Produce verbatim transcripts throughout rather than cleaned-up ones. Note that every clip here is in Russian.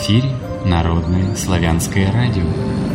эфире Народное славянское радио.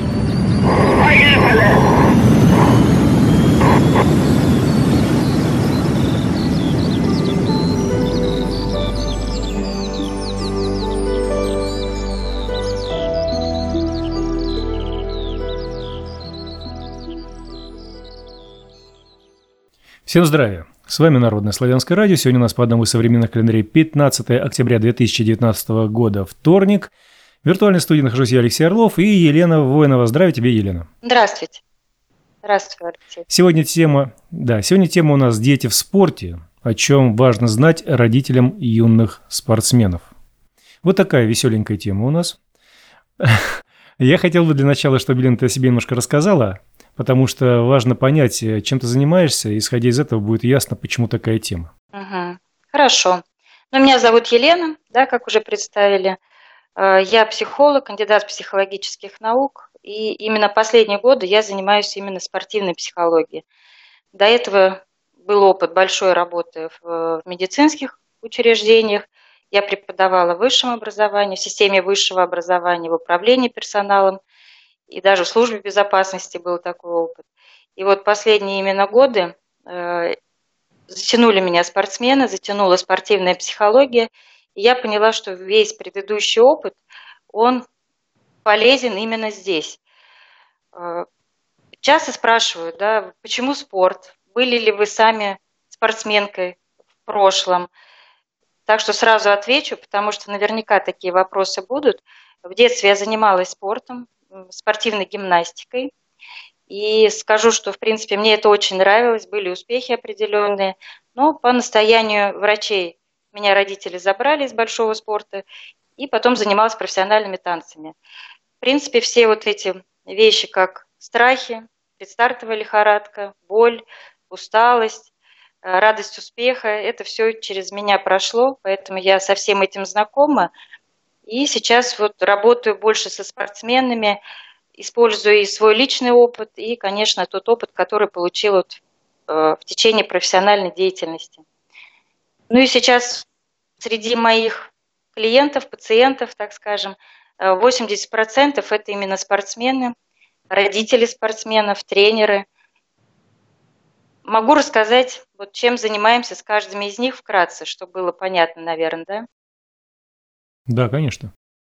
Всем здравия! С вами Народное славянское радио. Сегодня у нас по одному из современных календарей пятнадцатое октября две тысячи девятнадцатого года, вторник. В виртуальной студии нахожусь я, Алексей Орлов, и Елена Воинова. Здравия тебе, Елена. Здравствуйте. Здравствуйте, Алексей. Сегодня тема, да, сегодня тема у нас «Дети в спорте», о чем важно знать родителям юных спортсменов. Вот такая веселенькая тема у нас. Я хотел бы для начала, чтобы Елена ты о себе немножко рассказала, потому что важно понять, чем ты занимаешься, и исходя из этого будет ясно, почему такая тема. Угу. Хорошо. Ну, меня зовут Елена, да, как уже представили. Я психолог, кандидат психологических наук, и именно последние годы я занимаюсь именно спортивной психологией. До этого был опыт большой работы в медицинских учреждениях. Я преподавала в высшем образовании, в системе высшего образования, в управлении персоналом, и даже в службе безопасности был такой опыт. И вот последние именно годы э, затянули меня спортсмены, затянула спортивная психология, и я поняла, что весь предыдущий опыт, он полезен именно здесь. Э, часто спрашивают, да, почему спорт? Были ли вы сами спортсменкой в прошлом? Так что сразу отвечу, потому что наверняка такие вопросы будут. В детстве я занималась спортом, спортивной гимнастикой. И скажу, что, в принципе, мне это очень нравилось, были успехи определенные. Но по настоянию врачей меня родители забрали из большого спорта, и потом занималась профессиональными танцами. В принципе, все вот эти вещи, как страхи, предстартовая лихорадка, боль, усталость, радость успеха, это все через меня прошло, поэтому я со всем этим знакома. И сейчас вот работаю больше со спортсменами, использую и свой личный опыт, и, конечно, тот опыт, который получил вот, э, в течение профессиональной деятельности. Ну и сейчас среди моих клиентов, пациентов, так скажем, восемьдесят процентов это именно спортсмены, родители спортсменов, тренеры. Могу рассказать, вот, чем занимаемся с каждым из них вкратце, чтобы было понятно, наверное, да? Да, конечно.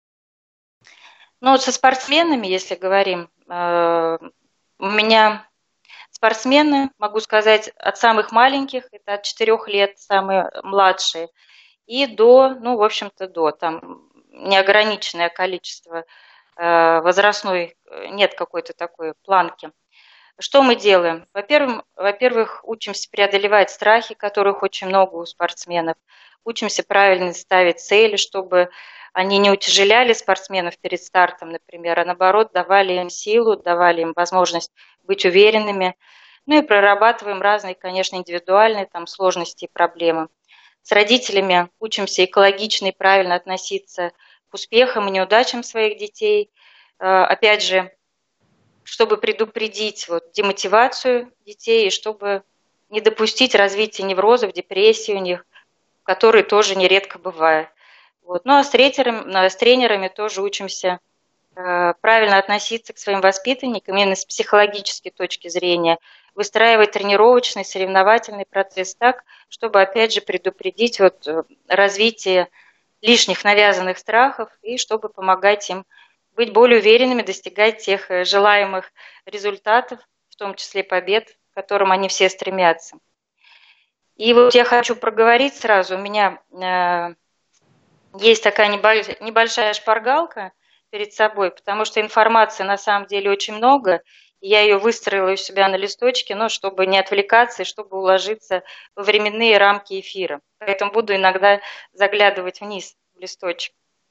Ну, вот со спортсменами, если говорим, э, у меня спортсмены, могу сказать, от самых маленьких, это от четырёх лет, самые младшие, и до, ну, в общем-то, до, там неограниченное количество э, возрастной, нет какой-то такой планки. Что мы делаем? Во-первых, во-первых, учимся преодолевать страхи, которых очень много у спортсменов, учимся правильно ставить цели, чтобы они не утяжеляли спортсменов перед стартом, например, а наоборот давали им силу, давали им возможность быть уверенными. Ну и прорабатываем разные, конечно, индивидуальные там сложности и проблемы. С родителями учимся экологично и правильно относиться к успехам и неудачам своих детей. Опять же, чтобы предупредить вот, демотивацию детей и чтобы не допустить развития неврозов, депрессии у них, которые тоже нередко бывают. Вот. Ну а с тренерами, с тренерами тоже учимся э, правильно относиться к своим воспитанникам, именно с психологической точки зрения, выстраивать тренировочный, соревновательный процесс так, чтобы опять же предупредить вот, развитие лишних навязанных страхов и чтобы помогать им быть более уверенными, достигать тех желаемых результатов, в том числе побед, к которым они все стремятся. И вот я хочу проговорить сразу, у меня э, есть такая небольшая шпаргалка перед собой, потому что информации на самом деле очень много, и я ее выстроила у себя на листочке, но чтобы не отвлекаться и чтобы уложиться во временные рамки эфира. Поэтому буду иногда заглядывать вниз в листочек.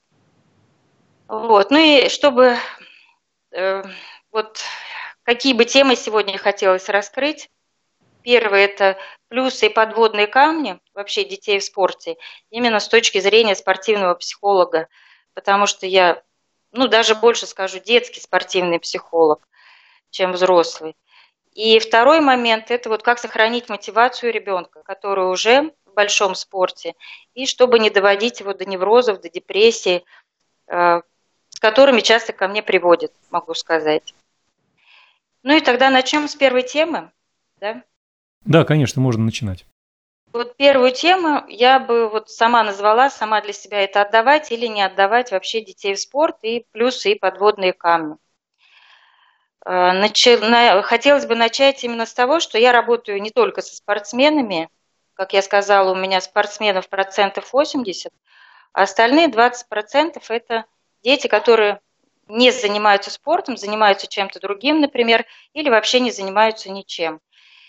Вот. Ну и чтобы э, вот какие бы темы сегодня хотелось раскрыть. Первое – это плюсы и подводные камни вообще детей в спорте, именно с точки зрения спортивного психолога, потому что я, ну даже больше скажу, детский спортивный психолог, чем взрослый. И второй момент – это вот как сохранить мотивацию ребенка, который уже в большом спорте, и чтобы не доводить его до неврозов, до депрессии, с которыми часто ко мне приводят, могу сказать. Ну и тогда начнем с первой темы, да? Да, конечно, можно начинать. Вот первую тему я бы вот сама назвала, сама для себя это отдавать или не отдавать вообще детей в спорт, и плюсы, и подводные камни. Хотелось бы начать именно с того, что я работаю не только со спортсменами, как я сказала, у меня спортсменов процентов восемьдесят, а остальные двадцать процентов это дети, которые не занимаются спортом, занимаются чем-то другим, например, или вообще не занимаются ничем.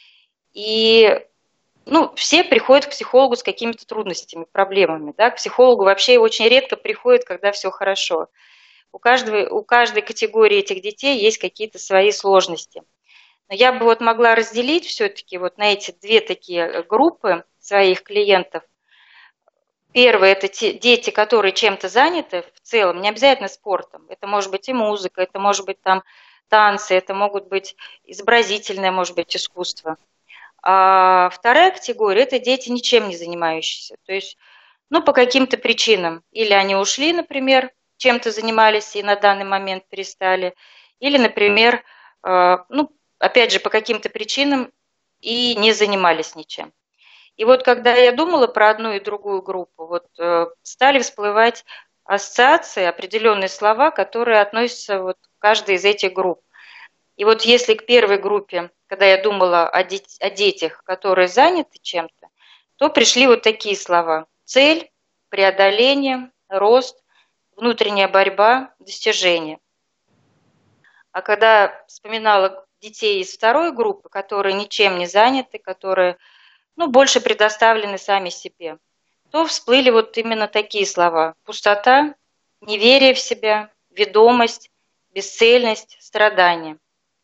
И ну, все приходят к психологу с какими-то трудностями, проблемами. Да? К психологу вообще очень редко приходят, когда все хорошо. У, каждого, у каждой категории этих детей есть какие-то свои сложности. Но я бы вот могла разделить все-таки вот на эти две такие группы своих клиентов. Первое – это те дети, которые чем-то заняты в целом, не обязательно спортом. Это может быть и музыка, это может быть там танцы, это могут быть изобразительное, может быть, искусство. А вторая категория – это дети, ничем не занимающиеся. То есть, ну, по каким-то причинам. Или они ушли, например, чем-то занимались и на данный момент перестали. Или, например, ну, опять же, по каким-то причинам и не занимались ничем. И вот когда я думала про одну и другую группу, вот стали всплывать ассоциации, определенные слова, которые относятся вот к каждой из этих групп. И вот если к первой группе, когда я думала о, дет- о детях, которые заняты чем-то, то пришли вот такие слова: цель, преодоление, рост, внутренняя борьба, достижение. А когда вспоминала детей из второй группы, которые ничем не заняты, которые ну, больше предоставлены сами себе, то всплыли вот именно такие слова: пустота, неверие в себя, ведомость, бесцельность, страдание.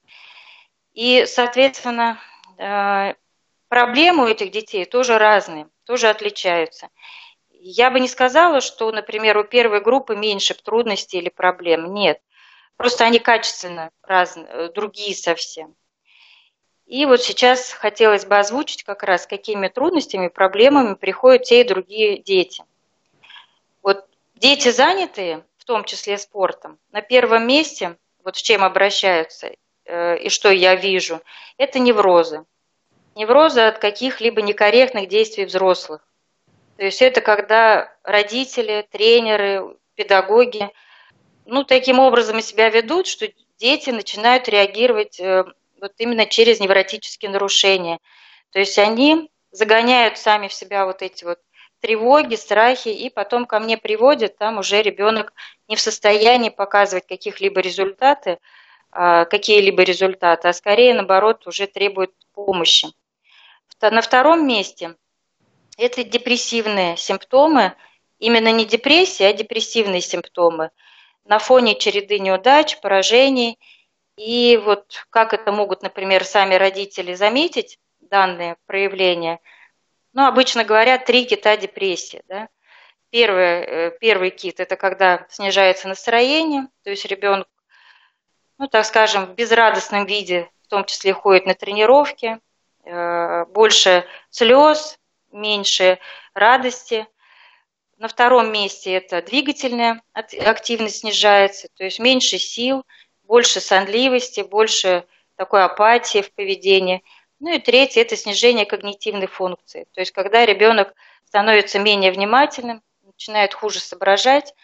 И, соответственно, проблемы у этих детей тоже разные, тоже отличаются. Я бы не сказала, что, например, у первой группы меньше трудностей или проблем. Нет. Просто они качественно разные, другие совсем. И вот сейчас хотелось бы озвучить как раз, с какими трудностями, проблемами приходят те и другие дети. Вот дети занятые, в том числе спортом, на первом месте, вот с чем обращаются э, и что я вижу, это неврозы. Неврозы от каких-либо некорректных действий взрослых. То есть это когда родители, тренеры, педагоги, ну, таким образом себя ведут, что дети начинают реагировать э, вот именно через невротические нарушения. То есть они загоняют сами в себя вот эти вот тревоги, страхи, и потом ко мне приводят, там уже ребенок не в состоянии показывать каких-либо результаты, э, какие-либо результаты, а скорее, наоборот, уже требует помощи. На втором месте это депрессивные симптомы, именно не депрессия, а депрессивные симптомы на фоне череды неудач, поражений. И вот как это могут, например, сами родители заметить, данные проявления. Ну, обычно говорят, три кита депрессии. Да? Первый, первый кит – это когда снижается настроение, то есть ребенок, ну, так скажем, в безрадостном виде, в том числе ходит на тренировки, больше слез, меньше радости. На втором месте это двигательная активность снижается, то есть меньше сил, больше сонливости, больше такой апатии в поведении. Ну и третье – это снижение когнитивной функции. То есть когда ребенок становится менее внимательным, начинает хуже соображать,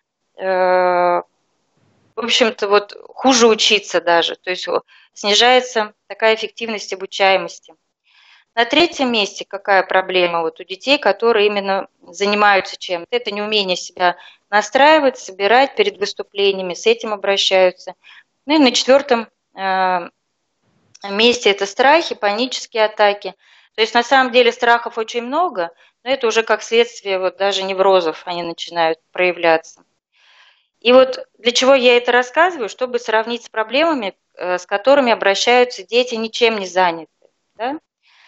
в общем-то, вот хуже учиться даже. То есть снижается такая эффективность обучаемости. На третьем месте какая проблема вот у детей, которые именно занимаются чем-то? Это неумение себя настраивать, собирать перед выступлениями, с этим обращаются. Ну и на четвертом э, месте это страхи, панические атаки. То есть на самом деле страхов очень много, но это уже как следствие вот даже неврозов они начинают проявляться. И вот для чего я это рассказываю, чтобы сравнить с проблемами, э, с которыми обращаются дети, ничем не занятые. Да?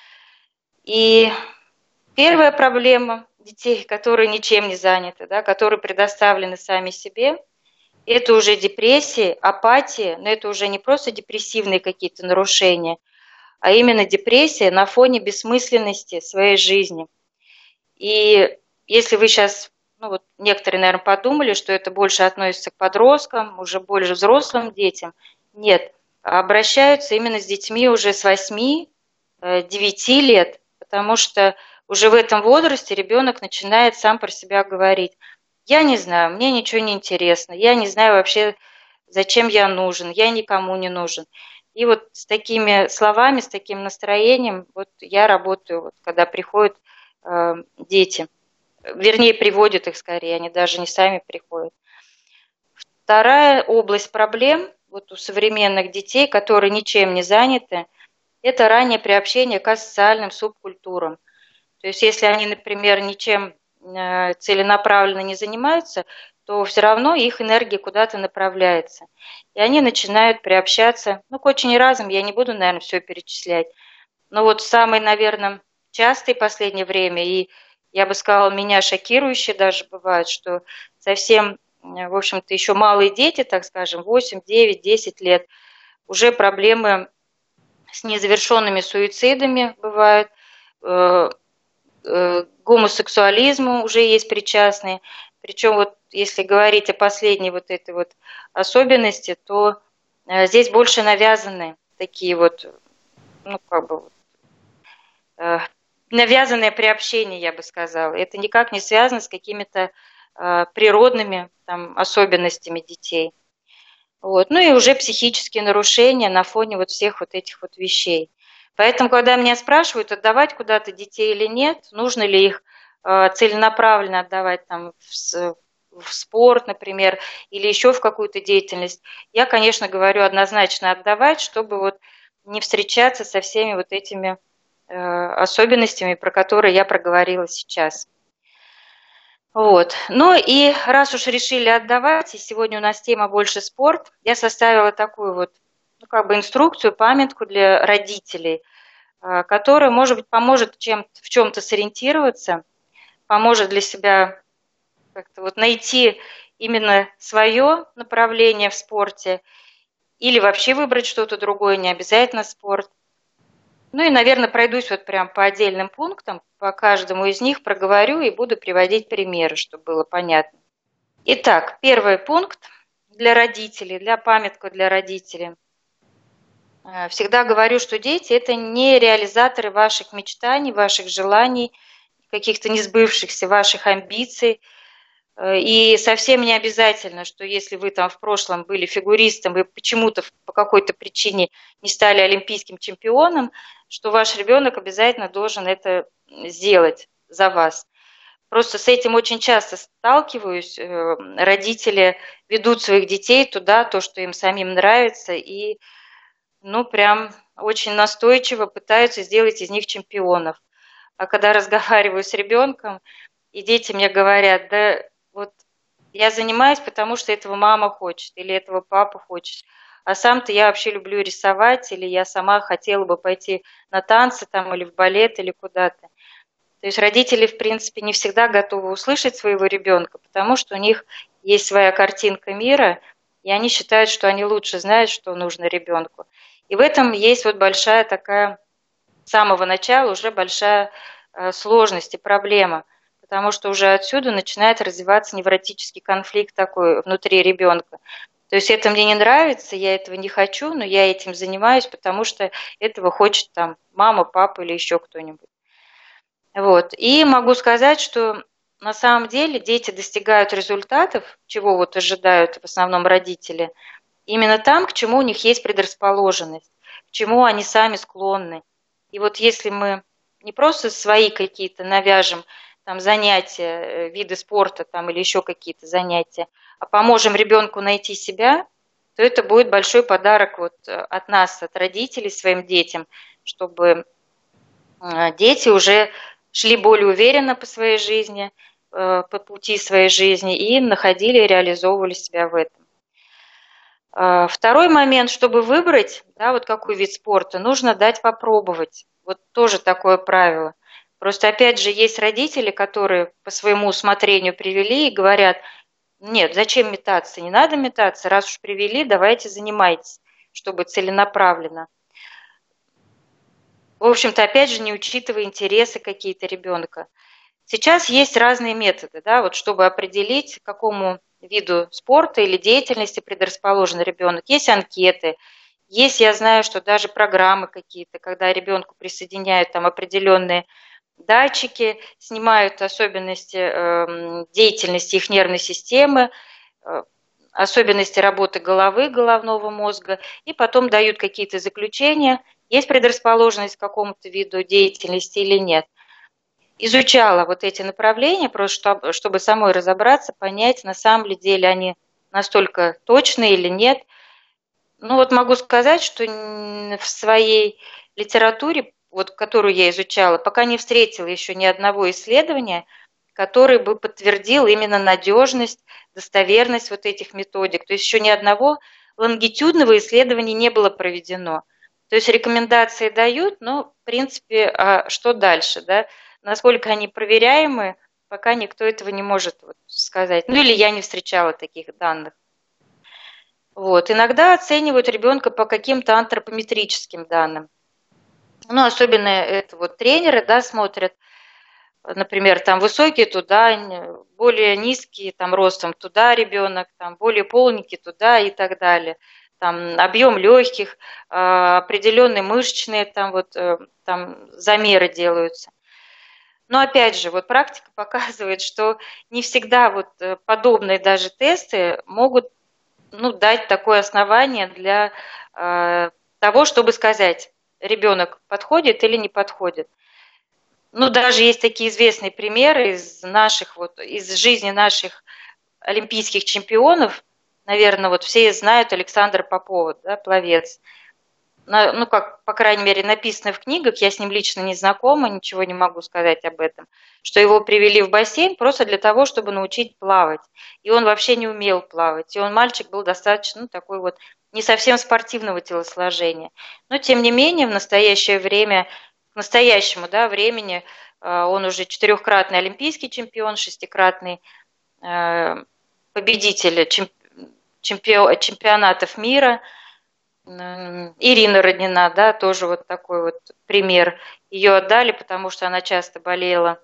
И первая проблема детей, которые ничем не заняты, да, которые предоставлены сами себе, это уже депрессия, апатия, но это уже не просто депрессивные какие-то нарушения, а именно депрессия на фоне бессмысленности своей жизни. И если вы сейчас ну вот некоторые, наверное, подумали, что это больше относится к подросткам, уже больше взрослым детям. Нет, обращаются именно с детьми уже с восьми-девяти лет, потому что уже в этом возрасте ребенок начинает сам про себя говорить: я не знаю, мне ничего не интересно, я не знаю вообще, зачем я нужен, я никому не нужен. И вот с такими словами, с таким настроением вот я работаю, вот, когда приходят э, дети. Вернее, приводят их скорее, они даже не сами приходят. Вторая область проблем вот у современных детей, которые ничем не заняты, это раннее приобщение к социальным субкультурам. То есть если они, например, ничем э, целенаправленно не занимаются, то все равно их энергия куда-то направляется. И они начинают приобщаться, ну, к очень разным, я не буду, наверное, все перечислять. Но вот самый, наверное, частый в последнее время, и я бы сказала, меня шокирующие даже бывает, что совсем, в общем-то, еще малые дети, так скажем, восемь, девять, десять лет, уже проблемы с незавершенными суицидами бывают, э, э, к гомосексуализму уже есть причастные. Причем вот если говорить о последней вот этой вот особенности, то э, здесь больше навязаны такие вот, ну, как бы, э, навязанное приобщение, я бы сказала. Это никак не связано с какими-то э, природными там, особенностями детей. Вот. Ну и уже психические нарушения на фоне вот всех вот этих вот вещей. Поэтому, когда меня спрашивают, отдавать куда-то детей или нет, нужно ли их э, целенаправленно отдавать там, в, в спорт, например, или еще в какую-то деятельность, я, конечно, говорю однозначно отдавать, чтобы вот не встречаться со всеми вот этими особенностями, про которые я проговорила сейчас. Вот. Ну и раз уж решили отдавать, и сегодня у нас тема больше спорт, я составила такую вот, ну, как бы инструкцию, памятку для родителей, которая, может быть, поможет чем в чем-то сориентироваться, поможет для себя как-то вот найти именно свое направление в спорте или вообще выбрать что-то другое, не обязательно спорт. Ну и, наверное, пройдусь вот прям по отдельным пунктам, по каждому из них проговорю и буду приводить примеры, чтобы было понятно. Итак, первый пункт для родителей, для памятка для родителей. Всегда говорю, что дети – это не реализаторы ваших мечтаний, ваших желаний, каких-то несбывшихся ваших амбиций. И совсем не обязательно, что если вы там в прошлом были фигуристом и почему-то по какой-то причине не стали олимпийским чемпионом, что ваш ребенок обязательно должен это сделать за вас. Просто с этим очень часто сталкиваюсь. Родители ведут своих детей туда, то, что им самим нравится, и ну прям очень настойчиво пытаются сделать из них чемпионов. А когда разговариваю с ребенком, и дети мне говорят: да вот я занимаюсь, потому что этого мама хочет или этого папа хочет. А сам-то я вообще люблю рисовать, или я сама хотела бы пойти на танцы там, или в балет, или куда-то. То есть родители, в принципе, не всегда готовы услышать своего ребенка, потому что у них есть своя картинка мира, и они считают, что они лучше знают, что нужно ребенку. И в этом есть вот большая такая, с самого начала уже большая э, сложность и проблема. Потому что уже отсюда начинает развиваться невротический конфликт такой внутри ребенка. То есть это мне не нравится, я этого не хочу, но я этим занимаюсь, потому что этого хочет там мама, папа или еще кто-нибудь. Вот. И могу сказать, что на самом деле дети достигают результатов, чего вот ожидают в основном родители, именно там, к чему у них есть предрасположенность, к чему они сами склонны. И вот если мы не просто свои какие-то навяжем там, занятия, виды спорта там, или еще какие-то занятия, а поможем ребенку найти себя, то это будет большой подарок вот от нас, от родителей своим детям, чтобы дети уже шли более уверенно по своей жизни, по пути своей жизни и находили и реализовывали себя в этом. Второй момент, чтобы выбрать, да, вот какой вид спорта, нужно дать попробовать. Вот тоже такое правило. Просто опять же есть родители, которые по своему усмотрению привели и говорят: нет, зачем метаться, не надо метаться, раз уж привели, давайте занимайтесь, чтобы целенаправленно. В общем-то, опять же, не учитывая интересы какие-то ребенка. Сейчас есть разные методы, да, вот чтобы определить, к какому виду спорта или деятельности предрасположен ребенок. Есть анкеты, есть, я знаю, что даже программы какие-то, когда ребенку присоединяют там определенные датчики, снимают особенности э, деятельности их нервной системы, э, особенности работы головы, головного мозга, и потом дают какие-то заключения, есть предрасположенность к какому-то виду деятельности или нет. Изучала вот эти направления, просто чтобы самой разобраться, понять, на самом ли деле они настолько точные или нет. Ну вот могу сказать, что в своей литературе, вот, которую я изучала, пока не встретила еще ни одного исследования, который бы подтвердил именно надежность, достоверность вот этих методик. То есть еще ни одного лонгитюдного исследования не было проведено. То есть рекомендации дают, но в принципе, а что дальше, да? Насколько они проверяемы, пока никто этого не может вот сказать. Ну или я не встречала таких данных. Вот. Иногда оценивают ребенка по каким-то антропометрическим данным. Ну, особенно это вот тренеры, да, смотрят, например, там высокий туда, более низкий там ростом туда ребенок, там более полненький туда и так далее. Там объем легких, определенные мышечные там вот там замеры делаются. Но опять же, вот практика показывает, что не всегда вот подобные даже тесты могут, ну, дать такое основание для э, того, чтобы сказать, ребенок подходит или не подходит. Ну, даже есть такие известные примеры из наших, вот, из жизни наших олимпийских чемпионов. Наверное, вот все знают Александра Попова, да, пловец. Ну, как, по крайней мере, написано в книгах, я с ним лично не знакома, ничего не могу сказать об этом, что его привели в бассейн просто для того, чтобы научить плавать. И он вообще не умел плавать. И он, мальчик, был достаточно, ну, такой вот, не совсем спортивного телосложения. Но, тем не менее, в настоящее время, к настоящему, да, времени он уже четырехкратный олимпийский чемпион, шестикратный победитель чемпионатов мира. Ирина Роднина, да, тоже вот такой вот пример. Ее отдали, потому что она часто болела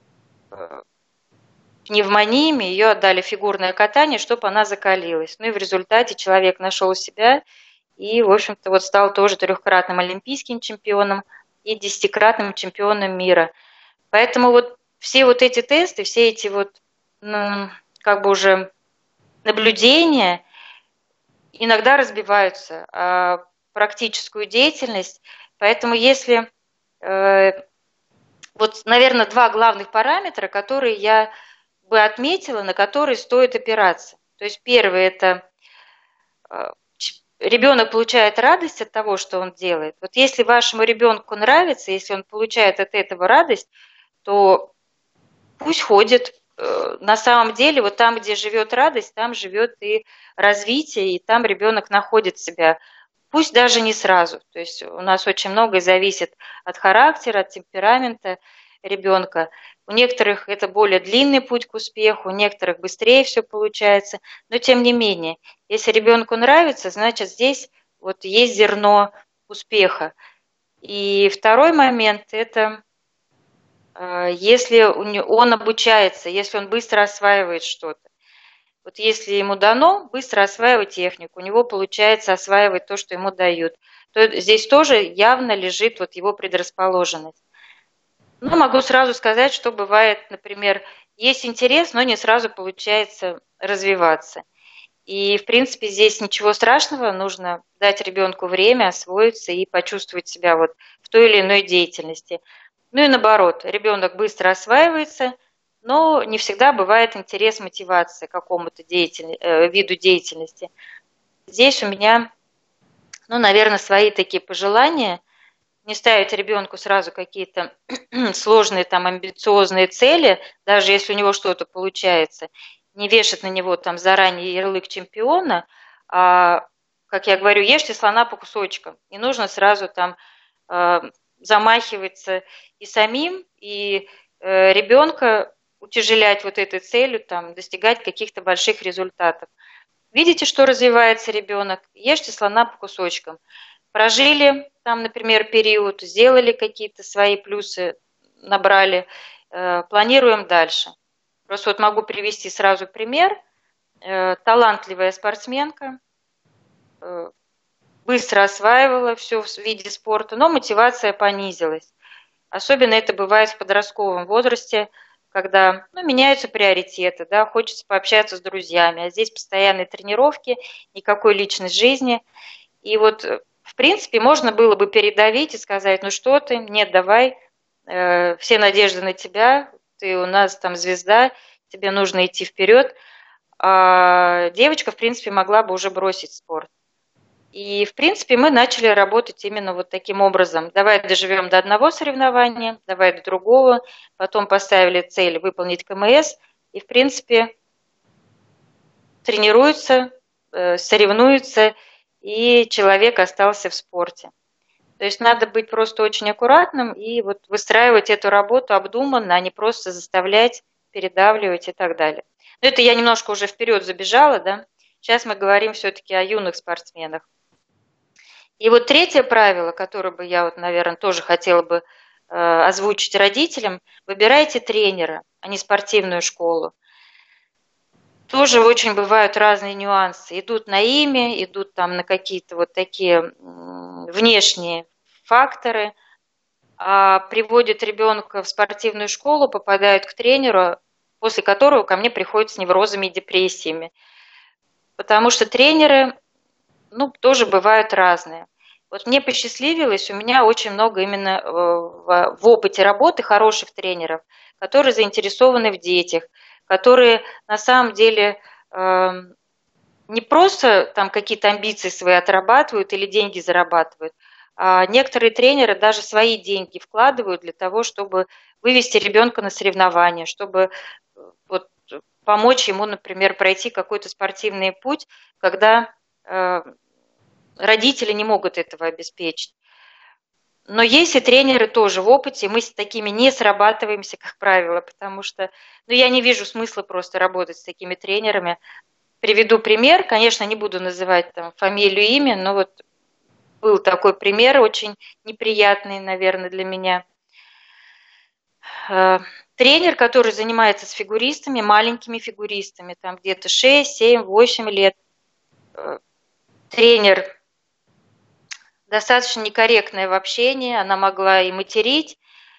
пневмониями, ее отдали в фигурное катание, чтобы она закалилась. Ну и в результате человек нашел себя и, в общем-то, вот стал тоже трехкратным олимпийским чемпионом и десятикратным чемпионом мира. Поэтому вот все вот эти тесты, все эти вот, ну, как бы уже наблюдения иногда разбиваются о практическую деятельность. Поэтому если, э, вот, наверное, два главных параметра, которые я бы отметила, на которые стоит опираться. То есть первый – это э, ребенок получает радость от того, что он делает. Вот если вашему ребенку нравится, если он получает от этого радость, то пусть ходит. На самом деле, вот там, где живет радость, там живет и развитие, и там ребенок находит себя. Пусть даже не сразу. То есть у нас очень многое зависит от характера, от темперамента ребенка. У некоторых это более длинный путь к успеху, у некоторых быстрее все получается. Но тем не менее, если ребенку нравится, значит здесь вот есть зерно успеха. И второй момент – это если он обучается, если он быстро осваивает что-то. Вот если ему дано быстро осваивать технику, у него получается осваивать то, что ему дают, то здесь тоже явно лежит вот его предрасположенность. Но могу сразу сказать, что бывает, например, есть интерес, но не сразу получается развиваться. И, в принципе, здесь ничего страшного, нужно дать ребенку время освоиться и почувствовать себя вот в той или иной деятельности. Ну и наоборот, ребенок быстро осваивается, но не всегда бывает интерес, мотивация к какому-то деятель... виду деятельности. Здесь у меня, ну, наверное, свои такие пожелания. Не ставить ребенку сразу какие-то сложные, там, амбициозные цели, даже если у него что-то получается. Не вешать на него там заранее ярлык чемпиона, а, как я говорю, ешьте слона по кусочкам. Не нужно сразу там замахиваться и самим, и э, ребенка утяжелять вот этой целью, там, достигать каких-то больших результатов. Видите, что развивается ребенок? Ешьте слона по кусочкам. Прожили там, например, период, сделали какие-то свои плюсы, набрали планируем дальше. Просто вот могу привести сразу пример. Талантливая спортсменка, быстро осваивала все в виде спорта, но мотивация понизилась. Особенно это бывает в подростковом возрасте, когда ну, меняются приоритеты, да, хочется пообщаться с друзьями, а здесь постоянные тренировки, никакой личной жизни. И вот, в принципе, можно было бы передавить и сказать, ну что ты, нет, давай, э, все надежды на тебя, ты у нас там звезда, тебе нужно идти вперед. А девочка, в принципе, могла бы уже бросить спорт. И, в принципе, мы начали работать именно вот таким образом. Давай доживем до одного соревнования, давай до другого. Потом поставили цель выполнить ка эм эс. И, в принципе, тренируются, соревнуются, и человек остался в спорте. То есть надо быть просто очень аккуратным и вот выстраивать эту работу обдуманно, а не просто заставлять, передавливать и так далее. Но это я немножко уже вперед забежала, да. Сейчас мы говорим все-таки о юных спортсменах. И вот третье правило, которое бы я, вот, наверное, тоже хотела бы э, озвучить родителям, выбирайте тренера, а не спортивную школу. Тоже очень бывают разные нюансы. Идут на имя, идут там на какие-то вот такие внешние факторы, а приводят ребенка в спортивную школу, попадают к тренеру, после которого ко мне приходят с неврозами и депрессиями. Потому что тренеры, ну, тоже бывают разные. Вот мне посчастливилось, у меня очень много именно в, в опыте работы хороших тренеров, которые заинтересованы в детях, которые на самом деле э, не просто там какие-то амбиции свои отрабатывают или деньги зарабатывают, а некоторые тренеры даже свои деньги вкладывают для того, чтобы вывести ребенка на соревнования, чтобы вот, помочь ему, например, пройти какой-то спортивный путь, когда э, родители не могут этого обеспечить. Но есть и тренеры тоже в опыте, мы с такими не срабатываемся, как правило, потому что ну, я не вижу смысла просто работать с такими тренерами. Приведу пример, конечно, не буду называть там фамилию, имя, но вот был такой пример, очень неприятный, наверное, для меня. Тренер, который занимается с фигуристами, маленькими фигуристами, там где-то шесть, семь, восемь лет. Тренер достаточно некорректная в общении, она могла и материть,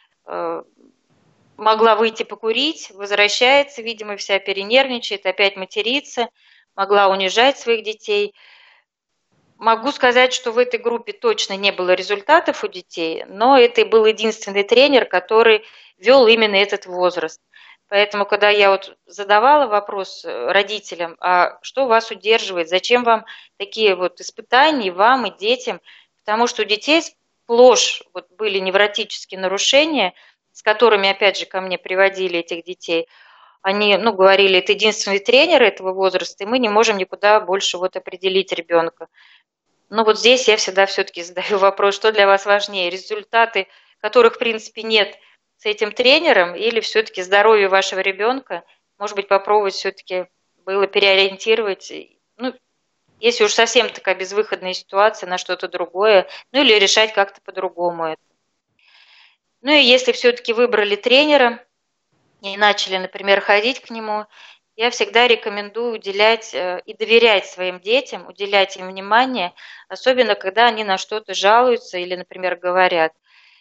могла выйти покурить, возвращается, видимо, вся перенервничает, опять матерится, могла унижать своих детей. Могу сказать, что в этой группе точно не было результатов у детей, но это был единственный тренер, который вел именно этот возраст. Поэтому, когда я вот задавала вопрос родителям, а что вас удерживает, зачем вам такие вот испытания, вам и детям, потому что у детей сплошь вот были невротические нарушения, с которыми, опять же, ко мне приводили этих детей. Они, ну, говорили, это единственный тренер этого возраста, и мы не можем никуда больше вот определить ребенка. Но вот здесь я всегда все-таки задаю вопрос, что для вас важнее, результаты, которых, в принципе, нет с этим тренером, или все-таки здоровье вашего ребенка, может быть, попробовать все-таки было переориентировать, ну, если уж совсем такая безвыходная ситуация, на что-то другое, ну, или решать как-то по-другому это. Ну, и если все-таки выбрали тренера и начали, например, ходить к нему, я всегда рекомендую уделять и доверять своим детям, уделять им внимание, особенно когда они на что-то жалуются или, например, говорят.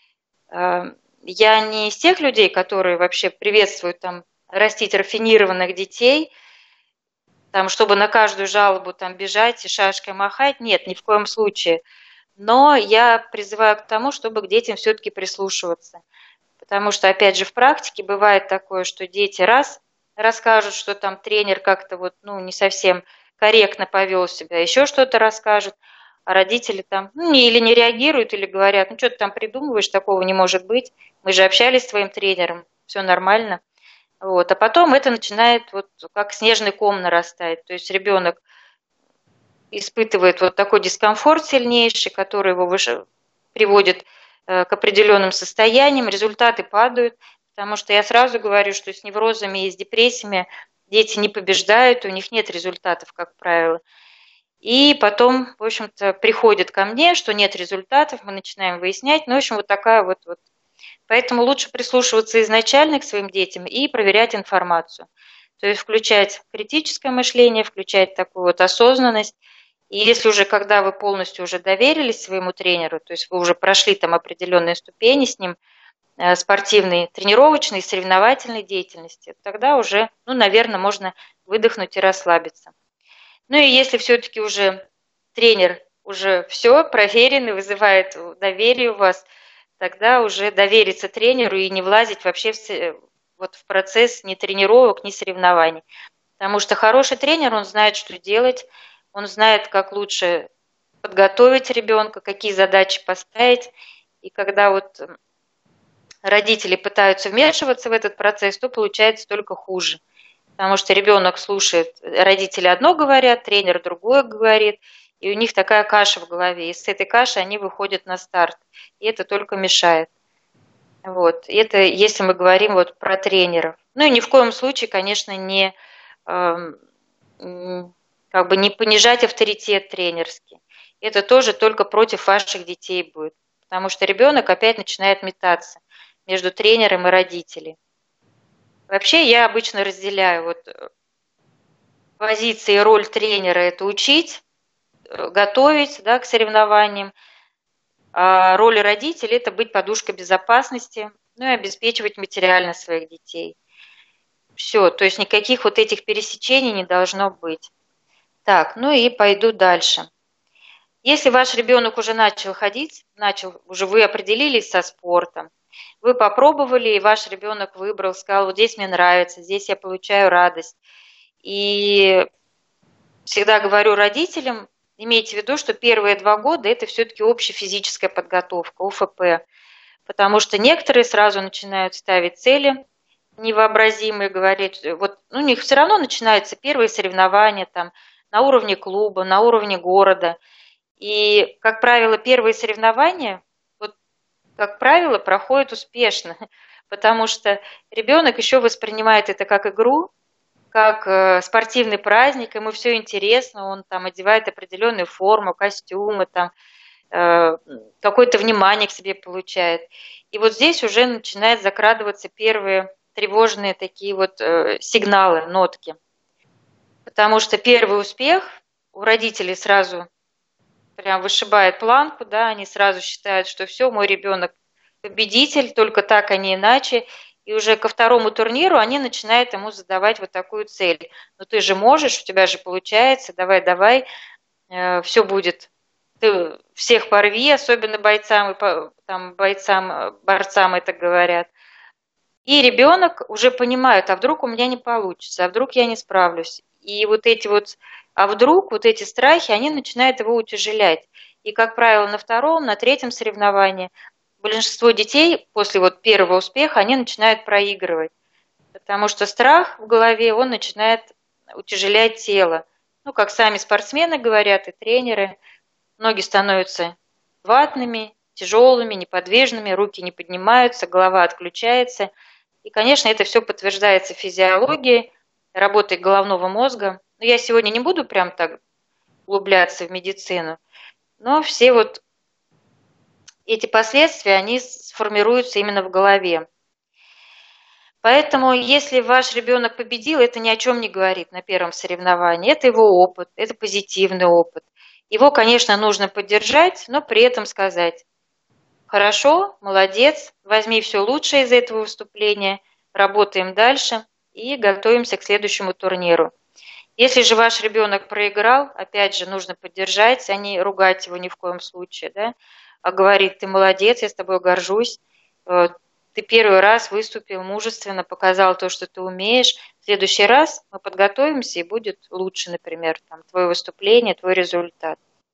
Я не из тех людей, которые вообще приветствуют там растить рафинированных детей, там, чтобы на каждую жалобу там бежать и шашкой махать. Нет, ни в коем случае. Но я призываю к тому, чтобы к детям все-таки прислушиваться. Потому что, опять же, в практике бывает такое, что дети раз расскажут, что там тренер как-то вот, ну, не совсем корректно повел себя, еще что-то расскажут, а родители там ну, или не реагируют, или говорят, ну, что ты там придумываешь, такого не может быть, мы же общались с твоим тренером, все нормально. Вот. А потом это начинает вот как снежный ком нарастать, то есть ребенок испытывает вот такой дискомфорт сильнейший, который его выше, приводит э, к определенным состояниям, результаты падают, потому что я сразу говорю, что с неврозами и с депрессиями дети не побеждают, у них нет результатов, как правило. И потом, в общем-то, приходят ко мне, что нет результатов, мы начинаем выяснять. Ну, в общем, вот такая вот, вот Поэтому лучше прислушиваться изначально к своим детям и проверять информацию. То есть включать критическое мышление, включать такую вот осознанность. И если уже, когда вы полностью уже доверились своему тренеру, то есть вы уже прошли там определенные ступени с ним, спортивной, тренировочной, соревновательной деятельности, тогда уже, ну, наверное, можно выдохнуть и расслабиться. Ну и если все-таки уже тренер уже все проверен и вызывает доверие у вас, тогда уже довериться тренеру и не влазить вообще в, вот в процесс ни тренировок, ни соревнований. Потому что хороший тренер, он знает, что делать, он знает, как лучше подготовить ребенка, какие задачи поставить. И когда вот родители пытаются вмешиваться в этот процесс, то получается только хуже. Потому что ребенок слушает, родители одно говорят, тренер другое говорит, и у них такая каша в голове. И с этой каши они выходят на старт. И это только мешает. Вот. И это если мы говорим вот про тренеров. Ну и ни в коем случае, конечно, не, э, как бы не понижать авторитет тренерский. Это тоже только против ваших детей будет. Потому что ребенок опять начинает метаться между тренером и родителем. Вообще я обычно разделяю вот позиции и роль тренера – это учить, готовить, да, к соревнованиям, а роль родителей – это быть подушкой безопасности, ну и обеспечивать материально своих детей. Все, то есть никаких вот этих пересечений не должно быть. Так, ну и пойду дальше. Если ваш ребенок уже начал ходить, начал, уже вы определились со спортом, вы попробовали, и ваш ребенок выбрал, сказал, вот здесь мне нравится, здесь я получаю радость. И всегда говорю родителям, имейте в виду, что первые два года это все-таки общефизическая подготовка, ОФП. Потому что некоторые сразу начинают ставить цели невообразимые, говорить, вот у них все равно начинаются первые соревнования там, на уровне клуба, на уровне города. И, как правило, первые соревнования, вот, как правило, проходят успешно, потому что ребенок еще воспринимает это как игру, как э, спортивный праздник, ему все интересно, он там одевает определенную форму, костюмы, там, э, какое-то внимание к себе получает. И вот здесь уже начинают закрадываться первые тревожные такие вот э, сигналы, нотки. Потому что первый успех у родителей сразу прям вышибает планку, да, они сразу считают, что все, мой ребенок победитель, только так, а не иначе. И уже ко второму турниру они начинают ему задавать вот такую цель. Ну ты же можешь, у тебя же получается, давай, давай, э, все будет. Ты всех порви, особенно бойцам, и там, бойцам, борцам это говорят. И ребенок уже понимает, а вдруг у меня не получится, а вдруг я не справлюсь. И вот эти вот, а вдруг, вот эти страхи, они начинают его утяжелять. И, как правило, на втором, на третьем соревновании большинство детей после вот первого успеха, они начинают проигрывать. Потому что страх в голове, он начинает утяжелять тело. Ну, как сами спортсмены говорят, и тренеры, ноги становятся ватными, тяжелыми, неподвижными, руки не поднимаются, голова отключается. И, конечно, это все подтверждается физиологией, работой головного мозга. Но я сегодня не буду прям так углубляться в медицину, но все вот эти последствия, они сформируются именно в голове. Поэтому, если ваш ребенок победил, это ни о чем не говорит на первом соревновании. Это его опыт, это позитивный опыт. Его, конечно, нужно поддержать, но при этом сказать: хорошо, молодец, возьми все лучшее из этого выступления, работаем дальше и готовимся к следующему турниру. Если же ваш ребенок проиграл, опять же, нужно поддержать, а не ругать его ни в коем случае, да? А говорит: ты молодец, я с тобой горжусь, ты первый раз выступил мужественно, показал то, что ты умеешь. В следующий раз мы подготовимся, и будет лучше, например, там, твое выступление, твой результат.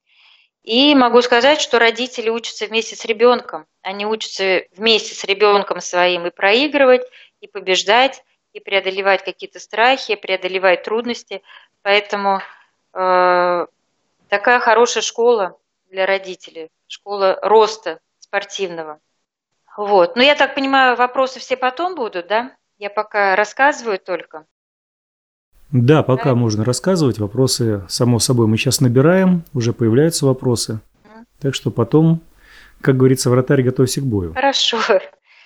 И могу сказать, что родители учатся вместе с ребенком. Они учатся вместе с ребенком своим и проигрывать, и побеждать, и преодолевать какие-то страхи, преодолевать трудности. Поэтому э, такая хорошая школа для родителей, школа роста спортивного. Вот. Но я так понимаю, вопросы все потом будут, да? Я пока рассказываю только. Да, пока да? Можно рассказывать. Вопросы, само собой, мы сейчас набираем, уже появляются вопросы. Mm. Так что потом, как говорится, вратарь, готовься к бою. Хорошо.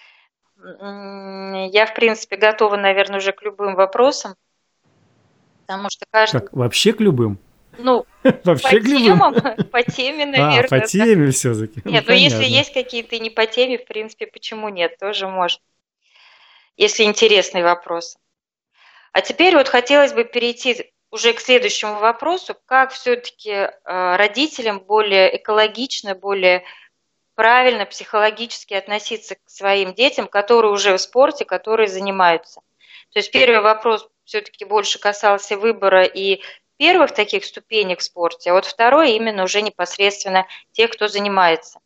я, в принципе, готова, наверное, уже к любым вопросам, потому что каждый... Как, вообще к любым? Ну, вообще по к любым? темам, по теме, наверное. А, по теме все-таки. Нет, ну если есть какие-то не по теме, в принципе, почему нет, тоже можно. Если интересный вопрос. А теперь вот хотелось бы перейти уже к следующему вопросу, как все-таки родителям более экологично, более правильно психологически относиться к своим детям, которые уже в спорте, которые занимаются. То есть первый вопрос все-таки больше касался выбора и первых таких ступенек в спорте, а вот второй именно уже непосредственно тех, кто занимается.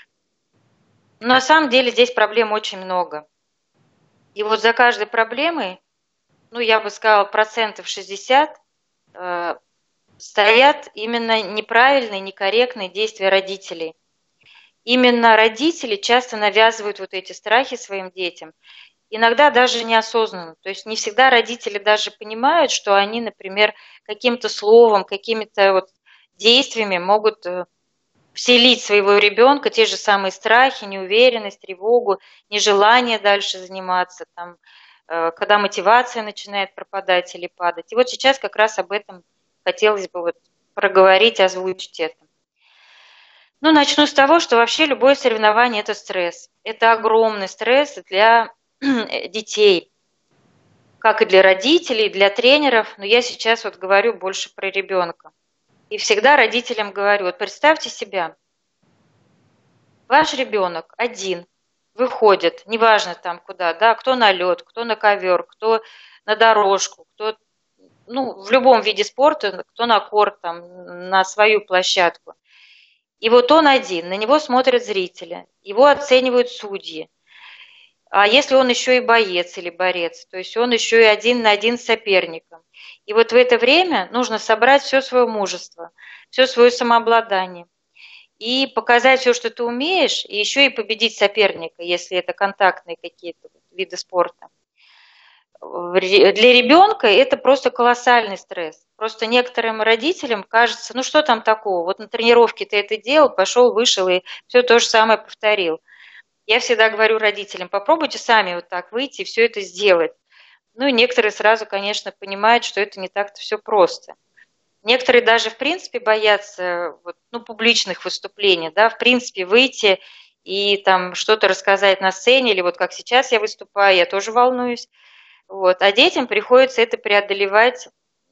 Но на самом деле здесь проблем очень много. И вот за каждой проблемой, ну я бы сказала, процентов шестьдесят э, стоят именно неправильные, некорректные действия родителей. Именно родители часто навязывают вот эти страхи своим детям, иногда даже неосознанно. То есть не всегда родители даже понимают, что они, например, каким-то словом, какими-то вот действиями могут вселить в своего ребенка те же самые страхи, неуверенность, тревогу, нежелание дальше заниматься, там, когда мотивация начинает пропадать или падать. И вот сейчас как раз об этом хотелось бы вот проговорить, озвучить это. Ну, начну с того, что вообще любое соревнование – это стресс. Это огромный стресс для детей, как и для родителей, и для тренеров. Но я сейчас вот говорю больше про ребенка. И всегда родителям говорю, вот представьте себя, ваш ребенок один выходит, неважно там куда, да, кто на лед, кто на ковер, кто на дорожку, кто, ну, в любом виде спорта, кто на корт, там, на свою площадку. И вот он один, на него смотрят зрители, его оценивают судьи. А если он еще и боец или борец, то есть он еще и один на один с соперником. И вот в это время нужно собрать все свое мужество, все свое самообладание и показать все, что ты умеешь, и еще и победить соперника, если это контактные какие-то виды спорта. Для ребенка это просто колоссальный стресс. Просто некоторым родителям кажется, ну что там такого, вот на тренировке ты это делал, пошел, вышел и все то же самое повторил. Я всегда говорю родителям, попробуйте сами вот так выйти и все это сделать. Ну и некоторые сразу, конечно, понимают, что это не так-то все просто. Некоторые даже, в принципе, боятся вот, ну, публичных выступлений, да, в принципе, выйти и там что-то рассказать на сцене, или вот как сейчас я выступаю, я тоже волнуюсь. Вот. А детям приходится это преодолевать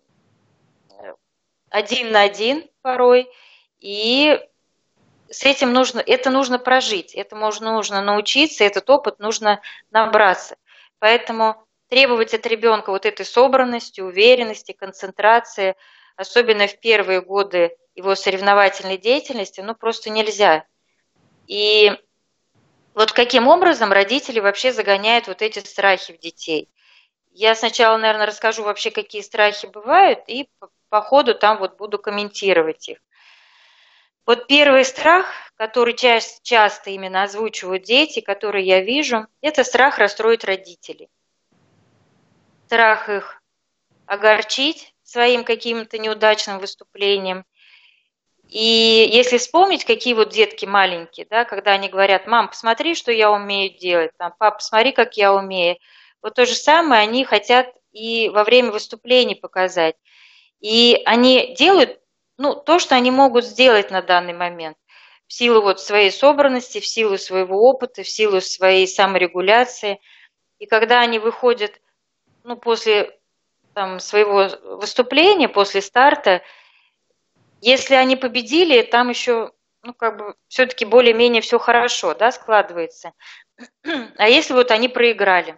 один на один порой, и с этим нужно, это нужно прожить, этому нужно, нужно научиться, этот опыт нужно набраться. Поэтому требовать от ребенка вот этой собранности, уверенности, концентрации, особенно в первые годы его соревновательной деятельности, ну просто нельзя. И вот каким образом родители вообще загоняют вот эти страхи в детей? Я сначала, наверное, расскажу вообще, какие страхи бывают, и по ходу там вот буду комментировать их. Вот первый страх, который часто именно озвучивают дети, который я вижу, это страх расстроить родителей. Страх их огорчить своим каким-то неудачным выступлением. И если вспомнить, какие вот детки маленькие, да, когда они говорят, мам, посмотри, что я умею делать, там, пап, посмотри, как я умею. Вот то же самое они хотят и во время выступлений показать. И они делают, ну, то, что они могут сделать на данный момент, в силу вот своей собранности, в силу своего опыта, в силу своей саморегуляции. И когда они выходят, ну, после там, своего выступления, после старта, если они победили, там еще, ну, как бы, все-таки более-менее все хорошо, да, складывается. А если вот они проиграли?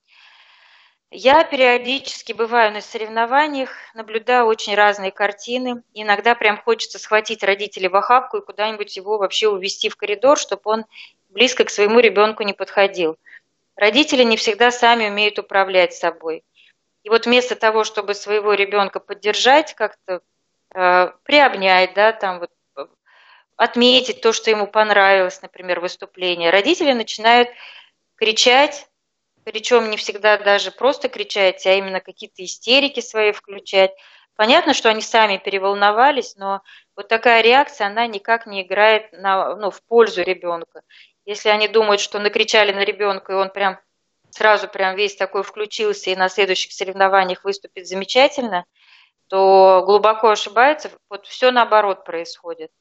Я периодически бываю на соревнованиях, наблюдаю очень разные картины. Иногда прям хочется схватить родителей в охапку и куда-нибудь его вообще увести в коридор, чтобы он близко к своему ребенку не подходил. Родители не всегда сами умеют управлять собой. И вот вместо того, чтобы своего ребенка поддержать, как-то э, приобнять, да, там вот, отметить то, что ему понравилось, например, выступление, родители начинают кричать. Причем не всегда даже просто кричать, а именно какие-то истерики свои включать. Понятно, что они сами переволновались, но вот такая реакция, она никак не играет на, ну, в пользу ребенка. Если они думают, что накричали на ребенка, и он прям сразу прям весь такой включился и на следующих соревнованиях выступит замечательно, то глубоко ошибается, вот все наоборот происходит.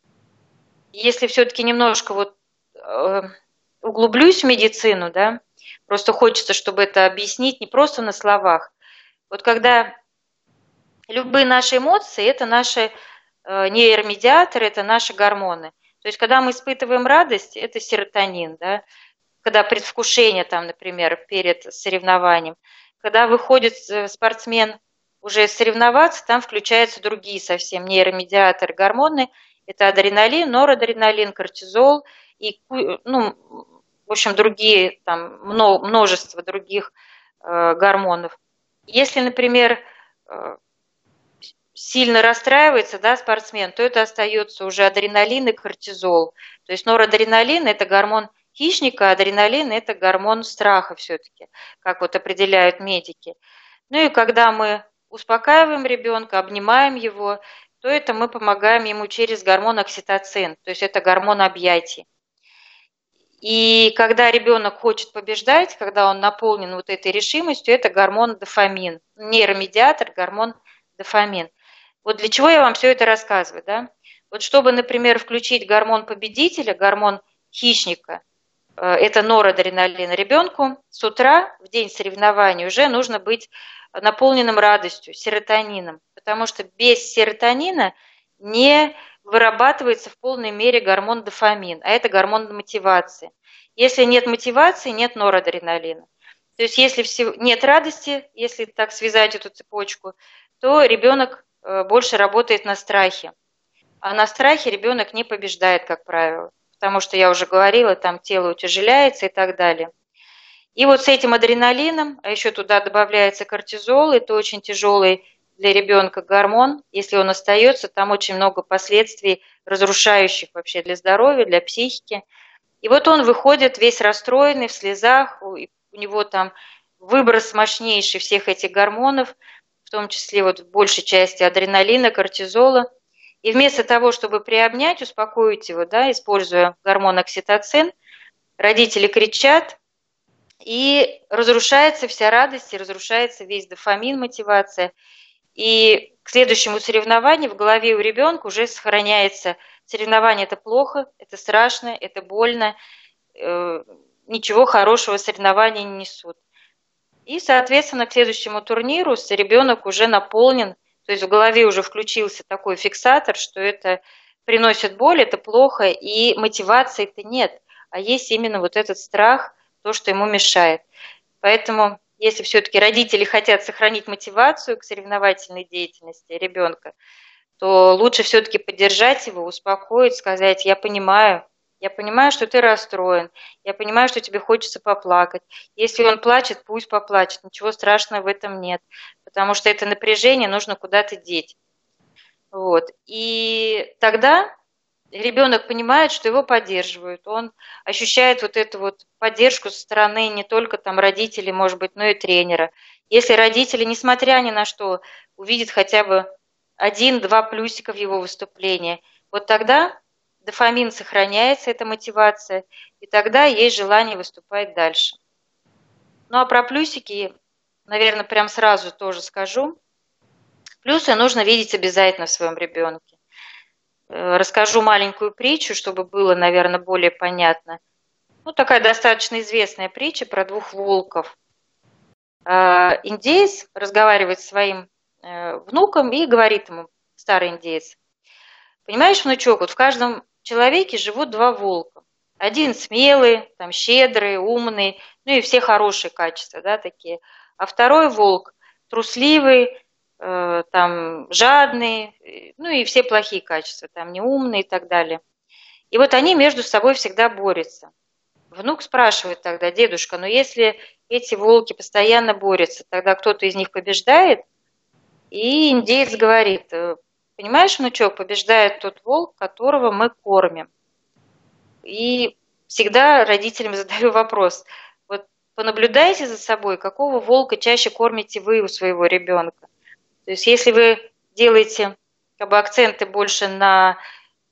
Если все-таки немножко вот э, углублюсь в медицину, да, просто хочется, чтобы это объяснить не просто на словах. Вот когда любые наши эмоции – это наши э, нейромедиаторы, это наши гормоны. То есть когда мы испытываем радость, это серотонин, да, когда предвкушение, там, например, перед соревнованием. Когда выходит спортсмен уже соревноваться, там включаются другие совсем нейромедиаторы, гормоны. Это адреналин, норадреналин, кортизол и, ну, в общем, другие, там, множество других э, гормонов. Если, например, э, сильно расстраивается, да, спортсмен, то это остается уже адреналин и кортизол. То есть норадреналин – это гормон хищника, а адреналин – это гормон страха все-таки, как вот определяют медики. Ну и когда мы успокаиваем ребенка, обнимаем его, то это мы помогаем ему через гормон окситоцин, то есть это гормон объятий. И когда ребенок хочет побеждать, когда он наполнен вот этой решимостью, это гормон дофамин, нейромедиатор, гормон дофамин. Вот для чего я вам все это рассказываю, да? Вот чтобы, например, включить гормон победителя, гормон хищника, это норадреналин, ребенку с утра в день соревнований уже нужно быть наполненным радостью, серотонином, потому что без серотонина не вырабатывается в полной мере гормон дофамин, а это гормон мотивации. Если нет мотивации, нет норадреналина. То есть если нет радости, если так связать эту цепочку, то ребенок больше работает на страхе. А на страхе ребенок не побеждает, как правило, потому что, я уже говорила, там тело утяжеляется и так далее. И вот с этим адреналином, а еще туда добавляется кортизол, это очень тяжелый для ребенка гормон. Если он остается, там очень много последствий, разрушающих вообще для здоровья, для психики. И вот он выходит весь расстроенный, в слезах, у него там выброс мощнейший всех этих гормонов, в том числе вот в большей части адреналина, кортизола. И вместо того, чтобы приобнять, успокоить его, да, используя гормон окситоцин, родители кричат, и разрушается вся радость, и разрушается весь дофамин, мотивация. И к следующему соревнованию в голове у ребенка уже сохраняется: соревнование – это плохо, это страшно, это больно, э, ничего хорошего соревнования не несут. И, соответственно, к следующему турниру ребенок уже наполнен, то есть в голове уже включился такой фиксатор, что это приносит боль, это плохо, и мотивации-то нет, а есть именно вот этот страх, то, что ему мешает. Поэтому, если все-таки родители хотят сохранить мотивацию к соревновательной деятельности ребенка, то лучше все-таки поддержать его, успокоить, сказать: я понимаю, я понимаю, что ты расстроен, я понимаю, что тебе хочется поплакать. Если он плачет, пусть поплачет, ничего страшного в этом нет, потому что это напряжение нужно куда-то деть. Вот. И тогда ребенок понимает, что его поддерживают, он ощущает вот эту вот поддержку со стороны не только там родителей, может быть, но и тренера. Если родители, несмотря ни на что, увидят хотя бы один-два плюсика в его выступлении, вот тогда дофамин сохраняется, эта мотивация, и тогда есть желание выступать дальше. Ну а про плюсики, наверное, прям сразу тоже скажу. Плюсы нужно видеть обязательно в своем ребенке. Расскажу маленькую притчу, чтобы было, наверное, более понятно. Ну, такая достаточно известная притча про двух волков. Индеец разговаривает с своим внуком и говорит ему, старый индеец: понимаешь, внучок, вот в каждом человеке живут два волка. Один смелый, там, щедрый, умный, ну и все хорошие качества, да, такие. А второй волк трусливый, э, там, жадный, ну и все плохие качества, там, неумный и так далее. И вот они между собой всегда борются. Внук спрашивает тогда: дедушка, ну если эти волки постоянно борются, тогда кто-то из них побеждает? И индеец говорит: понимаешь, внучок, побеждает тот волк, которого мы кормим. И всегда родителям задаю вопрос: вот понаблюдайте за собой, какого волка чаще кормите вы у своего ребенка. То есть если вы делаете как бы акценты больше на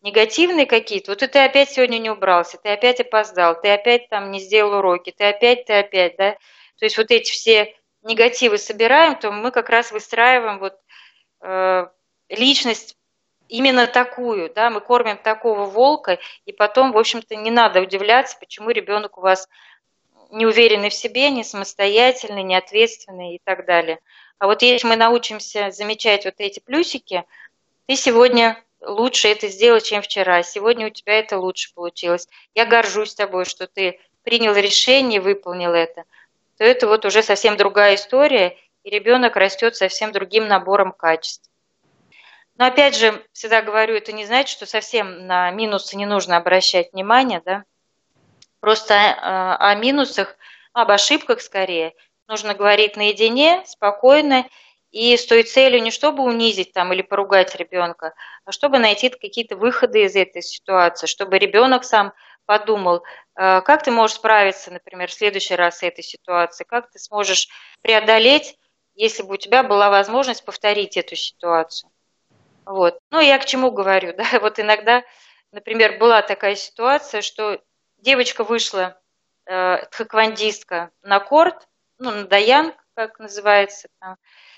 негативные какие-то, вот и ты опять сегодня не убрался, ты опять опоздал, ты опять там не сделал уроки, ты опять, ты опять, да, то есть вот эти все негативы собираем, то мы как раз выстраиваем вот э, личность именно такую, да, мы кормим такого волка, и потом, в общем-то, не надо удивляться, почему ребенок у вас не уверенный в себе, не самостоятельный, не ответственный и так далее. А вот если мы научимся замечать вот эти плюсики, ты сегодня лучше это сделал, чем вчера, сегодня у тебя это лучше получилось. Я горжусь тобой, что ты принял решение, выполнил это. То это вот уже совсем другая история, и ребенок растет совсем другим набором качеств. Но опять же, всегда говорю, это не значит, что совсем на минусы не нужно обращать внимание, да. Просто э, о минусах, об ошибках скорее, нужно говорить наедине, спокойно, и с той целью не чтобы унизить там или поругать ребенка, а чтобы найти какие-то выходы из этой ситуации, чтобы ребенок сам подумал, э, как ты можешь справиться, например, в следующий раз с этой ситуацией, как ты сможешь преодолеть, если бы у тебя была возможность повторить эту ситуацию. Вот. Ну, я к чему говорю, да, вот иногда, например, была такая ситуация, что девочка вышла, э, тхэквондистка, на корт, ну, на даянг, как называется там,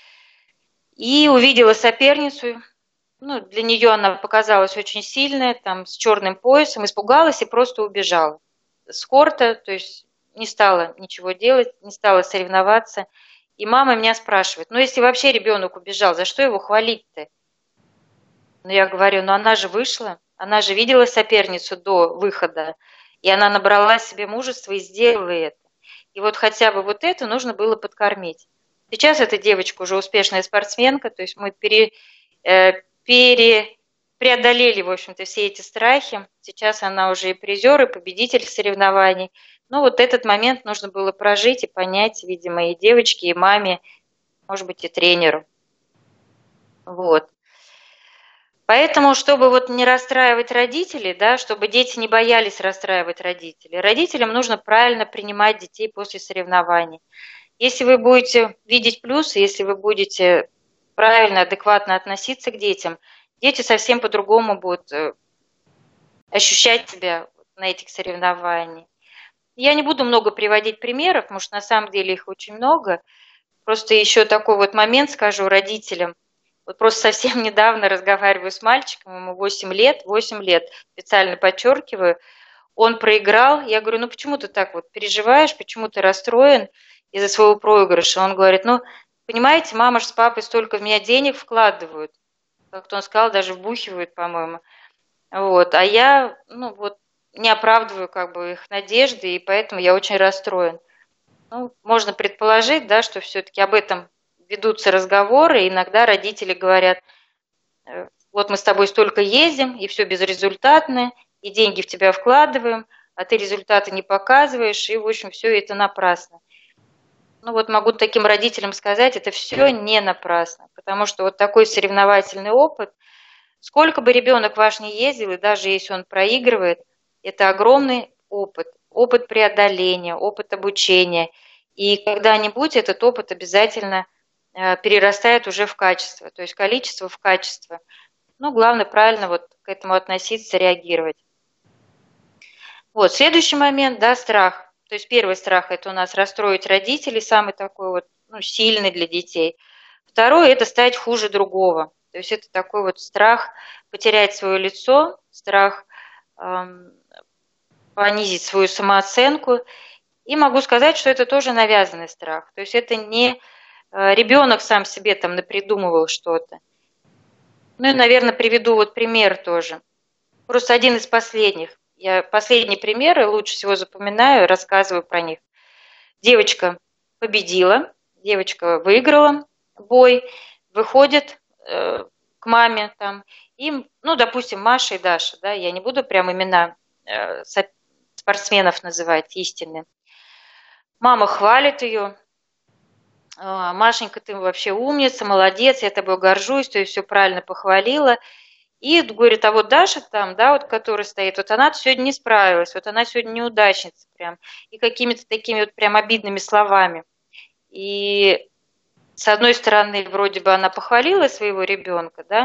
и увидела соперницу, ну, для нее она показалась очень сильная, там, с черным поясом, испугалась и просто убежала с корта, то есть не стала ничего делать, не стала соревноваться. И мама меня спрашивает, ну, если вообще ребенок убежал, за что его хвалить-то? Но я говорю, ну она же вышла, она же видела соперницу до выхода, и она набрала себе мужества и сделала это. И вот хотя бы вот это нужно было подкормить. Сейчас эта девочка уже успешная спортсменка, то есть мы пере, э, пере, преодолели, в общем-то, все эти страхи. Сейчас она уже и призер, и победитель соревнований. Но вот этот момент нужно было прожить и понять, видимо, и девочке, и маме, может быть, и тренеру. Вот. Поэтому, чтобы вот не расстраивать родителей, да, чтобы дети не боялись расстраивать родителей, родителям нужно правильно принимать детей после соревнований. Если вы будете видеть плюсы, если вы будете правильно, адекватно относиться к детям, дети совсем по-другому будут ощущать себя на этих соревнованиях. Я не буду много приводить примеров, потому что на самом деле их очень много. Просто еще такой вот момент скажу родителям. Вот просто совсем недавно разговариваю с мальчиком, ему восемь лет, восемь лет, специально подчеркиваю, он проиграл. Я говорю, ну почему ты так вот переживаешь, почему ты расстроен из-за своего проигрыша? Он говорит, ну, понимаете, мама же с папой столько в меня денег вкладывают, как-то он сказал, даже вбухивают, по-моему. Вот, а я, ну вот, не оправдываю как бы их надежды, и поэтому я очень расстроен. Ну, можно предположить, да, что все-таки об этом ведутся разговоры, и иногда родители говорят, вот мы с тобой столько ездим, и все безрезультатно, и деньги в тебя вкладываем, а ты результаты не показываешь, и, в общем, все это напрасно. Ну вот могу таким родителям сказать, это все не напрасно, потому что вот такой соревновательный опыт, сколько бы ребенок ваш ни ездил, и даже если он проигрывает, это огромный опыт, опыт преодоления, опыт обучения, и когда-нибудь этот опыт обязательно перерастает уже в качество, то есть количество в качество. Ну, главное правильно вот к этому относиться, реагировать. Вот, следующий момент, да, страх. То есть первый страх – это у нас расстроить родителей, самый такой вот, ну, сильный для детей. Второй – это стать хуже другого. То есть это такой вот страх потерять свое лицо, страх эм, понизить свою самооценку. И могу сказать, что это тоже навязанный страх. То есть это не ребенок сам себе там напридумывал что-то. Ну и, наверное, приведу вот пример тоже. Просто один из последних. Я последние примеры лучше всего запоминаю, рассказываю про них. Девочка победила, девочка выиграла бой, выходит э, к маме там, им, ну, допустим, Маша и Даша, да, я не буду прям имена э, спортсменов называть истинные. Мама хвалит ее. Машенька, ты вообще умница, молодец, я тобой горжусь, ты все правильно похвалила. И говорит, а вот Даша там, да, вот, которая стоит, вот она сегодня не справилась, вот она сегодня неудачница прям, и какими-то такими вот прям обидными словами. И с одной стороны, вроде бы она похвалила своего ребенка, да,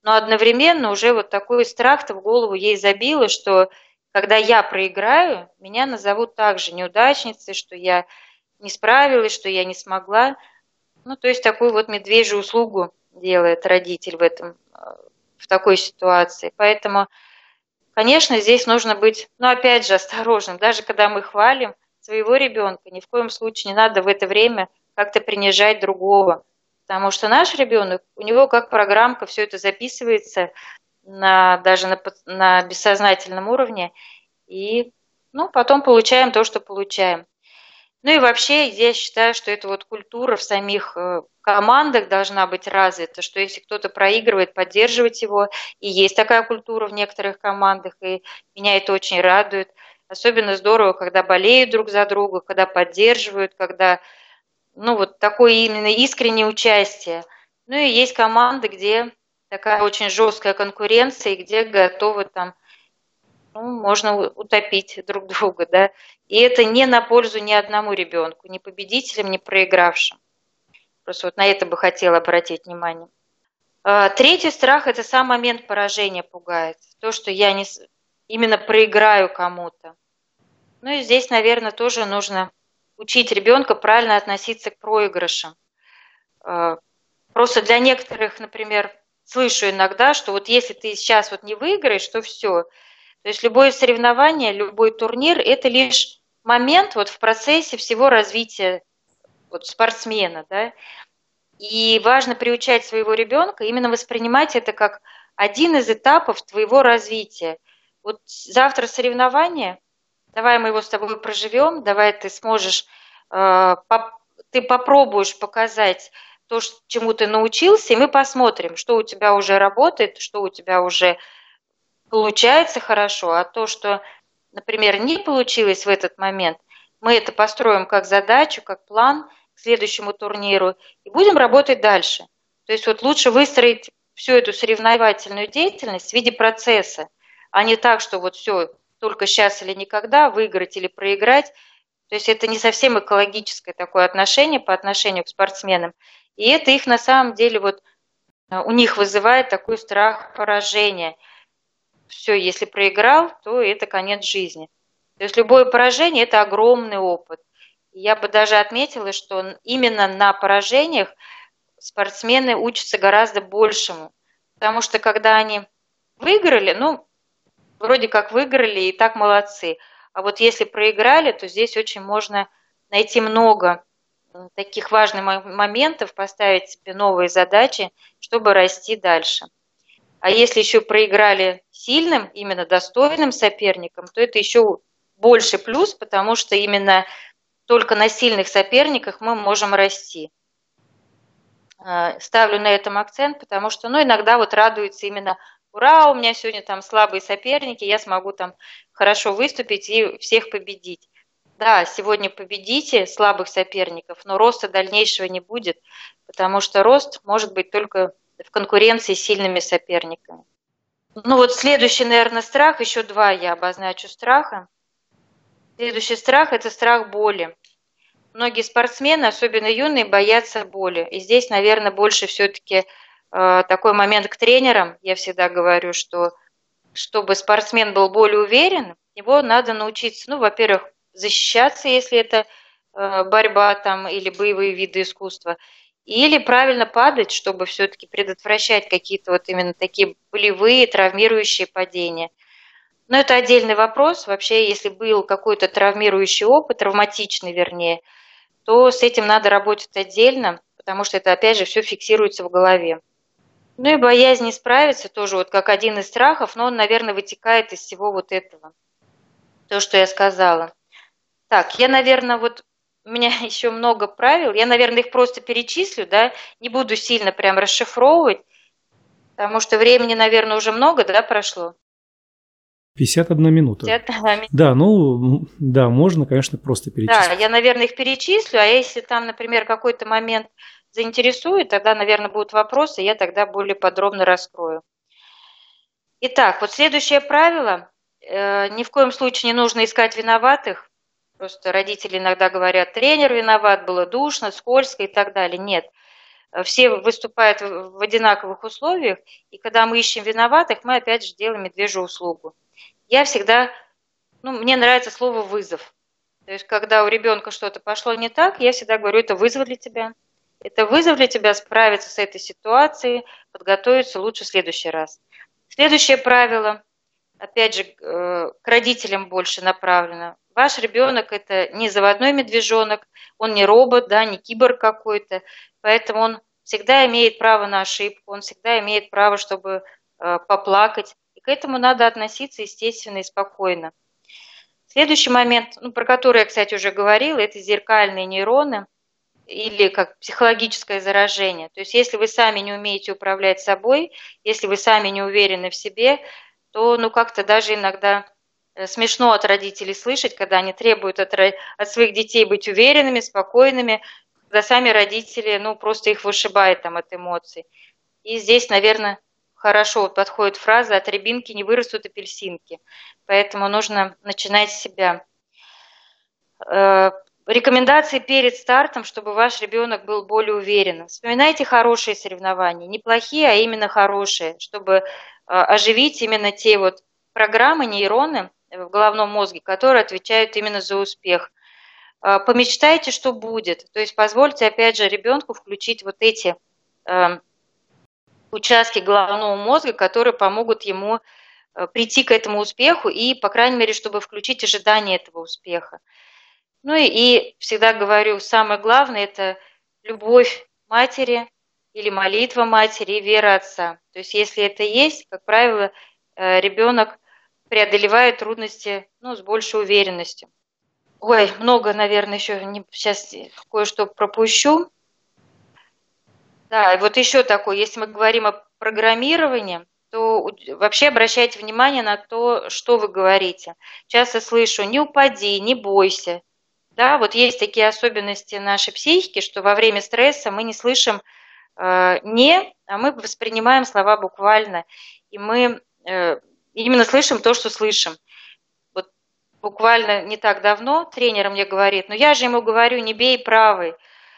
но одновременно уже вот такой страх-то в голову ей забило, что когда я проиграю, меня назовут также неудачницей, что я не справилась, что я не смогла. Ну, то есть такую вот медвежью услугу делает родитель в этом, в такой ситуации. Поэтому, конечно, здесь нужно быть, ну, опять же, осторожным. Даже когда мы хвалим своего ребенка, ни в коем случае не надо в это время как-то принижать другого. Потому что наш ребенок, у него как программка все это записывается на, даже на, на бессознательном уровне, и ну, потом получаем то, что получаем. Ну и вообще, я считаю, что эта вот культура в самих командах должна быть развита, что если кто-то проигрывает, поддерживать его. И есть такая культура в некоторых командах, и меня это очень радует. Особенно здорово, когда болеют друг за друга, когда поддерживают, когда, ну, вот такое именно искреннее участие. Ну и есть команды, где такая очень жесткая конкуренция, и где готовы там, ну, можно утопить друг друга, да. И это не на пользу ни одному ребенку, ни победителям, ни проигравшим. Просто вот на это бы хотела обратить внимание. Третий страх – это сам момент поражения пугает. То, что я не именно проиграю кому-то. Ну и здесь, наверное, тоже нужно учить ребенка правильно относиться к проигрышам. Просто для некоторых, например, слышу иногда, что вот если ты сейчас вот не выиграешь, то все. То есть любое соревнование, любой турнир – это лишь момент вот в процессе всего развития вот спортсмена, да. И важно приучать своего ребенка именно воспринимать это как один из этапов твоего развития. Вот завтра соревнование, давай мы его с тобой проживем, давай ты сможешь, э, поп, ты попробуешь показать то, чему ты научился, и мы посмотрим, что у тебя уже работает, что у тебя уже получается хорошо, а то, что, например, не получилось в этот момент, мы это построим как задачу, как план к следующему турниру и будем работать дальше. То есть вот лучше выстроить всю эту соревновательную деятельность в виде процесса, а не так, что вот все, только сейчас или никогда, выиграть или проиграть. То есть это не совсем экологическое такое отношение по отношению к спортсменам. И это их на самом деле вот у них вызывает такой страх поражения. Все, если проиграл, то это конец жизни. То есть любое поражение – это огромный опыт. Я бы даже отметила, что именно на поражениях спортсмены учатся гораздо большему. Потому что когда они выиграли, ну, вроде как выиграли и так молодцы. А вот если проиграли, то здесь очень можно найти много таких важных моментов, поставить себе новые задачи, чтобы расти дальше. А если еще проиграли сильным, именно достойным соперникам, то это еще больше плюс, потому что именно только на сильных соперниках мы можем расти. Ставлю на этом акцент, потому что, ну, иногда вот радуется именно: ура, у меня сегодня там слабые соперники, я смогу там хорошо выступить и всех победить. Да, сегодня победите слабых соперников, но роста дальнейшего не будет, потому что рост может быть только в конкуренции с сильными соперниками. Ну вот следующий, наверное, страх, еще два я обозначу страха. Следующий страх – это страх боли. Многие спортсмены, особенно юные, боятся боли. И здесь, наверное, больше все-таки э, такой момент к тренерам. Я всегда говорю, что чтобы спортсмен был более уверен, его надо научиться, ну, во-первых, защищаться, если это э, борьба там, или боевые виды искусства, или правильно падать, чтобы все-таки предотвращать какие-то вот именно такие болевые, травмирующие падения. Но это отдельный вопрос. Вообще, если был какой-то травмирующий опыт, травматичный вернее, то с этим надо работать отдельно, потому что это, опять же, все фиксируется в голове. Ну и боязнь не справиться тоже вот как один из страхов, но он, наверное, вытекает из всего вот этого. То, что я сказала. Так, я, наверное, вот у меня еще много правил, я, наверное, их просто перечислю, да, не буду сильно прям расшифровывать, потому что времени, наверное, уже много, да, прошло. пятьдесят одна минута. пятьдесят одна минута. Да, ну, да, можно, конечно, просто перечислить. Да, я, наверное, их перечислю, а если там, например, какой-то момент заинтересует, тогда, наверное, будут вопросы, я тогда более подробно раскрою. Итак, вот следующее правило. Э, ни в коем случае не нужно искать виноватых. Просто родители иногда говорят: тренер виноват, было душно, скользко и так далее. Нет. все выступают в одинаковых условиях, и когда мы ищем виноватых, мы опять же делаем медвежью услугу. Я всегда, ну, мне нравится слово «вызов». То есть, когда у ребенка что-то пошло не так, я всегда говорю, это вызов для тебя. Это вызов для тебя справиться с этой ситуацией, подготовиться лучше в следующий раз. Следующее правило, опять же, к родителям больше направлено. Ваш ребенок – это не заводной медвежонок, он не робот, да, не киборг какой-то, поэтому он всегда имеет право на ошибку, он всегда имеет право, чтобы э, поплакать, и к этому надо относиться естественно и спокойно. Следующий момент, ну, про который я, кстати, уже говорила, это зеркальные нейроны или как психологическое заражение. То есть если вы сами не умеете управлять собой, если вы сами не уверены в себе, то ну как-то даже иногда смешно от родителей слышать, когда они требуют от, от своих детей быть уверенными, спокойными, когда сами родители, ну, просто их вышибает там от эмоций. И здесь, наверное, хорошо подходит фраза «от рябинки не вырастут апельсинки». Поэтому нужно начинать с себя. Рекомендации перед стартом, чтобы ваш ребенок был более уверенным. Вспоминайте хорошие соревнования, не плохие, а именно хорошие, чтобы оживить именно те вот программы, нейроны в головном мозге, которые отвечают именно за успех. Помечтайте, что будет. То есть позвольте, опять же, ребенку включить вот эти э, участки головного мозга, которые помогут ему э, прийти к этому успеху и, по крайней мере, чтобы включить ожидание этого успеха. Ну и, и всегда говорю, самое главное – это любовь матери или молитва матери и вера отца. То есть если это есть, как правило, э, ребенок преодолевает трудности, ну, с большей уверенностью. Ой, много, наверное, еще не, сейчас кое-что пропущу. Да, и вот еще такое, если мы говорим о программировании, то вообще обращайте внимание на то, что вы говорите. Часто слышу: не упади, не бойся. Да, вот есть такие особенности нашей психики, что во время стресса мы не слышим э, «не», а мы воспринимаем слова буквально, и мы э, именно слышим то, что слышим. Вот буквально не так давно тренер мне говорит: ну я же ему говорю, не бей правый,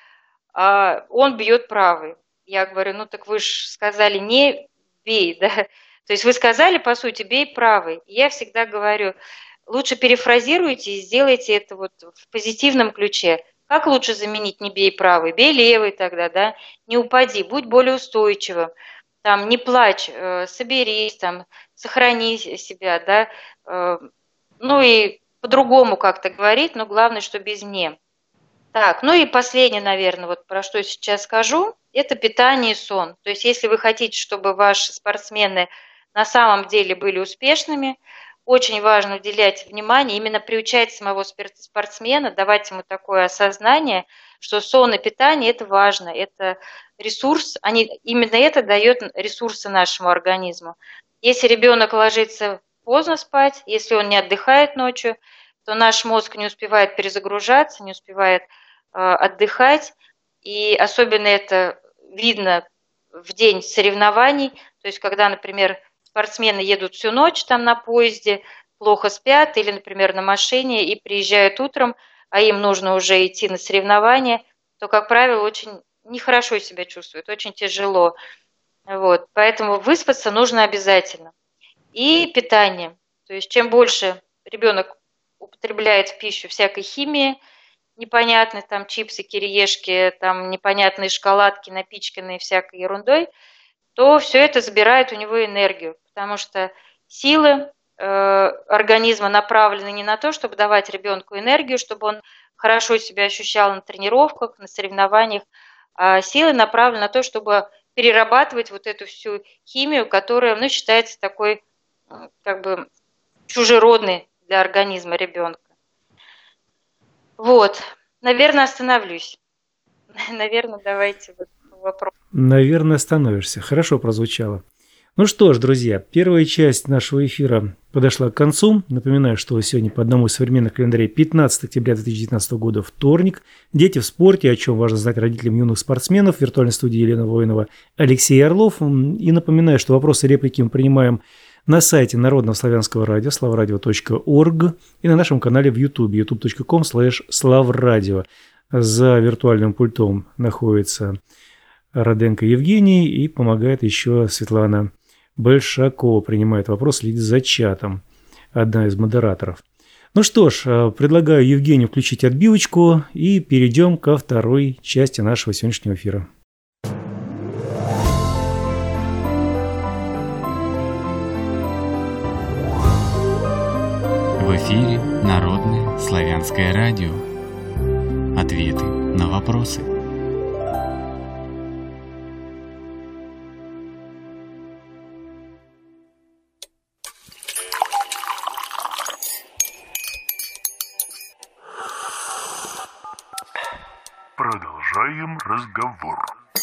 а он бьет правый. Я говорю: ну так вы же сказали не бей, да? То есть вы сказали, по сути, бей правый. И я всегда говорю, лучше перефразируйте и сделайте это вот в позитивном ключе. Как лучше заменить не бей правый? Бей левый тогда, да? Не упади, будь более устойчивым. Там, не плачь, э, соберись, там, сохрани себя, да, э, ну и по-другому как-то говорить, но главное, что без «мне». Так, ну и последнее, наверное, вот про что я сейчас скажу, это питание и сон. То есть если вы хотите, чтобы ваши спортсмены на самом деле были успешными, очень важно уделять внимание, именно приучать самого спортсмена, давать ему такое осознание, что сон и питание – это важно, это ресурс, они, именно это дает ресурсы нашему организму. Если ребенок ложится поздно спать, если он не отдыхает ночью, то наш мозг не успевает перезагружаться, не успевает э, отдыхать, и особенно это видно в день соревнований, то есть когда, например, спортсмены едут всю ночь там на поезде, плохо спят, или, например, на машине и приезжают утром, а им нужно уже идти на соревнования, то, как правило, очень нехорошо себя чувствуют, очень тяжело. Вот. Поэтому выспаться нужно обязательно. И питание. То есть чем больше ребенок употребляет в пищу всякой химии, непонятной, там чипсы, кириешки, там непонятные шоколадки, напичканные всякой ерундой, то все это забирает у него энергию, потому что силы э, организма направлены не на то, чтобы давать ребенку энергию, чтобы он хорошо себя ощущал на тренировках, на соревнованиях, а силы направлены на то, чтобы перерабатывать вот эту всю химию, которая, ну, считается такой, как бы, чужеродной для организма ребенка. Вот, наверное, остановлюсь. Наверное, давайте вот вопрос. Наверное, остановишься. Хорошо прозвучало. Ну что ж, друзья, первая часть нашего эфира подошла к концу. Напоминаю, что сегодня по одному из современных календарей пятнадцатого октября две тысячи девятнадцатого года, вторник. Дети в спорте, о чем важно знать родителям юных спортсменов. В виртуальной студии Елена Воинова, Алексей Орлов. И напоминаю, что вопросы и реплики мы принимаем на сайте Народного славянского радио славрадио точка орг и на нашем канале в YouTube ютуб точка ком слэш славрадио. За виртуальным пультом находится Роденко Евгений, и помогает еще Светлана Большакова, принимает вопрос, следит за чатом, одна из модераторов. Ну что ж, предлагаю Евгению включить отбивочку и перейдем ко второй части нашего сегодняшнего эфира. В эфире Народное славянское радио. Ответы на вопросы. Продолжаем разговор.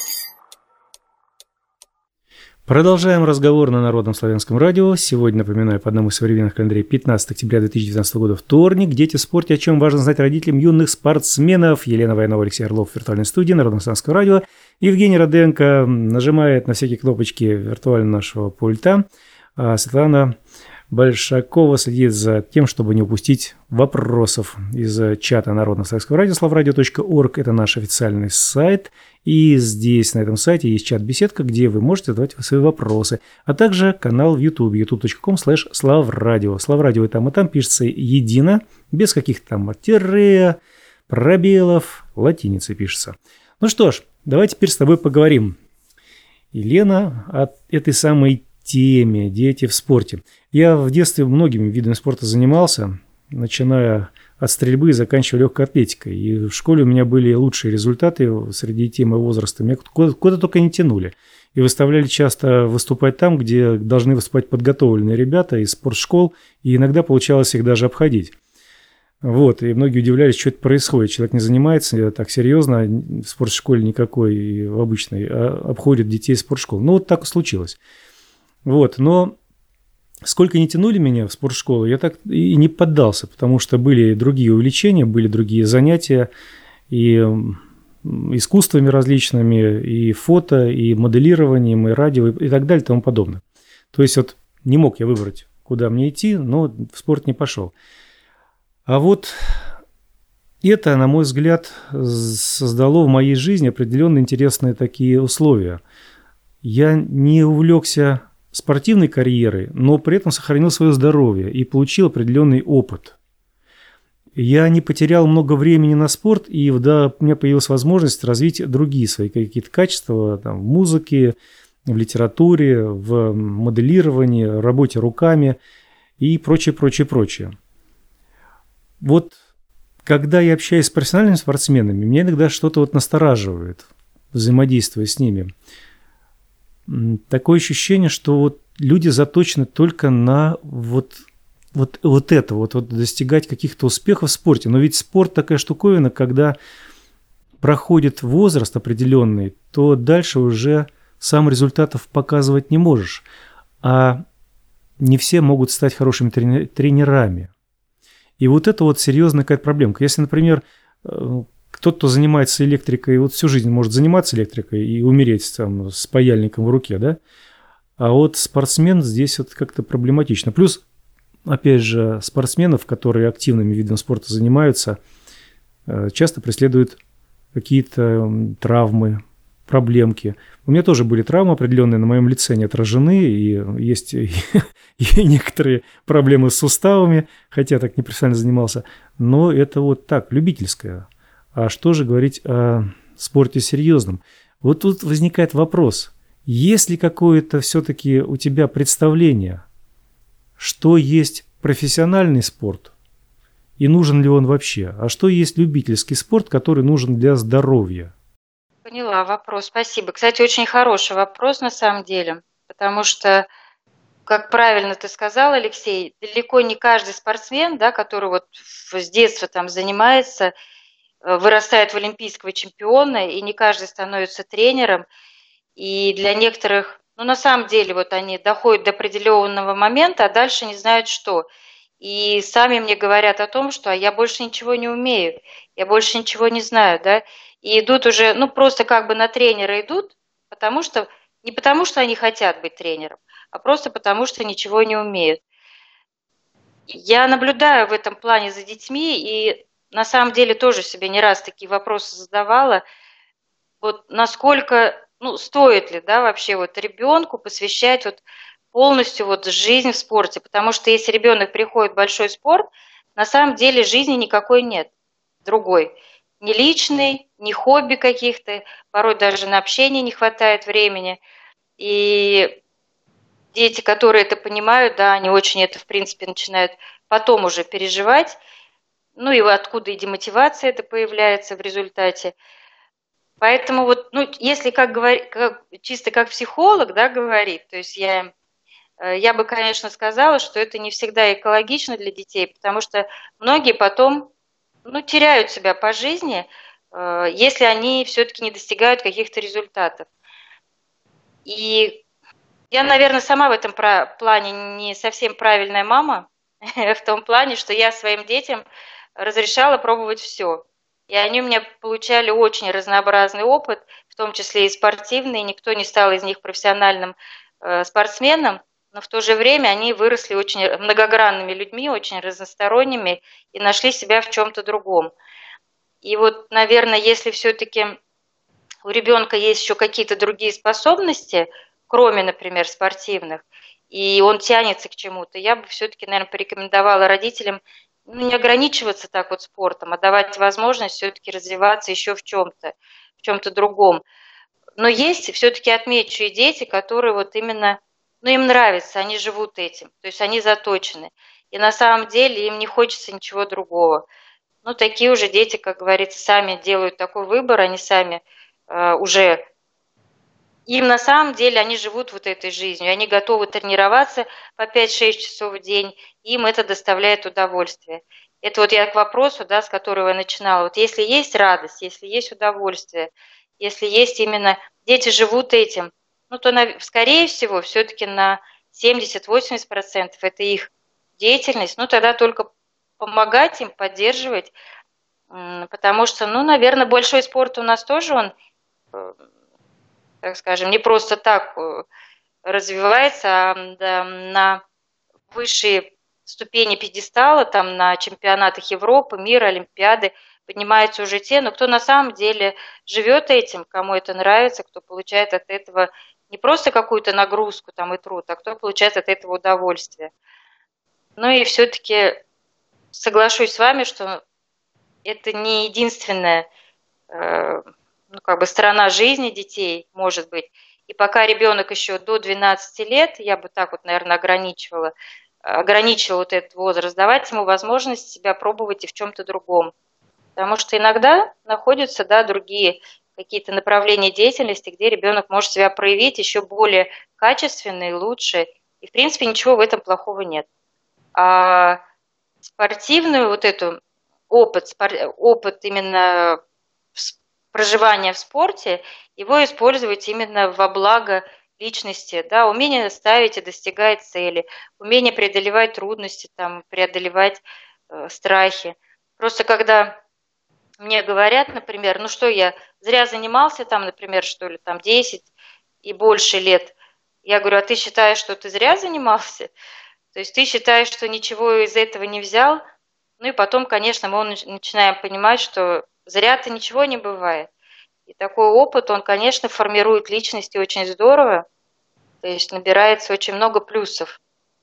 Продолжаем разговор на Народном славянском радио. Сегодня, напоминаю, по одному из современных календарей, пятнадцатого октября две тысячи девятнадцатого года, вторник. Дети в спорте, о чем важно знать родителям юных спортсменов. Елена Войнова, Алексей Орлов в виртуальной студии Народного славянского радио. Евгений Роденко нажимает на всякие кнопочки виртуально нашего пульта. А Светлана Большакова следит за тем, чтобы не упустить вопросов из чата Народного славянского радио. славрадио точка орг – это наш официальный сайт. И здесь, на этом сайте, есть чат-беседка, где вы можете задавать свои вопросы. А также канал в YouTube, ютуб точка ком слэш славрадио. Славрадио и там, и там пишется едино, без каких-то там тире, пробелов, латиницей пишется. Ну что ж, давай теперь с тобой поговорим, Елена, о этой самой теме «Дети в спорте». Я в детстве многими видами спорта занимался, начиная от стрельбы и заканчивая легкой атлетикой. И в школе у меня были лучшие результаты среди детей моего возраста. Меня куда, куда только не тянули. И выставляли часто выступать там, где должны выступать подготовленные ребята из спортшкол. И иногда получалось их даже обходить. Вот. И многие удивлялись, что это происходит. Человек не занимается так серьезно в спортшколе никакой, и в обычной, а обходит детей из спортшкол. Ну, вот так и случилось. Вот. Но сколько не тянули меня в спортшколу, я так и не поддался, потому что были другие увлечения, были другие занятия, и искусствами различными, и фото, и моделированием, и радио, и так далее, и тому подобное. То есть вот не мог я выбрать, куда мне идти, но в спорт не пошел. А вот это, на мой взгляд, создало в моей жизни определенные интересные такие условия. Я не увлекся спортивной карьерой, но при этом сохранил свое здоровье и получил определенный опыт. Я не потерял много времени на спорт, и да, у меня появилась возможность развить другие свои какие-то качества там, в музыке, в литературе, в моделировании, работе руками и прочее, прочее, прочее. Вот когда я общаюсь с профессиональными спортсменами, меня иногда что-то вот настораживает, взаимодействуя с ними. Такое ощущение, что вот люди заточены только на вот, вот, вот это, вот, вот достигать каких-то успехов в спорте. Но ведь спорт такая штуковина, когда проходит возраст определенный, то дальше уже сам результатов показывать не можешь. А не все могут стать хорошими тренерами. И вот это вот серьезная какая-то проблемка. Если, например, кто-то, кто занимается электрикой, вот всю жизнь может заниматься электрикой и умереть там, с паяльником в руке, да? А вот спортсмен здесь вот как-то проблематично. Плюс, опять же, спортсменов, которые активными видами спорта занимаются, часто преследуют какие-то травмы, проблемки. У меня тоже были травмы определенные, на моем лице не отражены, и есть и, и некоторые проблемы с суставами, хотя я так не профессионально занимался. Но это вот так, любительское. А что же говорить о спорте серьезном? Вот тут возникает вопрос. Есть ли какое-то все-таки у тебя представление, что есть профессиональный спорт и нужен ли он вообще? А что есть любительский спорт, который нужен для здоровья? Поняла вопрос, спасибо. Кстати, очень хороший вопрос на самом деле, потому что, как правильно ты сказал, Алексей, далеко не каждый спортсмен, да, который вот с детства там занимается, вырастает в олимпийского чемпиона, и не каждый становится тренером. И для некоторых, ну, на самом деле, вот они доходят до определенного момента, а дальше не знают, что. И сами мне говорят о том, что я больше ничего не умею, я больше ничего не знаю, да. И идут уже, ну, просто как бы на тренера идут, потому что, не потому что они хотят быть тренером, а просто потому что ничего не умеют. Я наблюдаю в этом плане за детьми, и на самом деле тоже себе не раз такие вопросы задавала. Вот насколько ну, стоит ли, да, вообще вот ребенку посвящать вот полностью вот жизнь в спорте, потому что если ребенок приходит в большой спорт, на самом деле жизни никакой нет, другой. Ни личной, ни хобби каких-то, порой даже на общение не хватает времени. И дети, которые это понимают, да, они очень это, в принципе, начинают потом уже переживать. Ну и откуда и демотивация это появляется в результате. Поэтому вот, ну, если как говорить, как, чисто как психолог, да, говорить, то есть я, я бы, конечно, сказала, что это не всегда экологично для детей, потому что многие потом, ну, теряют себя по жизни, если они все-таки не достигают каких-то результатов. И я, наверное, сама в этом плане не совсем правильная мама, в том плане, что я своим детям разрешала пробовать все. И они у меня получали очень разнообразный опыт, в том числе и спортивный. Никто не стал из них профессиональным э, спортсменом, но в то же время они выросли очень многогранными людьми, очень разносторонними и нашли себя в чем-то другом. И вот, наверное, если все-таки у ребенка есть еще какие-то другие способности, кроме, например, спортивных, и он тянется к чему-то, я бы все-таки, наверное, порекомендовала родителям ну, не ограничиваться так вот спортом, а давать возможность все-таки развиваться еще в чем-то, в чем-то другом. Но есть, все-таки отмечу, и дети, которые вот именно, ну, им нравится, они живут этим, то есть они заточены. И на самом деле им не хочется ничего другого. Ну, такие уже дети, как говорится, сами делают такой выбор, они сами э, уже... Им на самом деле они живут вот этой жизнью, они готовы тренироваться по пять-шесть часов в день, им это доставляет удовольствие. Это вот я к вопросу, да, с которого я начинала. Вот если есть радость, если есть удовольствие, если есть именно дети живут этим, ну то, скорее всего, все-таки на семьдесят-восемьдесят процентов это их деятельность, ну тогда только помогать им, поддерживать, потому что, ну, наверное, большой спорт у нас тоже, он... так скажем, не просто так развивается, а да, на высшие ступени пьедестала, там на чемпионатах Европы, мира, Олимпиады поднимаются уже те, но кто на самом деле живет этим, кому это нравится, кто получает от этого не просто какую-то нагрузку там и труд, а кто получает от этого удовольствие. Ну и все-таки соглашусь с вами, что это не единственная ну, как бы сторона жизни детей, может быть. И пока ребенок еще до двенадцати лет, я бы так вот, наверное, ограничивала, ограничивала вот этот возраст, давать ему возможность себя пробовать и в чем-то другом. Потому что иногда находятся, да, другие какие-то направления деятельности, где ребенок может себя проявить еще более качественно и лучше. И, в принципе, ничего в этом плохого нет. А спортивную вот эту опыт, опыт именно проживания в спорте, его использовать именно во благо личности, да, умение ставить и достигать цели, умение преодолевать трудности, там, преодолевать э, страхи. Просто когда мне говорят, например, ну что, я зря занимался там, например, что ли, там десять и больше лет, я говорю, а ты считаешь, что ты зря занимался? То есть ты считаешь, что ничего из этого не взял? Ну и потом, конечно, мы начинаем понимать, что зря-то ничего не бывает. И такой опыт, он, конечно, формирует личность и очень здорово. То есть набирается очень много плюсов.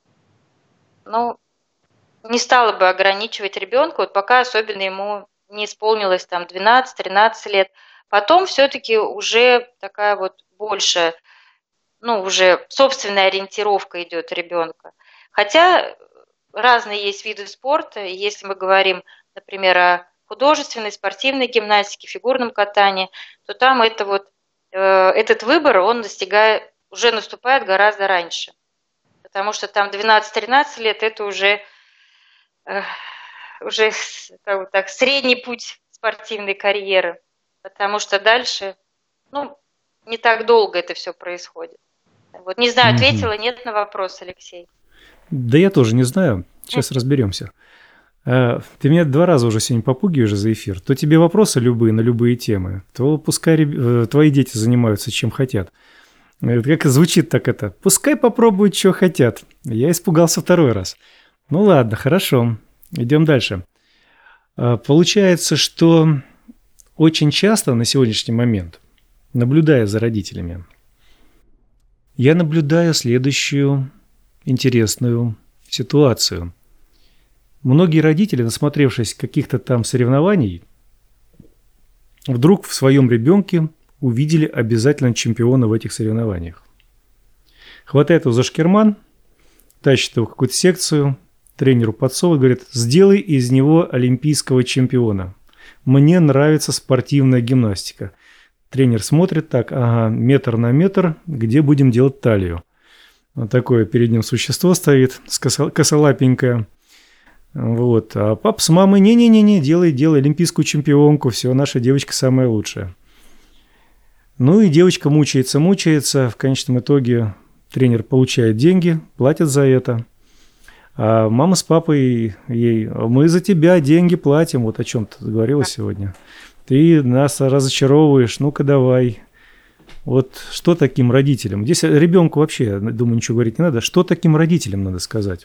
Ну, не стала бы ограничивать ребенка, вот пока особенно ему не исполнилось там двенадцать-тринадцать лет. Потом все-таки уже такая вот большая, ну, уже собственная ориентировка идет ребенка. Хотя разные есть виды спорта. Если мы говорим, например, о художественной, спортивной гимнастике, фигурном катании, то там это вот, э, этот выбор, он достигает, уже наступает гораздо раньше. Потому что там двенадцать-тринадцать лет это уже, э, уже как бы так, средний путь спортивной карьеры. Потому что дальше, ну, не так долго это все происходит. Вот не знаю, ответила, нет на вопрос, Алексей? Да я тоже не знаю. Сейчас разберемся. Ты меня два раза уже сегодня попугиваешь за эфир. То тебе вопросы любые на любые темы, то пускай твои дети занимаются чем хотят. Как звучит так это? Пускай попробуют, что хотят. Я испугался второй раз. Ну ладно, хорошо. Идем дальше. Получается, что очень часто на сегодняшний момент наблюдая за родителями, я наблюдаю следующую интересную ситуацию. Многие родители, насмотревшись каких-то там соревнований, вдруг в своем ребенке увидели обязательно чемпиона в этих соревнованиях. Хватает его за шкирман, тащит его в какую-то секцию, тренеру подсовывает, говорит: сделай из него олимпийского чемпиона. Мне нравится спортивная гимнастика. Тренер смотрит так: ага, метр на метр, где будем делать талию. Вот такое перед ним существо стоит, косолапенькое. Вот. А папа с мамой: не-не-не, делай, делай олимпийскую чемпионку, все, наша девочка самая лучшая. Ну и девочка мучается, мучается, в конечном итоге тренер получает деньги, платит за это. А мама с папой ей: мы за тебя деньги платим, вот о чем ты говорила сегодня. Ты нас разочаровываешь, ну-ка давай. Вот что таким родителям? Здесь ребенку вообще, думаю, ничего говорить не надо. Что таким родителям надо сказать?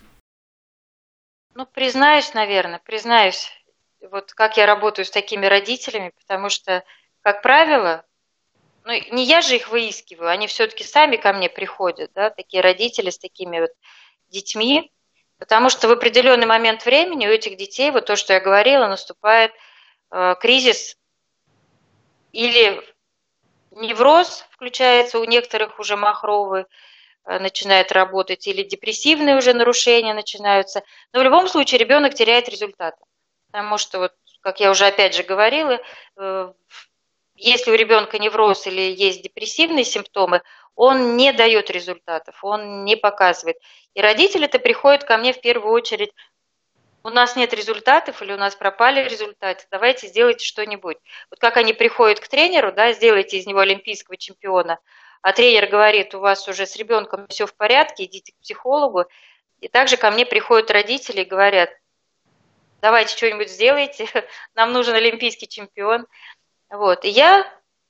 Ну, признаюсь, наверное, признаюсь, вот как я работаю с такими родителями, потому что, как правило, ну, не я же их выискиваю, они все-таки сами ко мне приходят, да, такие родители с такими вот детьми, потому что в определенный момент времени у этих детей, вот то, что я говорила, наступает э, кризис или невроз включается, у некоторых уже махровый э, начинает работать, или депрессивные уже нарушения начинаются. Но в любом случае ребенок теряет результаты, потому что, вот, как я уже опять же говорила, э, если у ребенка невроз или есть депрессивные симптомы, он не дает результатов, он не показывает. И родители-то приходят ко мне в первую очередь: у нас нет результатов или у нас пропали результаты, давайте сделайте что-нибудь. Вот как они приходят к тренеру, да, сделайте из него олимпийского чемпиона, а тренер говорит: у вас уже с ребенком все в порядке, идите к психологу. И также ко мне приходят родители и говорят: давайте что-нибудь сделайте, нам нужен олимпийский чемпион. Вот. И я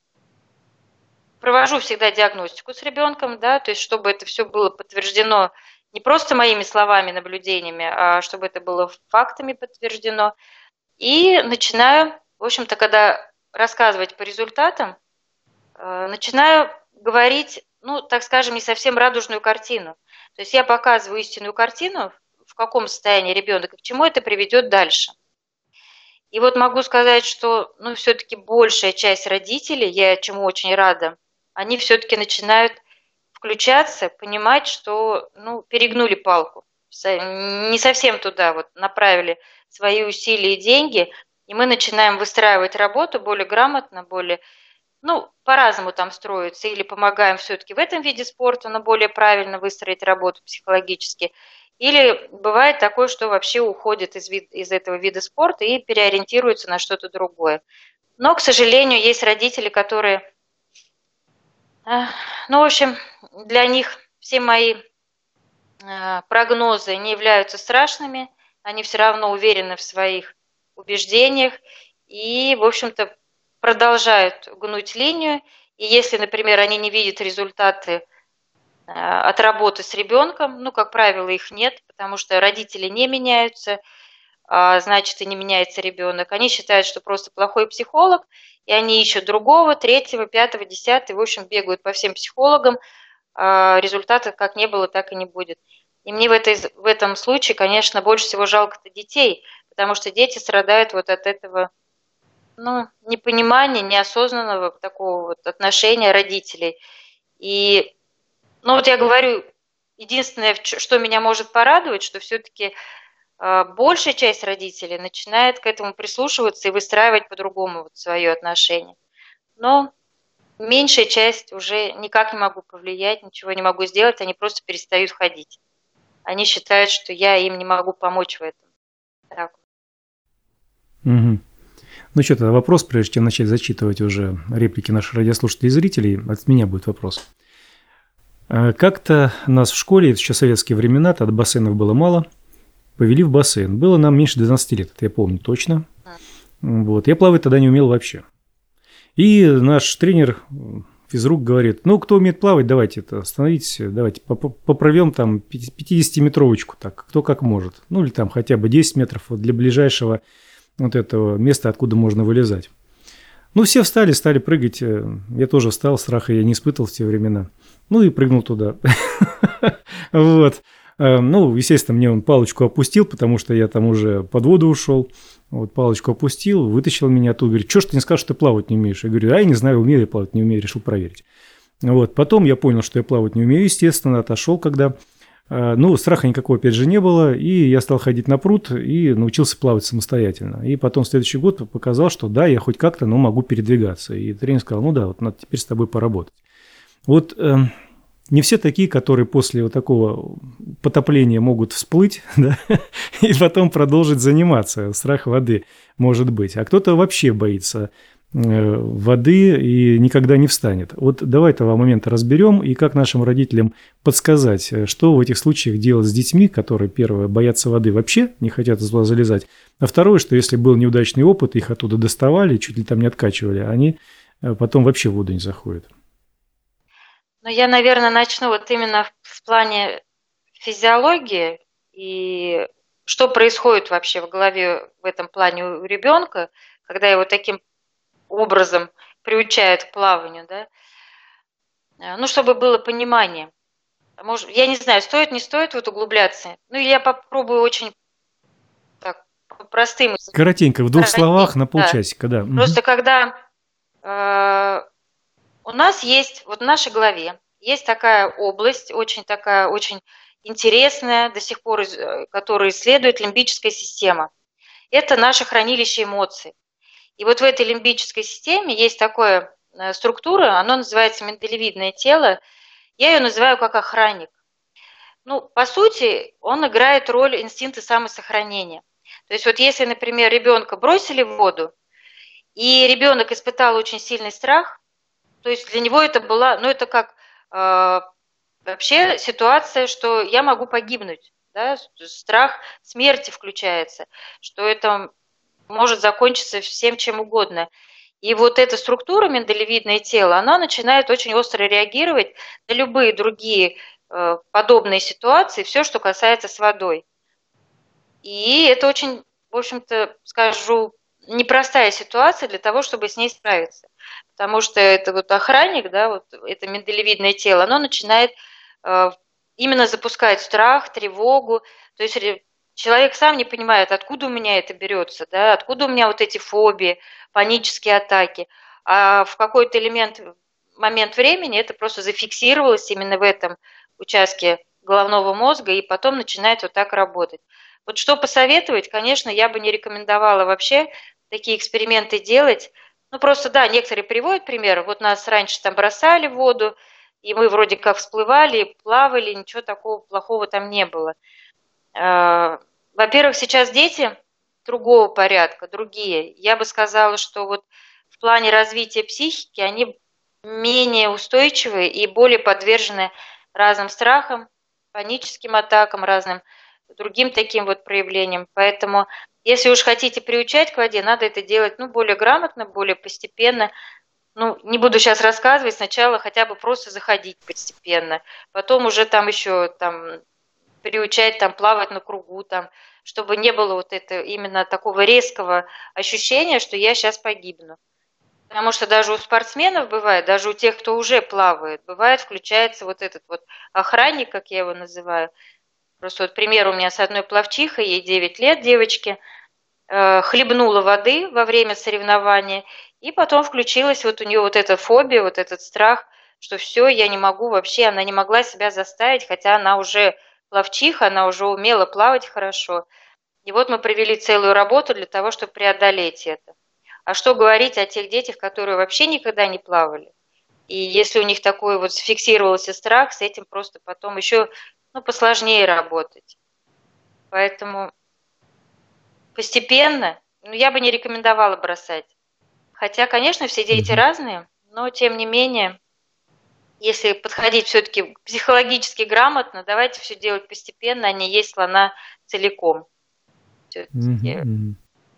провожу всегда диагностику с ребенком, да, то есть чтобы это все было подтверждено не просто моими словами, наблюдениями, а чтобы это было фактами подтверждено. И начинаю, в общем-то, когда рассказывать по результатам, начинаю говорить, ну, так скажем, не совсем радужную картину. То есть я показываю истинную картину, в каком состоянии ребенок и к чему это приведет дальше. И вот могу сказать, что, ну, все-таки большая часть родителей, я чему очень рада, они все-таки начинают включаться, понимать, что, ну, перегнули палку, не совсем туда вот направили свои усилия и деньги, и мы начинаем выстраивать работу более грамотно, более, ну, по-разному там строится, или помогаем все-таки в этом виде спорта, но более правильно выстроить работу психологически. Или бывает такое, что вообще уходит из, вид, из этого вида спорта и переориентируется на что-то другое. Но, к сожалению, есть родители, которые, ну, в общем, для них все мои прогнозы не являются страшными, они все равно уверены в своих убеждениях и, в общем-то, продолжают гнуть линию. И если, например, они не видят результаты от работы с ребенком, ну, как правило, их нет, потому что родители не меняются, а значит, и не меняется ребенок. Они считают, что просто плохой психолог, и они ищут другого, третьего, пятого, десятого, в общем, бегают по всем психологам, а результата как не было, так и не будет. И мне в, этой, в этом случае, конечно, больше всего жалко-то детей, потому что дети страдают вот от этого, ну, непонимания, неосознанного такого вот отношения родителей. И ну вот я говорю, единственное, что меня может порадовать, что все-таки э, большая часть родителей начинает к этому прислушиваться и выстраивать по-другому вот свое отношение. Но меньшая часть уже никак не могу повлиять, ничего не могу сделать, они просто перестают ходить. Они считают, что я им не могу помочь в этом. Так. Угу. Ну что, тогда вопрос, прежде чем начать зачитывать уже реплики наших радиослушателей и зрителей, от меня будет вопрос. Как-то нас в школе, это еще советские времена, тогда бассейнов было мало, повели в бассейн. Было нам меньше двенадцати лет, это я помню точно. Вот. Я плавать тогда не умел вообще. И наш тренер, физрук, говорит: ну, кто умеет плавать, давайте это, становитесь, давайте поправим там пятидесятиметровочку, так, кто как может. Ну, или там хотя бы десять метров вот для ближайшего вот этого места, откуда можно вылезать. Ну, все встали, стали прыгать. Я тоже встал, страха я не испытывал в те времена. Ну, и прыгнул туда. Вот. Ну, естественно, мне он палочку опустил, потому что я там уже под воду ушел. Вот, палочку опустил, вытащил меня оттуда. Говорит, что ж ты не скажешь, что ты плавать не умеешь? Я говорю, а я не знаю, умею я плавать, не умею, решил проверить. Вот. Потом я понял, что я плавать не умею, естественно, отошел, когда... Ну, страха никакого, опять же, не было, и я стал ходить на пруд и научился плавать самостоятельно. И потом следующий год показал, что да, я хоть как-то, но могу передвигаться. И тренер сказал, ну да, вот надо теперь с тобой поработать. Вот э, не все такие, которые после вот такого потопления могут всплыть, да, и потом продолжить заниматься. Страх воды может быть. А кто-то вообще боится воды и никогда не встанет. Вот давай этого момента разберем и как нашим родителям подсказать, что в этих случаях делать с детьми, которые, первое, боятся воды, вообще не хотят туда залезать, а второе, что если был неудачный опыт, их оттуда доставали, чуть ли там не откачивали, они потом вообще в воду не заходят. Ну, я, наверное, начну вот именно в плане физиологии и что происходит вообще в голове в этом плане у ребенка, когда его таким образом приучают к плаванию, да, ну, чтобы было понимание. Может, я не знаю, стоит, не стоит вот углубляться. Ну, я попробую очень так, простым. Коротенько, в двух словах, на полчасика, да. да. Просто угу. когда э, у нас есть, вот в нашей голове есть такая область, очень такая, очень интересная, до сих пор, которую исследует лимбическая система. Это наше хранилище эмоций. И вот в этой лимбической системе есть такая структура, она называется миндалевидное тело. Я ее называю как охранник. Ну, по сути, он играет роль инстинкта самосохранения. То есть вот если, например, ребенка бросили в воду, и ребенок испытал очень сильный страх, то есть для него это была, ну, это как э, вообще ситуация, что я могу погибнуть, да, страх смерти включается, что это может закончиться всем чем угодно. И вот эта структура, миндалевидное тело, она начинает очень остро реагировать на любые другие э, подобные ситуации, все, что касается с водой. И это очень, в общем-то, скажу, непростая ситуация для того, чтобы с ней справиться. Потому что это вот охранник, да, вот это миндалевидное тело, оно начинает э, именно запускать страх, тревогу, то есть человек сам не понимает, откуда у меня это берется, да, откуда у меня вот эти фобии, панические атаки. А в какой-то элемент, момент времени это просто зафиксировалось именно в этом участке головного мозга и потом начинает вот так работать. Вот что посоветовать, конечно, я бы не рекомендовала вообще такие эксперименты делать. Ну просто да, некоторые приводят примеры. Вот нас раньше там бросали в воду, и мы вроде как всплывали, плавали, ничего такого плохого там не было. Во-первых, сейчас дети другого порядка, другие. Я бы сказала, что вот в плане развития психики они менее устойчивые и более подвержены разным страхам, паническим атакам, разным другим таким вот проявлениям. Поэтому, если уж хотите приучать к воде, надо это делать, ну, более грамотно, более постепенно. Ну, не буду сейчас рассказывать, сначала хотя бы просто заходить постепенно, потом уже там еще там приучать там плавать на кругу, там, чтобы не было вот это именно такого резкого ощущения, что я сейчас погибну. Потому что даже у спортсменов бывает, даже у тех, кто уже плавает, бывает, включается вот этот вот охранник, как я его называю. Просто вот пример у меня с одной пловчихой, ей девять лет, девочке, э, хлебнула воды во время соревнования, и потом включилась вот у нее вот эта фобия, вот этот страх, что все, я не могу вообще, она не могла себя заставить, хотя она уже пловчиха, она уже умела плавать хорошо. И вот мы провели целую работу для того, чтобы преодолеть это. А что говорить о тех детях, которые вообще никогда не плавали? И если у них такой вот зафиксировался страх, с этим просто потом еще ну, посложнее работать. Поэтому постепенно, ну, я бы не рекомендовала бросать. Хотя, конечно, все дети mm-hmm. разные, но тем не менее, если подходить все-таки психологически грамотно, давайте все делать постепенно, а не есть слона целиком. Mm-hmm.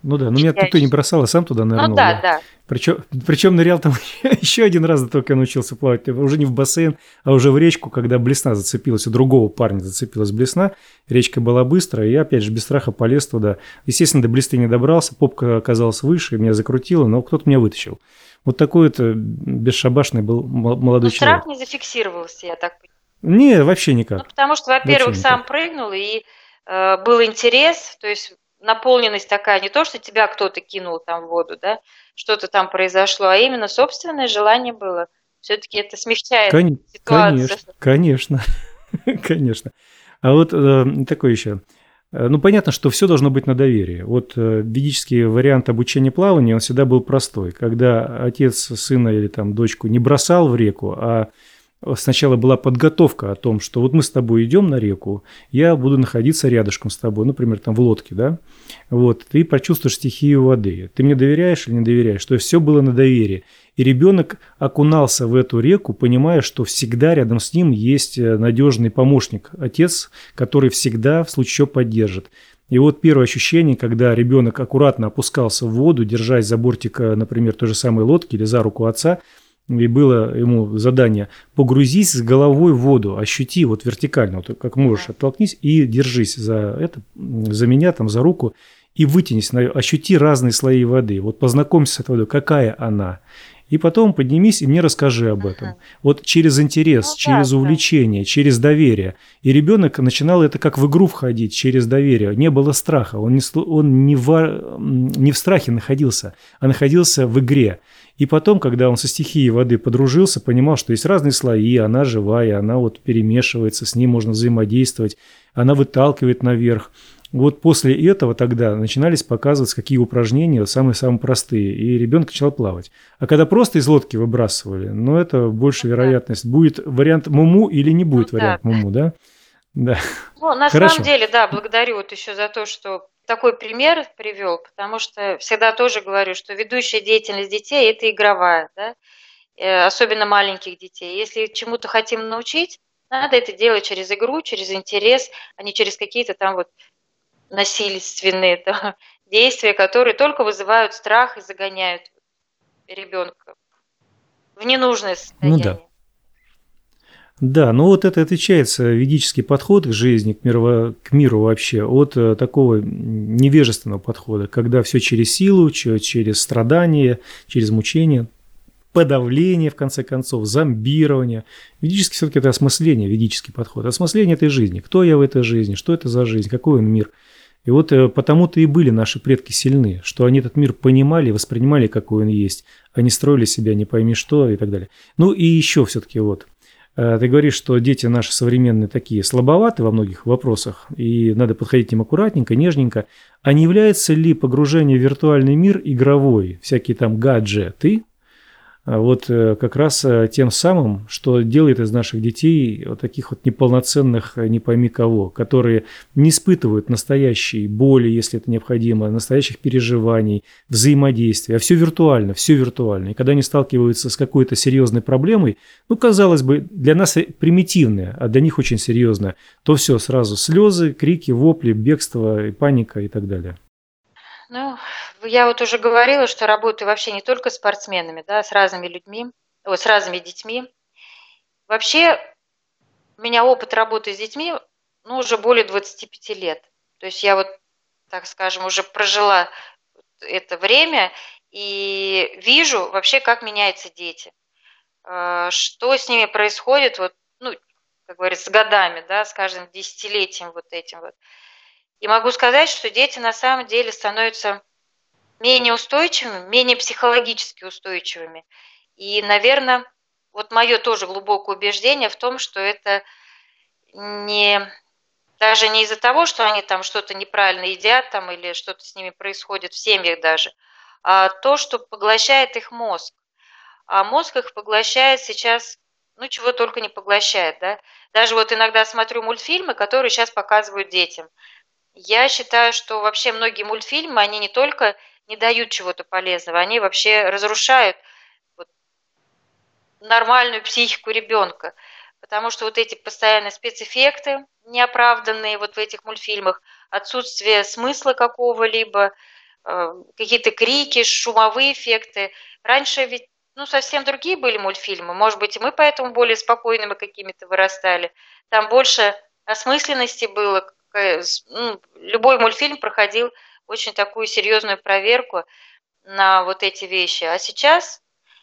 Ну да, но меня никто не бросал, а сам туда нырнул. Ну да, да. да. Причем, причем нырял там еще один раз, только я научился плавать. Уже не в бассейн, а уже в речку, когда блесна зацепилась, у другого парня зацепилась блесна. Речка была быстрая, и я опять же без страха полез туда. Естественно, до блесны не добрался, попка оказалась выше, меня закрутило, но кто-то меня вытащил. Вот такой вот бесшабашный был молодой но человек. Страх не зафиксировался, я так понимаю. Не, вообще никак. Ну, потому что, во-первых, сам прыгнул, и э, был интерес, то есть наполненность такая, не то, что тебя кто-то кинул там в воду, да, что-то там произошло, а именно собственное желание было. Все-таки это смягчает Кон- ситуацию. Конечно, конечно, конечно. А вот э, такое еще. Ну, понятно, что все должно быть на доверии. Вот э, ведический вариант обучения плаванию, он всегда был простой. Когда отец сына или там дочку не бросал в реку, а сначала была подготовка о том, что вот мы с тобой идем на реку, я буду находиться рядышком с тобой, например, там в лодке, да, вот, ты почувствуешь стихию воды, ты мне доверяешь или не доверяешь, то есть все было на доверии. И ребенок окунался в эту реку, понимая, что всегда рядом с ним есть надежный помощник, отец, который всегда в случае чего поддержит. И вот первое ощущение, когда ребенок аккуратно опускался в воду, держась за бортик, например, той же самой лодки или за руку отца, и было ему задание: погрузись с головой в воду, ощути вот вертикально, вот как можешь, оттолкнись и держись за это, за меня, там, за руку, и вытянись, ощути разные слои воды. Вот познакомься с этой водой, какая она. И потом поднимись и мне расскажи об этом. Uh-huh. Вот через интерес, ну, через да, увлечение, да. через доверие. И ребенок начинал это как в игру входить, через доверие. Не было страха, он не, он не, в, не в страхе находился, а находился в игре. И потом, когда он со стихией воды подружился, понимал, что есть разные слои, она живая, она вот перемешивается, с ней можно взаимодействовать, она выталкивает наверх. Вот после этого тогда начинались показывать, какие упражнения самые-самые простые, и ребенок начал плавать. А когда просто из лодки выбрасывали, ну, это больше вероятность. Будет вариант муму или не будет ну, вариант да. муму, да? Да. Ну, на Хорошо. самом деле, да, благодарю вот еще за то, что такой пример привел, потому что всегда тоже говорю, что ведущая деятельность детей – это игровая, да? Особенно маленьких детей. Если чему-то хотим научить, надо это делать через игру, через интерес, а не через какие-то там вот насильственные да, действия, которые только вызывают страх и загоняют ребенка в ненужное состояние. Ну да. Да, ну вот это отличается ведический подход к жизни, к миру, к миру вообще от такого невежественного подхода, когда все через силу, через страдания, через мучения, подавление, в конце концов, зомбирование. Ведический все-таки это осмысление, ведический подход, осмысление этой жизни. Кто я в этой жизни, что это за жизнь, какой он мир. И вот потому-то и были наши предки сильны, что они этот мир понимали, воспринимали, какой он есть, они строили себя не пойми что и так далее. Ну и еще все-таки вот, ты говоришь, что дети наши современные такие слабоваты во многих вопросах, и надо подходить к ним аккуратненько, нежненько. А не является ли погружение в виртуальный мир игровой, всякие там гаджеты, вот как раз тем самым, что делает из наших детей вот таких вот неполноценных не пойми кого, которые не испытывают настоящей боли, если это необходимо, настоящих переживаний, взаимодействия, а все виртуально, все виртуально. И когда они сталкиваются с какой-то серьезной проблемой, ну, казалось бы, для нас примитивная, а для них очень серьезная, то все, сразу слезы, крики, вопли, бегство, паника и так далее. Ну, я вот уже говорила, что работаю вообще не только с спортсменами, да, с разными людьми, о, с разными детьми. Вообще, у меня опыт работы с детьми, ну, уже более двадцати пяти лет. То есть я вот, так скажем, уже прожила это время и вижу вообще, как меняются дети. Что с ними происходит, вот, ну, как говорится, с годами, да, с каждым десятилетием вот этим вот. И могу сказать, что дети на самом деле становятся менее устойчивыми, менее психологически устойчивыми. И, наверное, вот мое тоже глубокое убеждение в том, что это не, даже не из-за того, что они там что-то неправильно едят там, или что-то с ними происходит в семьях даже, а то, что поглощает их мозг. А мозг их поглощает сейчас, ну, чего только не поглощает, да. Даже вот иногда смотрю мультфильмы, которые сейчас показывают детям. Я считаю, что вообще многие мультфильмы, они не только не дают чего-то полезного, они вообще разрушают вот нормальную психику ребенка. Потому что вот эти постоянные спецэффекты неоправданные вот в этих мультфильмах, отсутствие смысла какого-либо, какие-то крики, шумовые эффекты. Раньше ведь ну, совсем другие были мультфильмы. Может быть, и мы поэтому более спокойными какими-то вырастали. Там больше осмысленности было. Ну, любой мультфильм проходил очень такую серьезную проверку на вот эти вещи. А сейчас,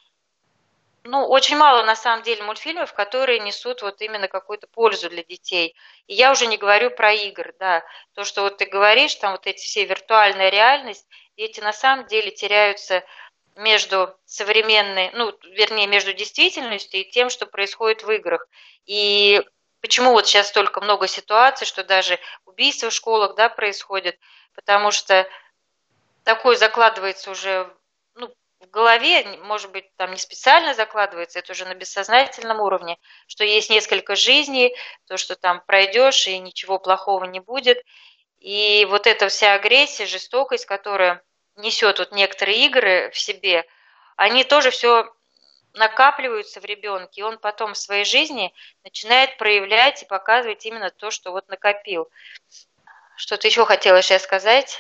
ну, очень мало на самом деле мультфильмов, которые несут вот именно какую-то пользу для детей. И я уже не говорю про игры, да. То, что вот ты говоришь, там вот эти все виртуальная реальность, дети на самом деле теряются между современной, ну, вернее, между действительностью и тем, что происходит в играх. И почему вот сейчас столько много ситуаций, что даже убийства в школах, да, происходят, потому что такое закладывается уже, ну, в голове, может быть, там не специально закладывается, это уже на бессознательном уровне, что есть несколько жизней, то, что там пройдешь и ничего плохого не будет. И вот эта вся агрессия, жестокость, которая несет вот некоторые игры в себе, они тоже все накапливаются в ребенке, и он потом в своей жизни начинает проявлять и показывать именно то, что вот накопил. Что-то еще хотела сейчас сказать.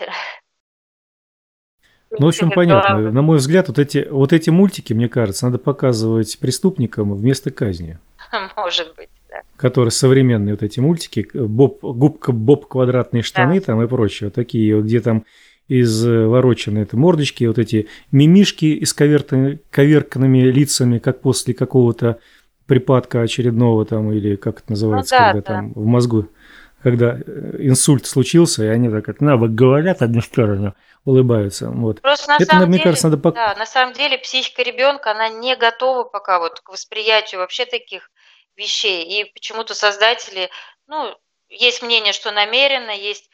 Ну, в общем, понятно. На мой взгляд, вот эти, вот эти мультики, мне кажется, надо показывать преступникам вместо казни. Может быть, да. Которые современные вот эти мультики, Боб, губка Боб, квадратные штаны, да, там и прочее, вот такие, вот, где там извороченные это мордочки, вот эти мимишки исковерканными лицами, как после какого-то припадка очередного там, или как это называется, ну, да, когда да. там в мозгу, когда инсульт случился, и они так как на говорят одну сторону, улыбаются. Вот. Просто на это, самом мне деле, кажется, надо пок... да, на самом деле психика ребенка, она не готова пока вот к восприятию вообще таких вещей. И почему-то создатели, ну, есть мнение, что намеренно, есть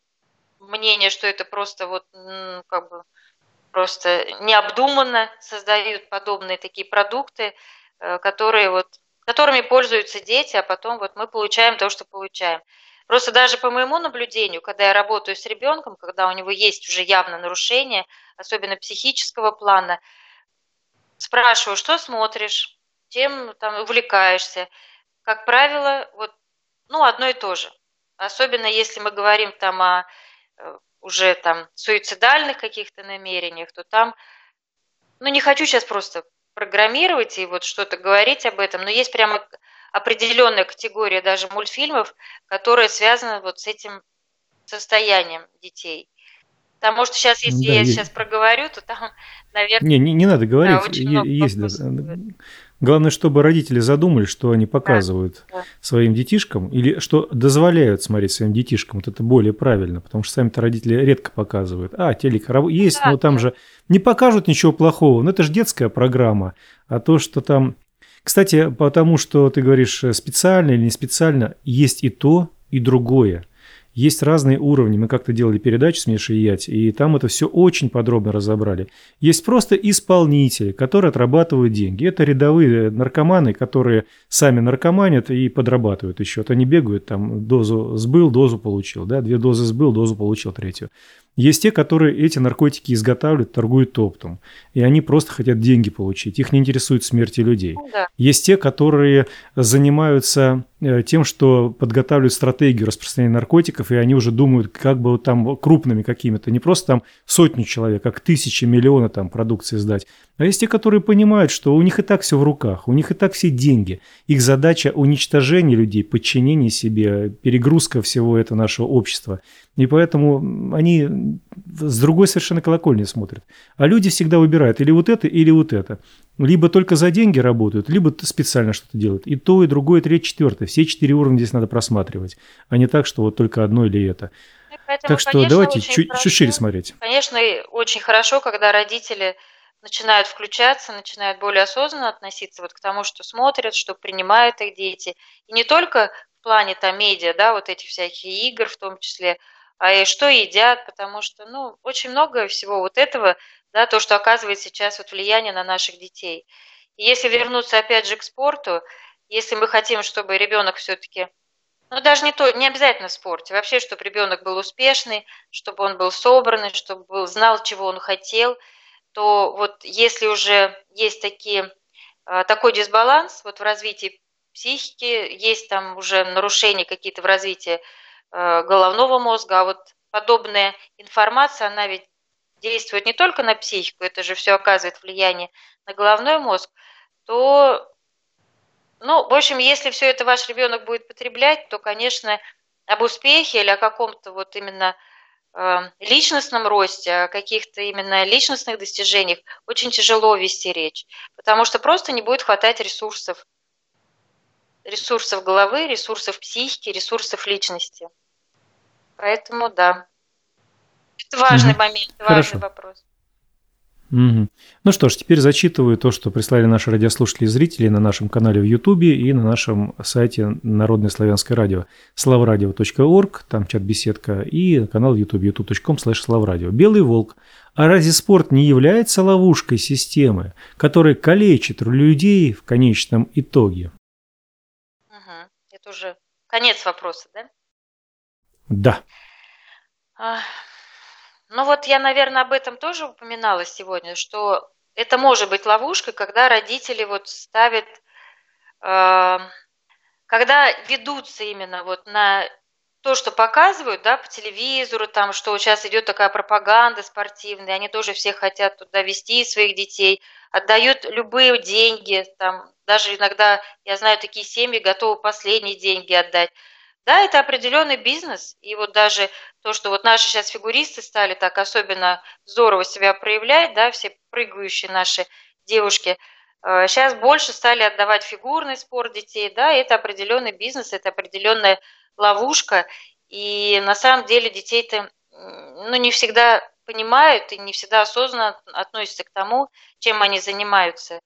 мнение, что это просто вот, как бы, просто необдуманно создают подобные такие продукты, которые вот, которыми пользуются дети, а потом вот мы получаем то, что получаем. Просто даже по моему наблюдению, когда я работаю с ребенком, когда у него есть уже явно нарушение, особенно психического плана, спрашиваю, что смотришь, чем там увлекаешься. Как правило, вот, ну, одно и то же. Особенно если мы говорим там о уже там суицидальных каких-то намерениях, то там, ну, не хочу сейчас просто программировать и вот что-то говорить об этом, но есть прямо определенная категория даже мультфильмов, которая связана вот с этим состоянием детей. Там, может, сейчас, если да, я есть. сейчас проговорю, то там, наверное... Не, не, не надо говорить, да, есть, да. Главное, чтобы родители задумались, что они показывают да, да. своим детишкам, или что дозволяют смотреть своим детишкам. Вот это более правильно, потому что сами-то родители редко показывают. А, телек есть, да, но там да. же не покажут ничего плохого. Но это же детская программа. А то, что там... Кстати, потому что ты говоришь специально или не специально, есть и то, и другое. Есть разные уровни. Мы как-то делали передачу с Мишей Ять, и там это все очень подробно разобрали. Есть просто исполнители, которые отрабатывают деньги. Это рядовые наркоманы, которые сами наркоманят и подрабатывают еще. Вот они бегают, там дозу сбыл, дозу получил. Да? Две дозы сбыл, дозу получил, третью. Есть те, которые эти наркотики изготавливают, торгуют оптом. И они просто хотят деньги получить. Их не интересует смерти людей. Да. Есть те, которые занимаются тем, что подготавливают стратегию распространения наркотиков, и они уже думают, как бы вот там крупными какими-то, не просто там сотню человек, как тысячи, миллионы там продукции сдать. А есть те, которые понимают, что у них и так все в руках, у них и так все деньги. Их задача уничтожение людей, подчинение себе, перегрузка всего этого нашего общества. И поэтому они с другой совершенно колокольни смотрят. А люди всегда выбирают или вот это, или вот это. Либо только за деньги работают, либо специально что-то делают. И то, и другое, и третье, четвертое. Все четыре уровня здесь надо просматривать, а не так, что вот только одно или это. Поэтому, так что конечно, давайте чуть, чуть шире смотреть. Конечно, очень хорошо, когда родители начинают включаться, начинают более осознанно относиться вот к тому, что смотрят, что принимают их дети. И не только в плане там медиа, да, вот этих всяких игр в том числе, а и что едят, потому что, ну, очень много всего вот этого, да, то, что оказывает сейчас вот влияние на наших детей. И если вернуться опять же к спорту, если мы хотим, чтобы ребенок все-таки, ну, даже не то, не обязательно в спорте, вообще, чтобы ребенок был успешный, чтобы он был собранный, чтобы был, знал, чего он хотел, то вот если уже есть такие, такой дисбаланс вот в развитии психики, есть там уже нарушения какие-то в развитии головного мозга, а вот подобная информация, она ведь действует не только на психику, это же все оказывает влияние на головной мозг, то, ну, в общем, если все это ваш ребенок будет потреблять, то, конечно, об успехе или о каком-то вот именно э, личностном росте, о каких-то именно личностных достижениях очень тяжело вести речь, потому что просто не будет хватать ресурсов, ресурсов головы, ресурсов психики, ресурсов личности. Поэтому да. Это важный Мгм. момент, важный Хорошо. вопрос. Мгм. Ну что ж, теперь зачитываю то, что прислали наши радиослушатели и зрители на нашем канале в Ютубе и на нашем сайте Народное славянское радио славрадио точка орг, там чат-беседка, и канал в Ютубе ютуб точка ком слэш славрадио. Белый волк. А разве спорт не является ловушкой системы, которая калечит людей в конечном итоге? Угу. Это уже конец вопроса, да? Да. А, Ну вот я, наверное, об этом тоже упоминала сегодня, что это может быть ловушкой, когда родители вот ставят, э, когда ведутся именно вот на то, что показывают, да, по телевизору, там, что вот сейчас идет такая пропаганда спортивная, они тоже все хотят туда вести своих детей, отдают любые деньги, там, даже иногда, я знаю, такие семьи готовы последние деньги отдать. Да, это определенный бизнес, и вот даже то, что вот наши сейчас фигуристы стали так особенно здорово себя проявлять, да, все прыгающие наши девушки, сейчас больше стали отдавать фигурный спорт детей, да, это определенный бизнес, это определенная ловушка, и на самом деле детей-то, ну, не всегда понимают и не всегда осознанно относятся к тому, чем они занимаются.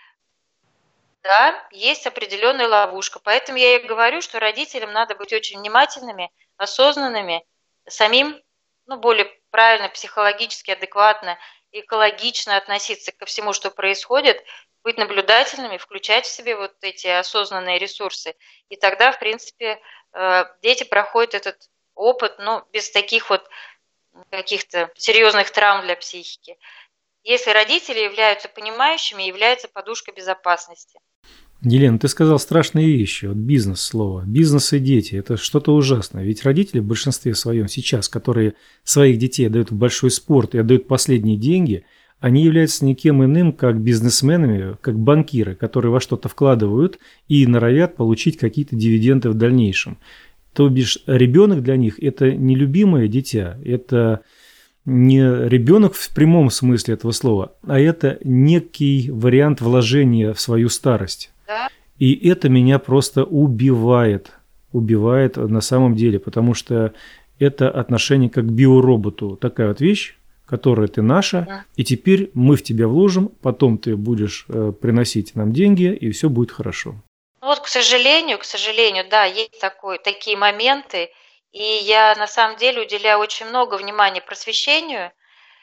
Да, есть определенная ловушка. Поэтому я и говорю, что родителям надо быть очень внимательными, осознанными, самим, ну, более правильно, психологически адекватно, экологично относиться ко всему, что происходит, быть наблюдательными, включать в себе вот эти осознанные ресурсы. И тогда, в принципе, дети проходят этот опыт, ну, без таких вот каких-то серьезных травм для психики. Если родители являются понимающими, являются подушкой безопасности. Елена, ты сказал страшные вещи. Вот бизнес слово. Бизнес и дети. Это что-то ужасное. Ведь родители в большинстве своем сейчас, которые своих детей отдают в большой спорт и отдают последние деньги, они являются никем иным, как бизнесменами, как банкиры, которые во что-то вкладывают и норовят получить какие-то дивиденды в дальнейшем. То бишь ребенок для них – это не любимое дитя, это не ребенок в прямом смысле этого слова, а это некий вариант вложения в свою старость. Да. И это меня просто убивает, убивает на самом деле, потому что это отношение как к биороботу. Такая вот вещь, которая ты наша, да. И теперь мы в тебя вложим, потом ты будешь э, приносить нам деньги, и все будет хорошо. Вот, к сожалению, к сожалению, да, есть такой, такие моменты, и я на самом деле уделяю очень много внимания просвещению.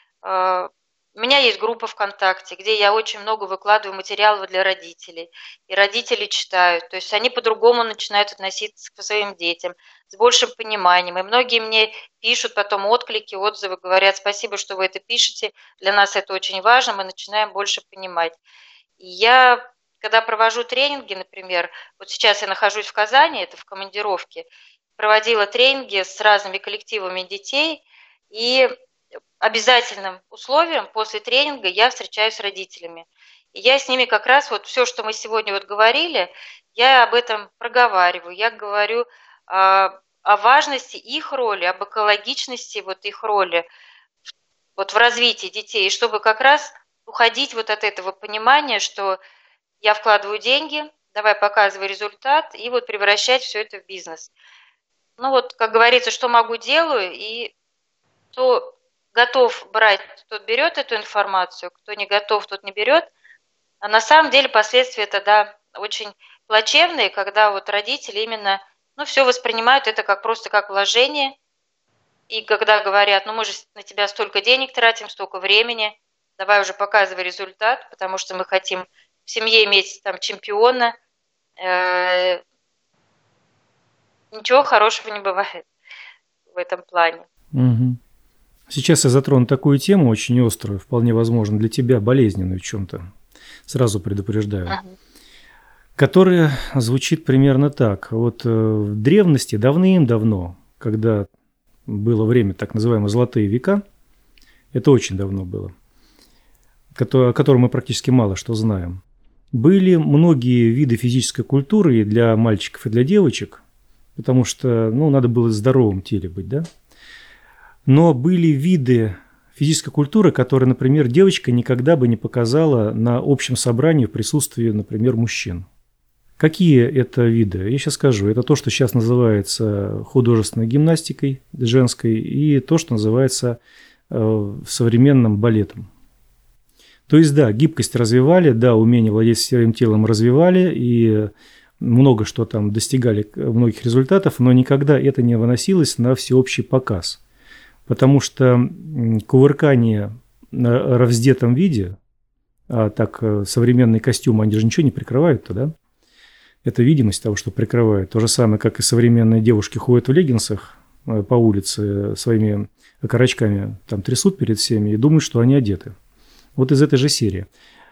У меня есть группа ВКонтакте, где я очень много выкладываю материалов для родителей, и родители читают, то есть они по-другому начинают относиться к своим детям, с большим пониманием, и многие мне пишут потом отклики, отзывы, говорят: спасибо, что вы это пишете, для нас это очень важно, мы начинаем больше понимать. И я, когда провожу тренинги, например, вот сейчас я нахожусь в Казани, это в командировке, проводила тренинги с разными коллективами детей, и обязательным условием после тренинга я встречаюсь с родителями. И я с ними как раз вот все, что мы сегодня вот говорили, я об этом проговариваю. Я говорю о, о важности их роли, об экологичности вот их роли вот в развитии детей, и чтобы как раз уходить вот от этого понимания, что я вкладываю деньги, давай показывай результат, и вот превращать все это в бизнес. Ну вот, как говорится, что могу, делаю, и кто готов брать, тот берет эту информацию, кто не готов, тот не берет. А на самом деле последствия тогда очень плачевные, когда вот родители именно, ну, все воспринимают это как просто как вложение. И когда говорят: ну, мы же на тебя столько денег тратим, столько времени, давай уже показывай результат, потому что мы хотим в семье иметь там чемпиона. Э-э- ничего хорошего не бывает в этом плане. Угу. Сейчас я затрону такую тему очень острую, вполне возможно для тебя болезненную в чем-то, сразу предупреждаю, uh-huh. которая звучит примерно так. Вот в древности, давным-давно, когда было время так называемые золотые века, Это очень давно было, о котором мы практически мало что знаем. Были многие виды физической культуры и для мальчиков, и для девочек, потому что, ну, надо было в здоровом теле быть, да? Но были виды физической культуры, которые, например, девочка никогда бы не показала на общем собрании в присутствии, например, мужчин. Какие это виды? Я сейчас скажу. Это то, что сейчас называется художественной гимнастикой женской, и то, что называется э, современным балетом. То есть, да, гибкость развивали, да, умение владеть своим телом развивали, и много что там достигали многих результатов, но никогда это не выносилось на всеобщий показ. Потому что кувыркание в раздетом виде, а так современные костюмы, они же ничего не прикрывают-то, да? Это видимость того, что прикрывает. То же самое, как и современные девушки ходят в леггинсах по улице своими окорочками, там трясут перед всеми и думают, что они одеты. Вот из этой же серии.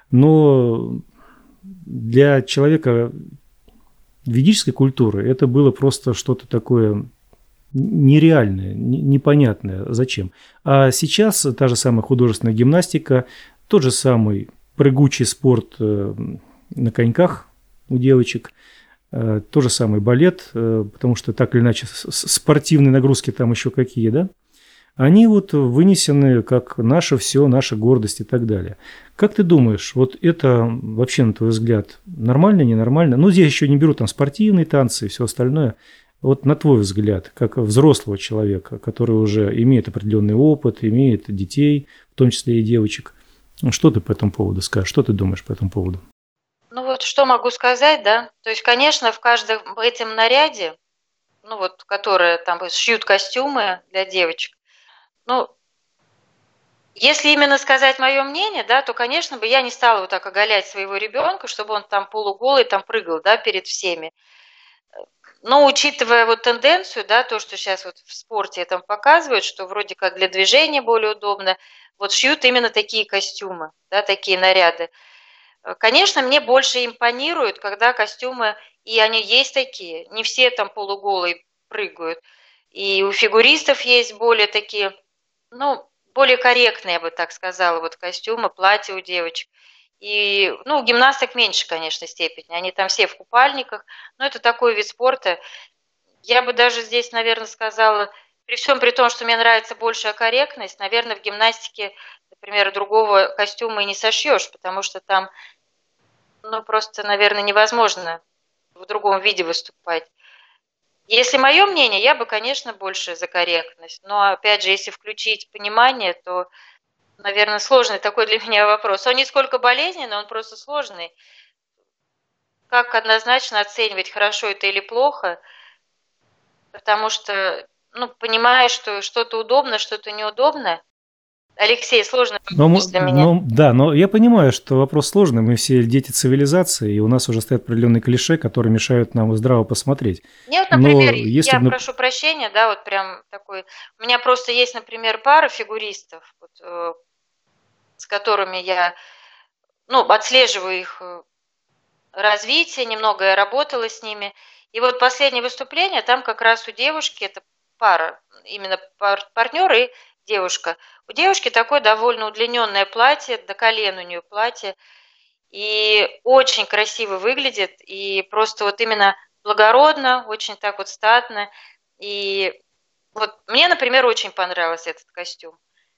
Но для человека ведической культуры это было просто что-то такое нереальное, непонятное. Зачем? А сейчас та же самая художественная гимнастика, тот же самый прыгучий спорт на коньках у девочек, тот же самый балет, потому что так или иначе спортивные нагрузки там еще какие, да? Они вот вынесены как наше все, наша гордость и так далее. Как ты думаешь, вот это вообще, на твой взгляд, нормально, ненормально? Ну, здесь еще не беру там спортивные танцы и все остальное. Вот на твой взгляд, как взрослого человека, который уже имеет определенный опыт, имеет детей, в том числе и девочек, что ты по этому поводу скажешь? Что ты думаешь по этому поводу? Ну вот что могу сказать, да? То есть, конечно, в каждом этом наряде, ну вот, которые там шьют костюмы для девочек, ну, если именно сказать мое мнение, да, то, конечно, бы я не стала вот так оголять своего ребенка, чтобы он там полуголый там прыгал, да, перед всеми. Но учитывая вот тенденцию, да, то, что сейчас вот в спорте это показывают, что вроде как для движения более удобно, вот шьют именно такие костюмы, да, такие наряды. Конечно, мне больше импонирует, когда костюмы, и они есть такие, не все там полуголые прыгают, и у фигуристов есть более такие, ну, более корректные, я бы так сказала, вот костюмы, платья у девочек. И, ну, у гимнасток меньше, конечно, степени. Они там все в купальниках, но это такой вид спорта. Я бы даже здесь, наверное, сказала, при всем при том, что мне нравится большая корректность, наверное, в гимнастике, например, другого костюма и не сошьешь, потому что там, ну, просто, наверное, невозможно в другом виде выступать. Если мое мнение, я бы, конечно, больше за корректность. Но, опять же, если включить понимание, то, наверное, сложный такой для меня вопрос. Он не сколько болезненный, он просто сложный. Как однозначно оценивать, хорошо это или плохо? Потому что, ну, понимаешь, что что-то удобно, что-то неудобно. Алексей, сложно но, для меня. Но, да, но я понимаю, что вопрос сложный. Мы все дети цивилизации, и у нас уже стоят определенные клише, которые мешают нам здраво посмотреть. Нет, например, но если я бы... прошу прощения, да, вот прям такой... У меня просто есть, например, пара фигуристов, вот, э, с которыми я, ну, отслеживаю их развитие, немного я работала с ними. И вот последнее выступление, там как раз у девушки, это пара, именно пар, партнер и девушка. У девушки такое довольно удлиненное платье, до колен у нее платье, и очень красиво выглядит, и просто вот именно благородно, очень так вот статно. И вот мне, например, очень понравился этот костюм.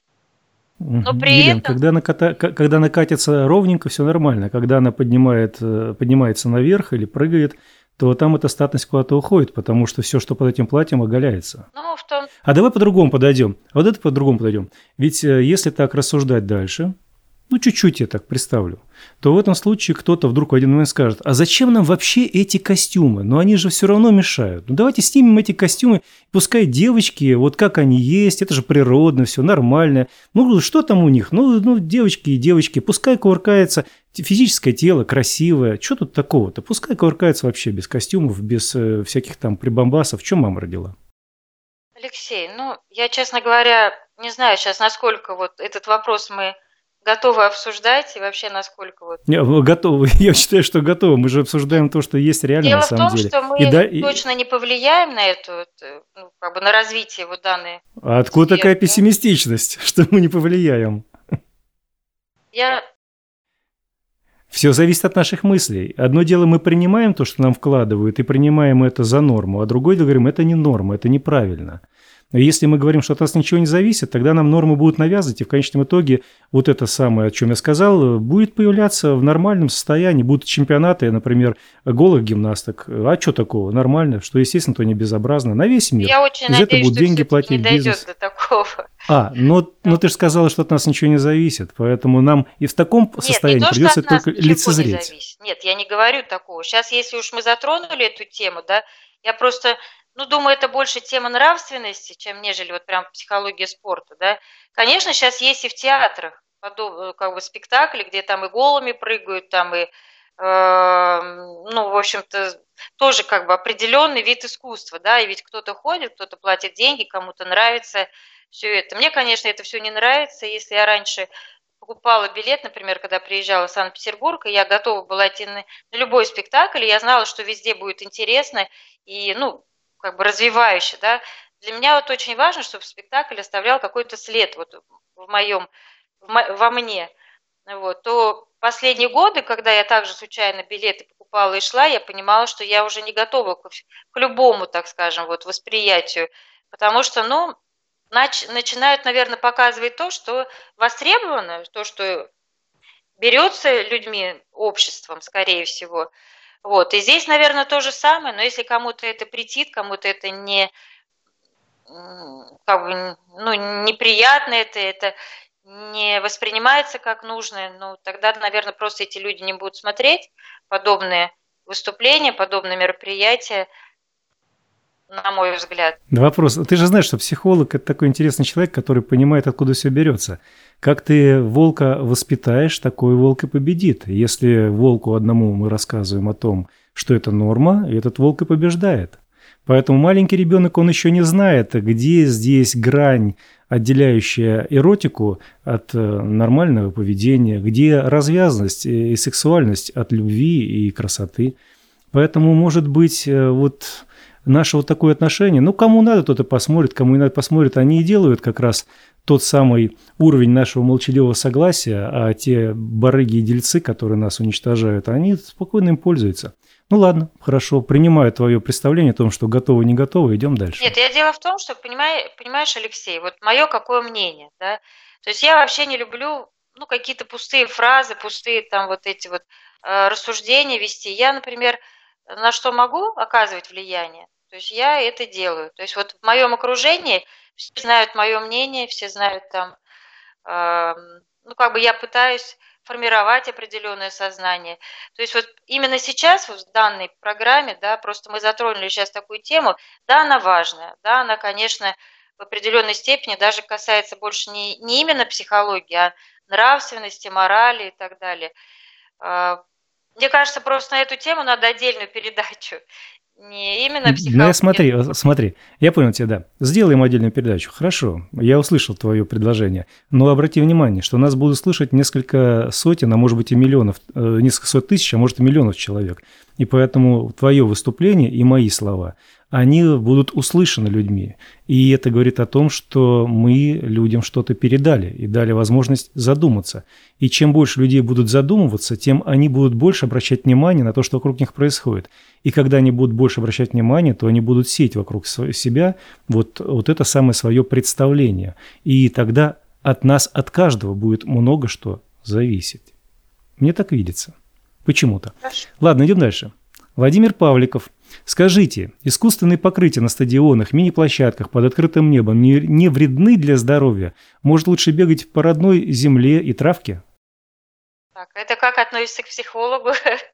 Но при Елена, этом... когда, наката... когда она катится ровненько, все нормально. Когда она поднимает, поднимается наверх или прыгает, то там эта статность куда-то уходит, потому что все, что под этим платьем, оголяется. Ну, в том... А давай по-другому подойдем. А вот это по-другому подойдем. Ведь если так рассуждать дальше, ну, чуть-чуть я так представлю, то в этом случае кто-то вдруг в один момент скажет, а зачем нам вообще эти костюмы? Ну, они же все равно мешают. Ну, давайте снимем эти костюмы, пускай девочки, вот как они есть, это же природно, все нормально. Ну, что там у них? Ну, ну девочки и девочки, пускай кувыркается, физическое тело красивое. Что тут такого-то? Пускай кувыркается вообще без костюмов, без э, всяких там прибамбасов. В чем мама родила? Алексей, ну, я, честно говоря, не знаю сейчас, насколько вот этот вопрос мы готовы обсуждать и вообще насколько вот... Не, вы готовы. Я считаю, что готовы. Мы же обсуждаем то, что есть реально Дело на в самом том, деле. что мы И да, и- точно не повлияем на эту, вот, э, ну, как бы на развитие вот данной А откуда сферы, такая да. пессимистичность, что мы не повлияем? Я Все зависит от наших мыслей. Одно дело, мы принимаем то, что нам вкладывают, и принимаем это за норму, а другое дело, говорим, это не норма, это неправильно. Но если мы говорим, что от нас ничего не зависит, тогда нам нормы будут навязывать, и в конечном итоге вот это самое, о чем я сказал, будет появляться в нормальном состоянии. Будут чемпионаты, например, голых гимнасток. А что такого? Нормально, что, естественно, то не безобразно. На весь мир. Я очень Из этого надеюсь, будут что деньги все-таки платить не дойдет бизнес. до такого. А, но, но ты же сказала, что от нас ничего не зависит, поэтому нам и в таком Нет, не состоянии то, что придется от нас только ничего не лицезреть. зависит. Нет, я не говорю такого. Сейчас, если уж мы затронули эту тему, да, я просто, ну, думаю, это больше тема нравственности, чем нежели вот прям психология спорта, да. Конечно, сейчас есть и в театрах подоб- как бы спектакли, где там и голыми прыгают, там и, э, ну, в общем-то, тоже как бы определенный вид искусства, да, и ведь кто-то ходит, кто-то платит деньги, кому-то нравится все это. Мне, конечно, это все не нравится. Если я раньше покупала билет, например, когда приезжала в Санкт-Петербург, и я готова была идти на, на любой спектакль, и я знала, что везде будет интересно и, ну, как бы развивающе, да. Для меня вот очень важно, чтобы спектакль оставлял какой-то след вот в моем, в мо- во мне. Вот. То последние годы, когда я также случайно билеты покупала и шла, я понимала, что я уже не готова к, вс- к любому, так скажем, вот восприятию, потому что, ну, нач- начинают, наверное, показывать то, что востребовано, то, что берется людьми, обществом, скорее всего. Вот. И здесь, наверное, то же самое, но если кому-то это претит, кому-то это не, м, как бы, ну, неприятно, это, это не воспринимается как нужное, ну, тогда, наверное, просто эти люди не будут смотреть подобные выступления, подобные мероприятия, на мой взгляд. Да, вопрос. Ты же знаешь, что психолог – это такой интересный человек, который понимает, откуда все берется. Как ты волка воспитаешь, такой волк и победит. Если волку одному мы рассказываем о том, что это норма, этот волк и побеждает. Поэтому маленький ребенок, он еще не знает, где здесь грань, отделяющая эротику от э, нормального поведения, где развязанность и сексуальность от любви и красоты. Поэтому, может быть, э, вот наше вот такое отношение, ну, кому надо, тот и посмотрит, кому не надо, посмотрит, они и делают как раз тот самый уровень нашего молчаливого согласия, а те барыги и дельцы, которые нас уничтожают, они спокойно им пользуются. Ну ладно, хорошо, принимаю твое представление о том, что готовы, не готовы, идем дальше. Нет, я дело в том, что, понимаешь, понимаешь, Алексей, вот мое какое мнение, да, то есть я вообще не люблю, ну, какие-то пустые фразы, пустые там вот эти вот э, рассуждения вести. Я, например, на что могу оказывать влияние, то есть я это делаю. То есть вот в моем окружении все знают мое мнение, все знают там, э, ну, как бы я пытаюсь формировать определенное сознание. То есть вот именно сейчас вот в данной программе, да, просто мы затронули сейчас такую тему, да, она важная, да, она, конечно, в определенной степени даже касается больше не, не именно психологии, а нравственности, морали и так далее. А, Мне кажется, просто на эту тему надо отдельную передачу, не именно Ну, я психологию. смотри, э, смотри, я понял тебя, да. Сделаем отдельную передачу. Хорошо, я услышал твое предложение. Но обрати внимание, что нас будут слышать несколько сотен, а может быть и миллионов, э, несколько сот тысяч, а может и миллионов человек. И поэтому твое выступление и мои слова, они будут услышаны людьми. И это говорит о том, что мы людям что-то передали и дали возможность задуматься. И чем больше людей будут задумываться, тем они будут больше обращать внимание на то, что вокруг них происходит. И когда они будут больше обращать внимание, то они будут сеять вокруг себя вот, вот это самое свое представление. И тогда от нас, от каждого будет много что зависеть. Мне так видится. Почему-то. Хорошо. Ладно, идем дальше. Владимир Павликов. Скажите, искусственные покрытия на стадионах, мини-площадках под открытым небом не, не вредны для здоровья? Может, лучше бегать по родной земле и травке? Так, это как относится к психологу?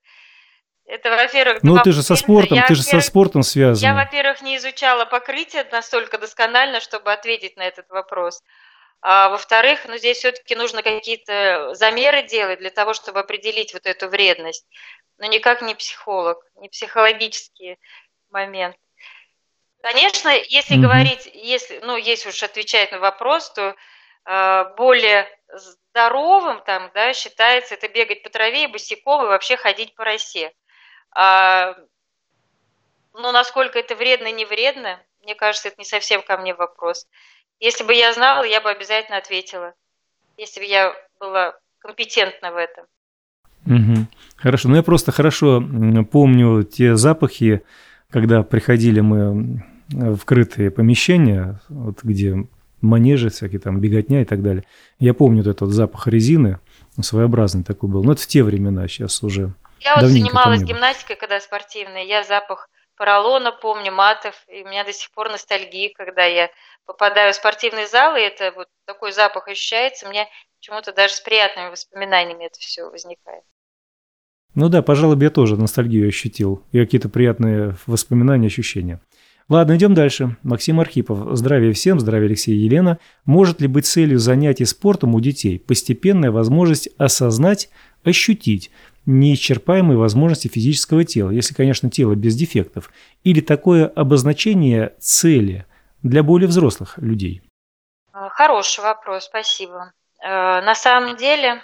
Это, во-первых, Ну, два ты же со момента. спортом, Я, ты же со во-первых, спортом Я, связан. во-первых, не изучала покрытие настолько досконально, чтобы ответить на этот вопрос. А во-вторых, ну, здесь все-таки нужно какие-то замеры делать для того, чтобы определить вот эту вредность. Но никак не психолог, не психологический момент. Конечно, если Мгм. говорить, если, ну, если уж отвечать на вопрос, то э, более здоровым там, да, считается это бегать по траве и босиком, и вообще ходить по росе. А, ну, насколько это вредно, не вредно, мне кажется, это не совсем ко мне вопрос. Если бы я знала, я бы обязательно ответила, если бы я была компетентна в этом. Угу. Хорошо, ну я просто хорошо помню те запахи, когда приходили мы в крытые помещения, вот где манежи всякие, там беготня и так далее. Я помню вот этот запах резины, своеобразный такой был. Но это в те времена, сейчас уже Я вот давненько занималась там не было. гимнастикой, когда спортивная, я запах поролона помню, матов, и у меня до сих пор ностальгия, когда я попадаю в спортивный зал, и это вот такой запах ощущается, мне почему-то даже с приятными воспоминаниями это все возникает. Ну да, пожалуй, я тоже ностальгию ощутил и какие-то приятные воспоминания, ощущения. Ладно, идем дальше. Максим Архипов. Здравия всем, здравия, Алексей и Елена. Может ли быть целью занятий спортом у детей постепенная возможность осознать, ощутить неисчерпаемые возможности физического тела, если, конечно, тело без дефектов, или такое обозначение цели для более взрослых людей? Хороший вопрос, спасибо. На самом деле,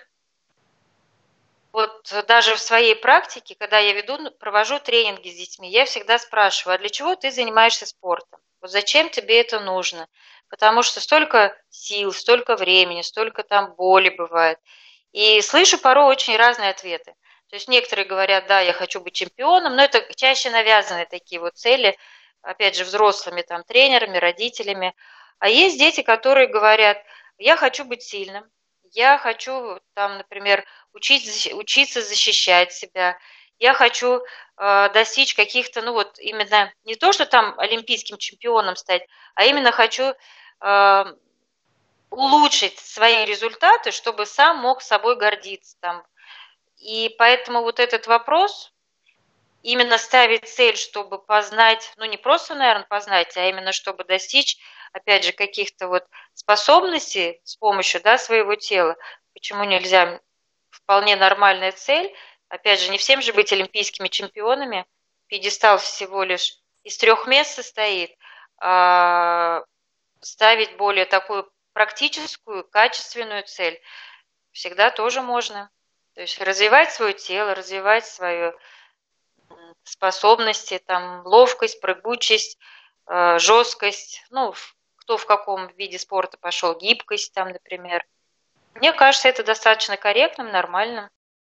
вот даже в своей практике, когда я веду, провожу тренинги с детьми, я всегда спрашиваю, а для чего ты занимаешься спортом? Вот зачем тебе это нужно? Потому что столько сил, столько времени, столько там боли бывает. И слышу порой очень разные ответы. То есть некоторые говорят, да, я хочу быть чемпионом, но это чаще навязанные такие вот цели, опять же, взрослыми там тренерами, родителями. А есть дети, которые говорят, я хочу быть сильным, я хочу там, например, учить, учиться защищать себя, я хочу э, достичь каких-то, ну вот именно не то, что там олимпийским чемпионом стать, а именно хочу э, улучшить свои результаты, чтобы сам мог собой гордиться там. И поэтому вот этот вопрос, именно ставить цель, чтобы познать, ну не просто, наверное, познать, а именно чтобы достичь, опять же, каких-то вот способностей с помощью, да, своего тела. Почему нельзя? Вполне нормальная цель. Опять же, не всем же быть олимпийскими чемпионами. Пьедестал всего лишь из трех мест состоит. А ставить более такую практическую, качественную цель всегда тоже можно. То есть развивать свое тело, развивать свои способности, там, ловкость, прыгучесть, э, жесткость, ну, кто в каком виде спорта пошел, гибкость там, например. Мне кажется, это достаточно корректным, нормальным.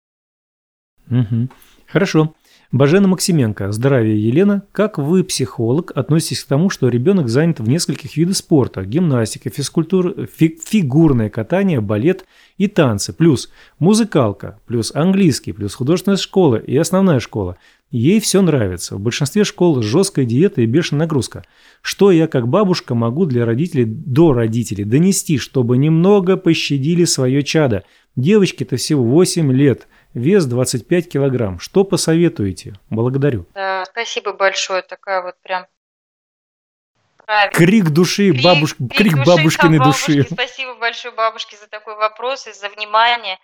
Угу. Хорошо. Бажена Максименко. Здравия, Елена. Как вы, психолог, относитесь к тому, что ребенок занят в нескольких видах спорта? Гимнастика, физкультура, фи- фигурное катание, балет и танцы. Плюс музыкалка, плюс английский, плюс художественная школа и основная школа. Ей все нравится. В большинстве школ жесткая диета и бешеная нагрузка. Что я, как бабушка, могу для родителей, до родителей донести, чтобы немного пощадили свое чадо? Девочке-то всего восемь лет. Вес двадцать пять килограмм. Что посоветуете? Благодарю. Да, спасибо большое. Такая вот прям правильная. Крик души, Крик, бабуш... крик крик души, бабушкиной там, души. бабушки. Спасибо большое бабушке за такой вопрос и за внимание.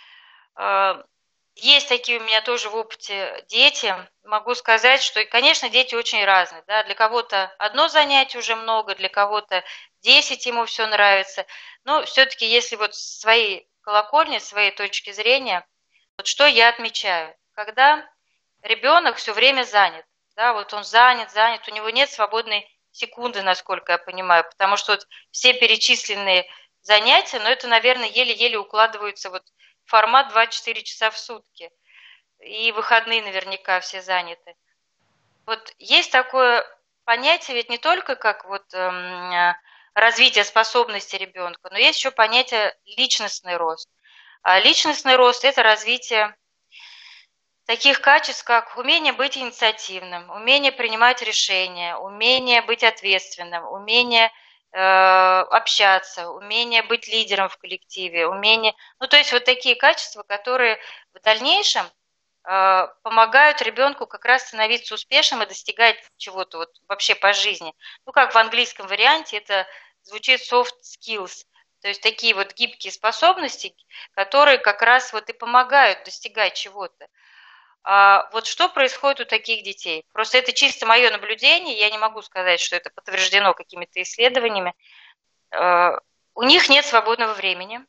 Есть такие у меня тоже в опыте дети. Могу сказать, что, конечно, дети очень разные. Да? Для кого-то одно занятие уже много, для кого-то десять ему все нравится. Но все-таки, если вот свои колокольни, своей точки зрения, вот что я отмечаю, когда ребенок все время занят, да, вот он занят, занят, у него нет свободной секунды, насколько я понимаю, потому что вот все перечисленные занятия, но это, наверное, еле-еле укладываются вот в формат двадцать четыре часа в сутки, и выходные наверняка все заняты. Вот есть такое понятие, ведь не только как вот эм, развитие способностей ребенка, но есть еще понятие личностный рост. А личностный рост – это развитие таких качеств, как умение быть инициативным, умение принимать решения, умение быть ответственным, умение э, общаться, умение быть лидером в коллективе, умение… Ну, то есть вот такие качества, которые в дальнейшем э, помогают ребенку как раз становиться успешным и достигать чего-то вот вообще по жизни. Ну, как в английском варианте это звучит soft skills. То есть такие вот гибкие способности, которые как раз вот и помогают достигать чего-то. А вот что происходит у таких детей? Просто это чисто мое наблюдение, я не могу сказать, что это подтверждено какими-то исследованиями. У них нет свободного времени,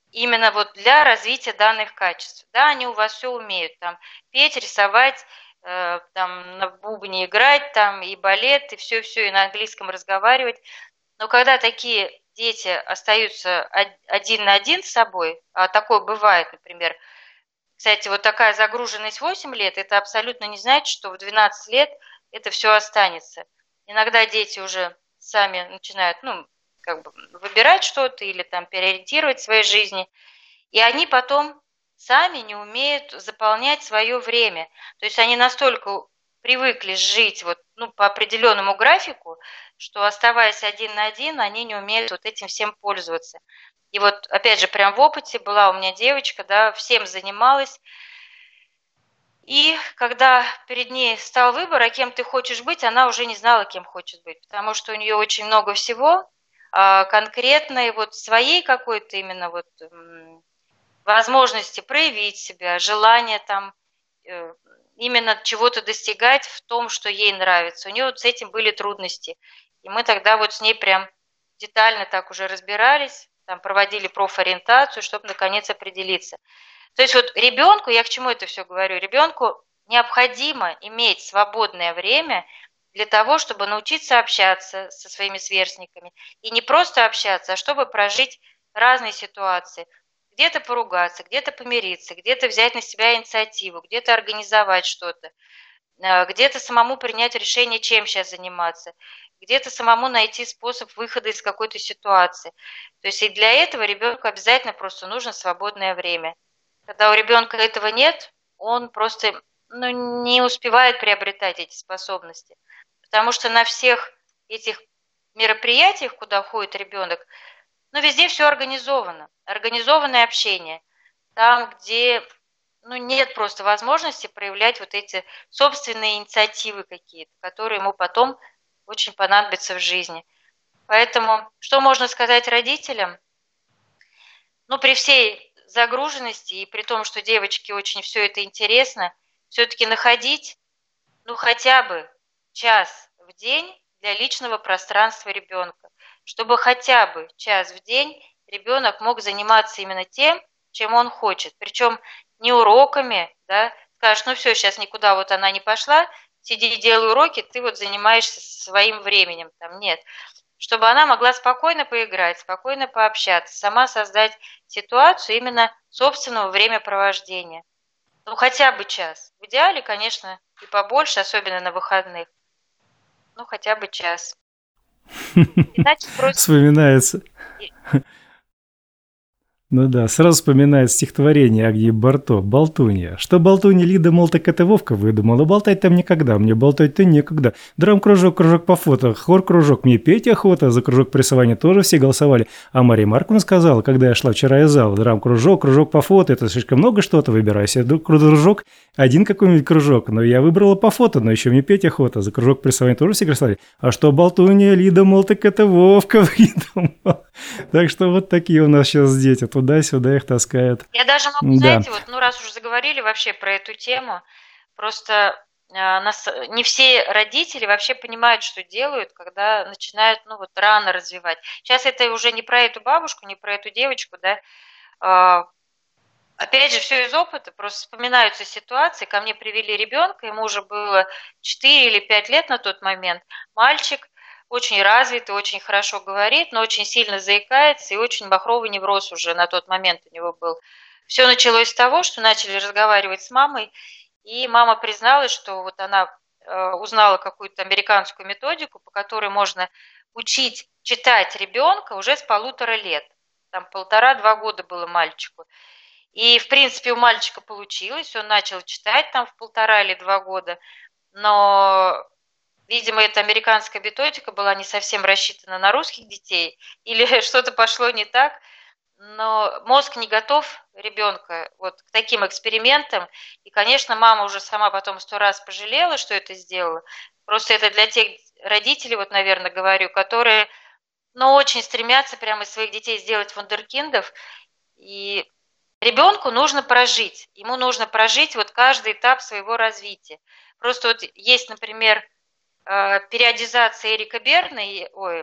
именно вот для развития данных качеств. Да, они у вас все умеют, там, петь, рисовать, э, там, на бубне играть, там, и балет, и все-все, и на английском разговаривать. Но когда такие дети остаются один на один с собой, а такое бывает, например, кстати, вот такая загруженность восемь лет, это абсолютно не значит, что в двенадцать лет это все останется. Иногда дети уже сами начинают, ну, как бы выбирать что-то или там переориентировать в своей жизни, и они потом сами не умеют заполнять свое время. То есть они настолько привыкли жить вот, ну, по определенному графику, что, оставаясь один на один, они не умеют вот этим всем пользоваться. И вот, опять же, прям в опыте была у меня девочка, да, всем занималась. И когда перед ней стал выбор, а кем ты хочешь быть, она уже не знала, кем хочет быть, потому что у нее очень много всего, а конкретной вот своей какой-то именно вот возможности проявить себя, желание там именно чего-то достигать в том, что ей нравится. У нее вот с этим были трудности. И мы тогда вот с ней прям детально так уже разбирались, там проводили профориентацию, чтобы наконец определиться. То есть вот ребенку, я к чему это все говорю, ребенку необходимо иметь свободное время для того, чтобы научиться общаться со своими сверстниками. И не просто общаться, а чтобы прожить разные ситуации. Где-то поругаться, где-то помириться, где-то взять на себя инициативу, где-то организовать что-то, где-то самому принять решение, чем сейчас заниматься, где-то самому найти способ выхода из какой-то ситуации. То есть и для этого ребенку обязательно просто нужно свободное время. Когда у ребенка этого нет, он просто ну, не успевает приобретать эти способности. Потому что на всех этих мероприятиях, куда входит ребенок, ну, везде все организовано. Организованное общение. Там, где ну, нет просто возможности проявлять вот эти собственные инициативы какие-то, которые ему потом очень понадобятся в жизни. Поэтому что можно сказать родителям? Ну, при всей загруженности и при том, что девочке очень все это интересно, все-таки находить, ну, хотя бы час в день для личного пространства ребенка, чтобы хотя бы час в день ребенок мог заниматься именно тем, чем он хочет. Причем не уроками, да, скажешь, ну все, сейчас никуда вот она не пошла, сиди и делай уроки, ты вот занимаешься своим временем, там нет. Чтобы она могла спокойно поиграть, спокойно пообщаться, сама создать ситуацию именно собственного времяпровождения. Ну, хотя бы час. В идеале, конечно, и побольше, особенно на выходных. Ну, хотя бы час. Иначе просто... Вспоминается. Ну да, сразу вспоминает стихотворение Агнии Барто «Болтунья». Что болтунья Лида, мол, так это Вовка выдумала, болтать там никогда, мне болтать-то некогда. Драм-кружок, кружок по фото, хор-кружок, мне петь охота, за кружок по рисованию тоже все голосовали. А Мария Марковна сказала, когда я шла вчера из зала, драм-кружок, кружок по фото, это слишком много что-то, выбирай себе кружок, один какой-нибудь кружок, но я выбрала по фото, но еще мне петь охота, за кружок по рисованию тоже все голосовали. А что болтунья Лида, мол, так это Вовка выдумала. Так что вот такие у нас сейчас дети. Туда-сюда их таскают. Я даже могу, да. знаете, вот, ну раз уже заговорили вообще про эту тему, просто э, нас, не все родители вообще понимают, что делают, когда начинают, ну вот, рано развивать. Сейчас это уже не про эту бабушку, не про эту девочку, да. Э, опять же, все из опыта, просто вспоминаются ситуации. Ко мне привели ребенка, ему уже было четыре или пять лет на тот момент. Мальчик, очень развитый, очень хорошо говорит, но очень сильно заикается, и очень махровый невроз уже на тот момент у него был. Все началось с того, что начали разговаривать с мамой, и мама призналась, что вот она э, узнала какую-то американскую методику, по которой можно учить читать ребенка уже с полутора лет. Там полтора-два года было мальчику. И, в принципе, у мальчика получилось, он начал читать там в полтора или два года, но... Видимо, эта американская методика была не совсем рассчитана на русских детей, или что-то пошло не так, но мозг не готов ребенка вот к таким экспериментам. И, конечно, мама уже сама потом сто раз пожалела, что это сделала. Просто это для тех родителей, вот, наверное, говорю, которые, ну, очень стремятся прямо из своих детей сделать вундеркиндов. И ребенку нужно прожить, ему нужно прожить вот каждый этап своего развития. Просто вот есть, например, периодизация Эрика Берна, ой,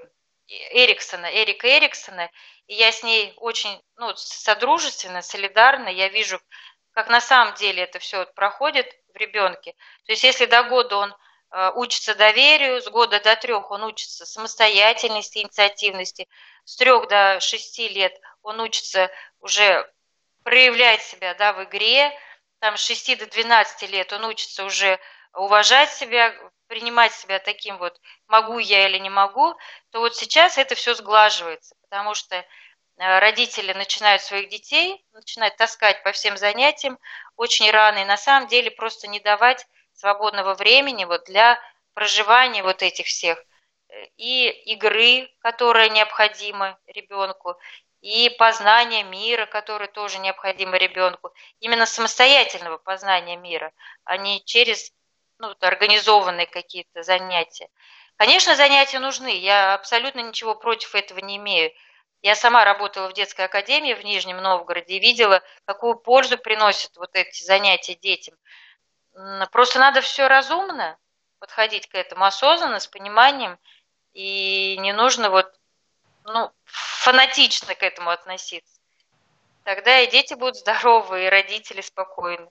Эриксона, Эрика Эриксона, и я с ней очень, ну, содружественно, солидарна, я вижу, как на самом деле это все вот проходит в ребенке. То есть если до года он э, учится доверию, с года до трех он учится самостоятельности, инициативности, с трех до шести лет он учится уже проявлять себя, да, в игре, там, с шести до двенадцати лет он учится уже уважать себя, принимать себя таким вот, могу я или не могу, то вот сейчас это все сглаживается, потому что э, родители начинают своих детей, начинают таскать по всем занятиям очень рано, и на самом деле просто не давать свободного времени вот для проживания вот этих всех э, и игры, которая необходима ребенку, и познания мира, которое тоже необходимо ребенку, именно самостоятельного познания мира, а не через, ну, вот организованные какие-то занятия. Конечно, занятия нужны, я абсолютно ничего против этого не имею. Я сама работала в детской академии в Нижнем Новгороде и видела, какую пользу приносят вот эти занятия детям. Просто надо все разумно подходить к этому, осознанно, с пониманием, и не нужно вот, ну, фанатично к этому относиться. Тогда и дети будут здоровы, и родители спокойны.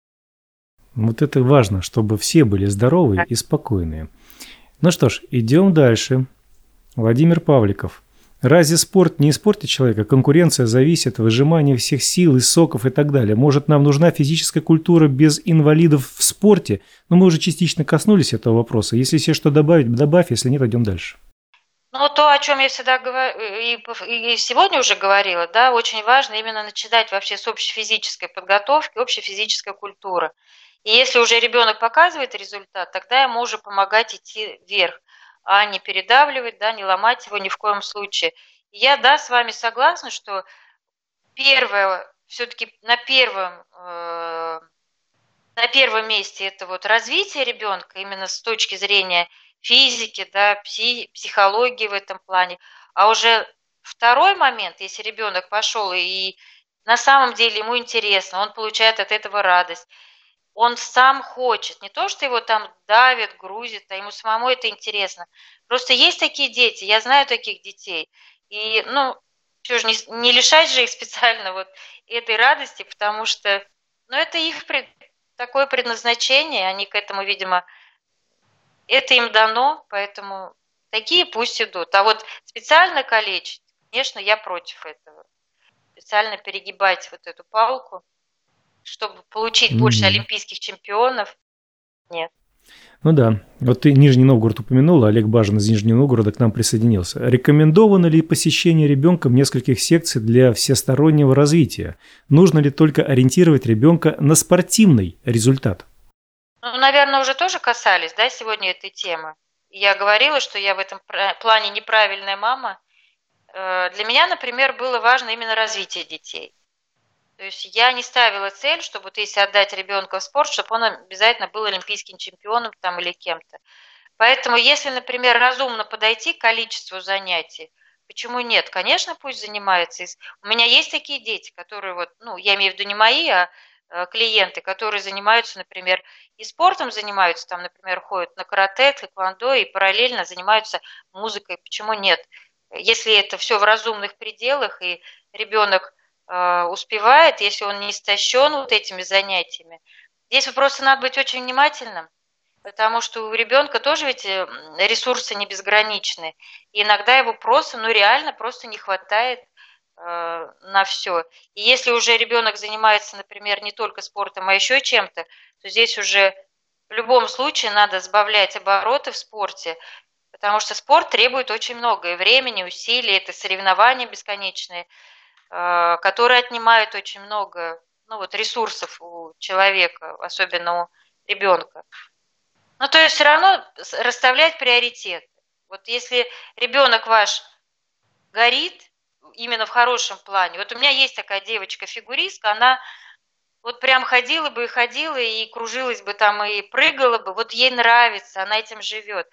Вот это важно, чтобы все были здоровые и спокойные. Ну что ж, идем дальше. Владимир Павликов. Разве спорт не испортит человека? Конкуренция зависит, выжимание всех сил и соков и так далее. Может, нам нужна физическая культура без инвалидов в спорте? Но мы уже частично коснулись этого вопроса. Если есть что добавить, добавь, если нет, идем дальше. Ну, то, о чем я всегда говорю, и сегодня уже говорила, да, очень важно именно начинать вообще с общей физической подготовки, общей физической культуры. И если уже ребенок показывает результат, тогда ему уже помогать идти вверх, а не передавливать, да, не ломать его ни в коем случае. И я, да, с вами согласна, что первое, все-таки на первом, э, на первом месте это вот развитие ребенка именно с точки зрения физики, да, пси, психологии в этом плане. А уже второй момент, если ребенок пошел и на самом деле ему интересно, он получает от этого радость, он сам хочет, не то, что его там давит, грузит, а ему самому это интересно. Просто есть такие дети, я знаю таких детей, и, ну, что ж, не, не лишать же их специально вот этой радости, потому что, ну, это их пред, такое предназначение, они к этому, видимо, это им дано, поэтому такие пусть идут. А вот специально калечить, конечно, я против этого. Специально перегибать вот эту палку, чтобы получить больше Мгм. олимпийских чемпионов, нет. Ну да, вот ты Нижний Новгород упомянула, Олег Бажин из Нижнего Новгорода к нам присоединился. Рекомендовано ли посещение ребенком нескольких секций для всестороннего развития? Нужно ли только ориентировать ребенка на спортивный результат? Ну, наверное, уже тоже касались, да, сегодня этой темы. Я говорила, что я в этом плане неправильная мама. Для меня, например, было важно именно развитие детей. То есть я не ставила цель, чтобы вот если отдать ребенка в спорт, чтобы он обязательно был олимпийским чемпионом там или кем-то. Поэтому если, например, разумно подойти к количеству занятий, почему нет? Конечно, пусть занимается. У меня есть такие дети, которые вот, ну, я имею в виду не мои, а клиенты, которые занимаются, например, и спортом занимаются, там, например, ходят на карате, тэквондо и параллельно занимаются музыкой. Почему нет? Если это все в разумных пределах и ребенок успевает, если он не истощен вот этими занятиями. Здесь просто надо быть очень внимательным, потому что у ребенка тоже ведь ресурсы не безграничны. И иногда его просто, ну реально просто не хватает э, на все. И если уже ребенок занимается, например, не только спортом, а еще чем-то, то здесь уже в любом случае надо сбавлять обороты в спорте, потому что спорт требует очень много и времени, усилий, это соревнования бесконечные, которые отнимают очень много, ну, вот ресурсов у человека, особенно у ребенка. Ну, то есть все равно расставлять приоритеты. Вот если ребенок ваш горит именно в хорошем плане, вот у меня есть такая девочка-фигуристка, она вот прям ходила бы и ходила, и кружилась бы там, и прыгала бы, вот ей нравится, она этим живет.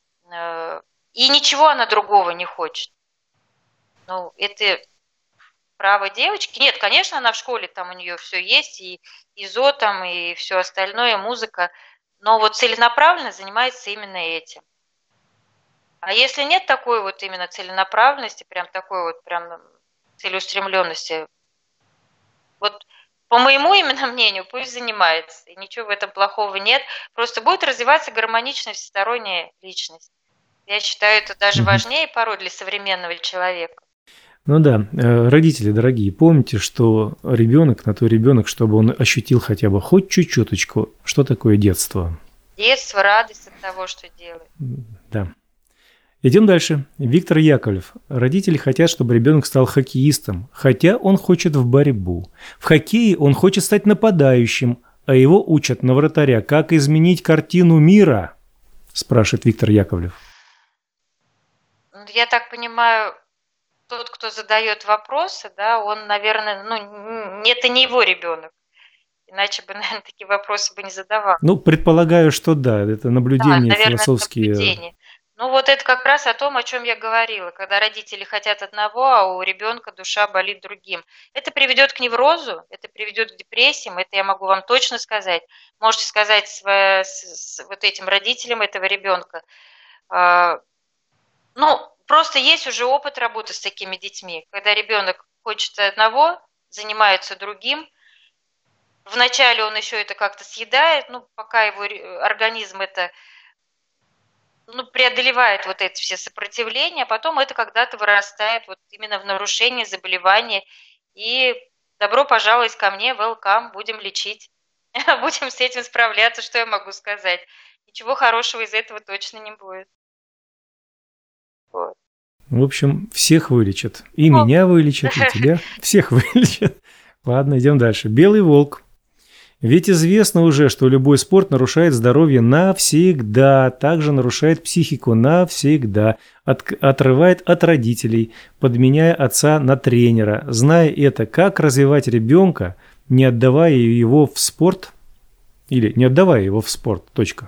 И ничего она другого не хочет. Ну, это право девочки. Нет, конечно, она в школе, там у нее все есть, и ИЗО там, и все остальное, музыка, но вот целенаправленно занимается именно этим. А если нет такой вот именно целенаправленности, прям такой вот прям целеустремленности, вот по моему именно мнению, пусть занимается, и ничего в этом плохого нет, просто будет развиваться гармоничная всесторонняя личность. Я считаю, это даже Мгм. важнее порой для современного человека. Ну да, э, родители дорогие, помните, что ребенок на то ребенок, чтобы он ощутил хотя бы хоть чуть-чуточку, что такое детство. Детство, радость от того, что делает. Да. Идем дальше. Виктор Яковлев. Родители хотят, чтобы ребенок стал хоккеистом, хотя он хочет в борьбу. В хоккее он хочет стать нападающим, а его учат на вратаря. Как изменить картину мира? Спрашивает Виктор Яковлев. Ну, я так понимаю, тот, кто задает вопросы, да, он, наверное, ну, н- это не его ребенок. Иначе бы, наверное, такие вопросы бы не задавал. Ну, предполагаю, что да, это Да, наблюдения наверное, это философские. наблюдение. Ну, вот это как раз о том, о чем я говорила, когда родители хотят одного, а у ребенка душа болит другим. Это приведет к неврозу, это приведет к депрессиям, это я могу вам точно сказать. Можете сказать с, с- с вот этим родителям этого ребенка. А, Ну, просто есть уже опыт работы с такими детьми, когда ребенок хочет одного, занимается другим. Вначале он еще это как-то съедает, ну, пока его ре- организм это ну, преодолевает вот эти все сопротивления, а потом это когда-то вырастает вот именно в нарушение заболевания. И добро пожаловать ко мне, welcome, будем лечить, будем с этим справляться, что я могу сказать. Ничего хорошего из этого точно не будет. Вот. В общем, всех вылечат. И Ну, меня вылечат, и тебя. Всех вылечат. Ладно, идем дальше. Белый волк. Ведь известно уже, что любой спорт нарушает здоровье навсегда, также нарушает психику навсегда, от- отрывает от родителей, подменяя отца на тренера. Зная это, как развивать ребенка, не отдавая его в спорт, или не отдавая его в спорт, точка.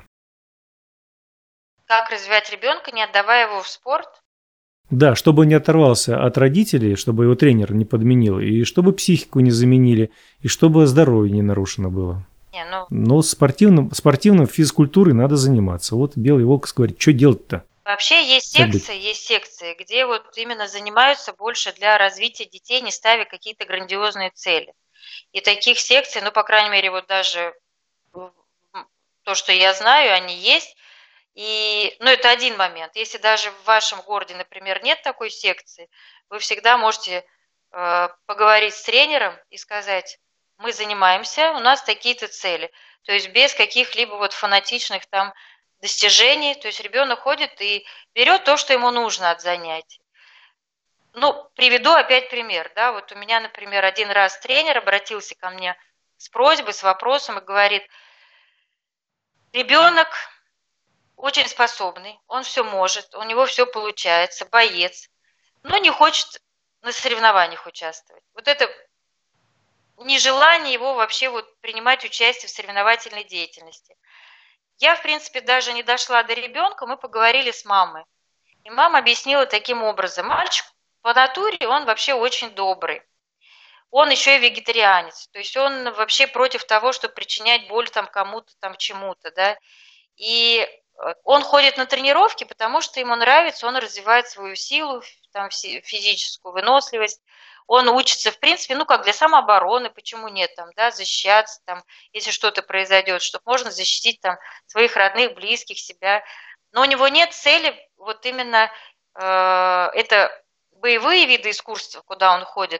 Как развивать ребенка, не отдавая его в спорт? Да, чтобы он не оторвался от родителей, чтобы его тренер не подменил, и чтобы психику не заменили, и чтобы здоровье не нарушено было. Не, ну, Но спортивным, спортивным физкультурой надо заниматься. Вот Белый Волк говорит, что делать-то? вообще есть Как быть? секции, есть секции, где вот именно занимаются больше для развития детей, не ставя какие-то грандиозные цели. И таких секций, ну, по крайней мере, вот даже м, то, что я знаю, они есть. И, ну, это один момент. Если даже в вашем городе, например, нет такой секции, вы всегда можете э, поговорить с тренером и сказать, мы занимаемся, у нас такие-то цели. То есть без каких-либо вот фанатичных там достижений. То есть ребенок ходит и берет то, что ему нужно от занятий. Ну, приведу опять пример. Да? Вот у меня, например, один раз тренер обратился ко мне с просьбой, с вопросом и говорит, ребенок очень способный, он все может, у него все получается, боец, но не хочет на соревнованиях участвовать. Вот это нежелание его вообще вот принимать участие в соревновательной деятельности. Я, в принципе, даже не дошла до ребенка, мы поговорили с мамой. И мама объяснила таким образом. Мальчик по натуре, он вообще очень добрый. Он еще и вегетарианец. То есть он вообще против того, чтобы причинять боль там кому-то, там чему-то, да. И он ходит на тренировки, потому что ему нравится, он развивает свою силу, там, физическую выносливость. Он учится, в принципе, ну, как для самообороны, почему нет, там, да, защищаться, там, если что-то произойдет, чтобы можно защитить там своих родных, близких, себя. Но у него нет цели, вот именно э, это боевые виды искусства, куда он ходит,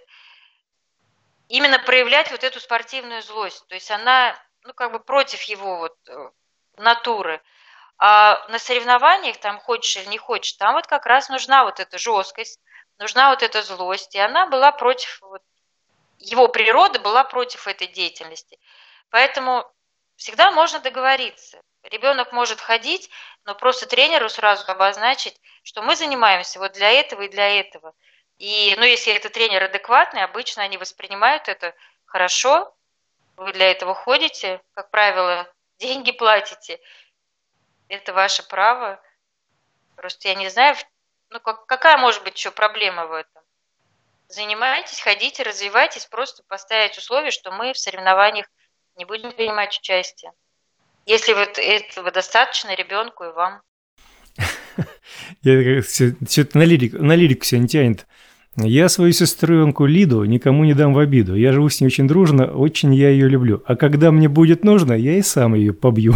именно проявлять вот эту спортивную злость. То есть она, ну, как бы против его вот э, натуры. А на соревнованиях, там, хочешь или не хочешь, там вот как раз нужна вот эта жесткость, нужна вот эта злость. И она была против, вот, его природа была против этой деятельности. Поэтому всегда можно договориться. Ребенок может ходить, но просто тренеру сразу обозначить, что мы занимаемся вот для этого и для этого. И, ну, если это тренер адекватный, обычно они воспринимают это хорошо, вы для этого ходите, как правило, деньги платите, это ваше право. Просто я не знаю, ну, как, какая может быть еще проблема в этом. Занимайтесь, ходите, развивайтесь, просто поставить условие, что мы в соревнованиях не будем принимать участие. Если вот этого достаточно ребенку и вам. Я все, все это на лирику, на лирику сегодня тянет. Я свою сестренку Лиду никому не дам в обиду. Я живу с ней очень дружно, очень я ее люблю. А когда мне будет нужно, я и сам ее побью.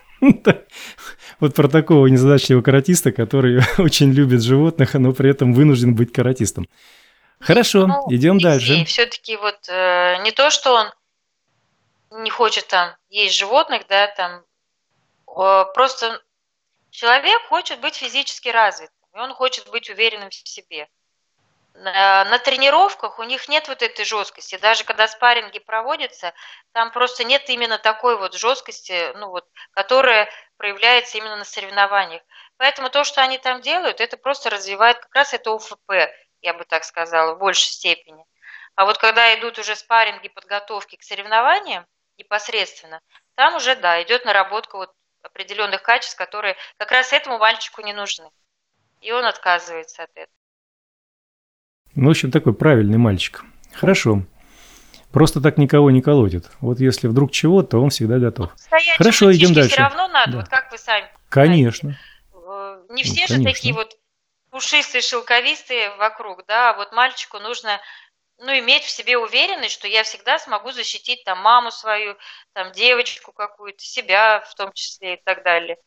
Вот про такого незадачливого каратиста, который очень любит животных, но при этом вынужден быть каратистом. Хорошо, Ну, идем дальше. Алексей, все-таки вот э, не то, что он не хочет там есть животных, да, там, э, просто человек хочет быть физически развитым, и он хочет быть уверенным в себе. На, на тренировках у них нет вот этой жесткости, даже когда спарринги проводятся, там просто нет именно такой вот жесткости, ну вот, которая проявляется именно на соревнованиях. Поэтому то, что они там делают, это просто развивает как раз это ОФП, я бы так сказала, в большей степени. А вот когда идут уже спарринги, подготовки к соревнованиям непосредственно, там уже, да, идет наработка вот определенных качеств, которые как раз этому мальчику не нужны. И он отказывается от этого. Ну, в общем, такой правильный мальчик. Хорошо. Просто так никого не колотит. Вот если вдруг чего, то он всегда готов. Стоять Хорошо, идем дальше. Все равно надо, Да. вот как вы сами Конечно. знаете. Не все Ну, же конечно. такие вот пушистые, шелковистые вокруг, да, а вот мальчику нужно, ну, иметь в себе уверенность, что я всегда смогу защитить там маму свою, там девочку какую-то, себя в том числе и так далее.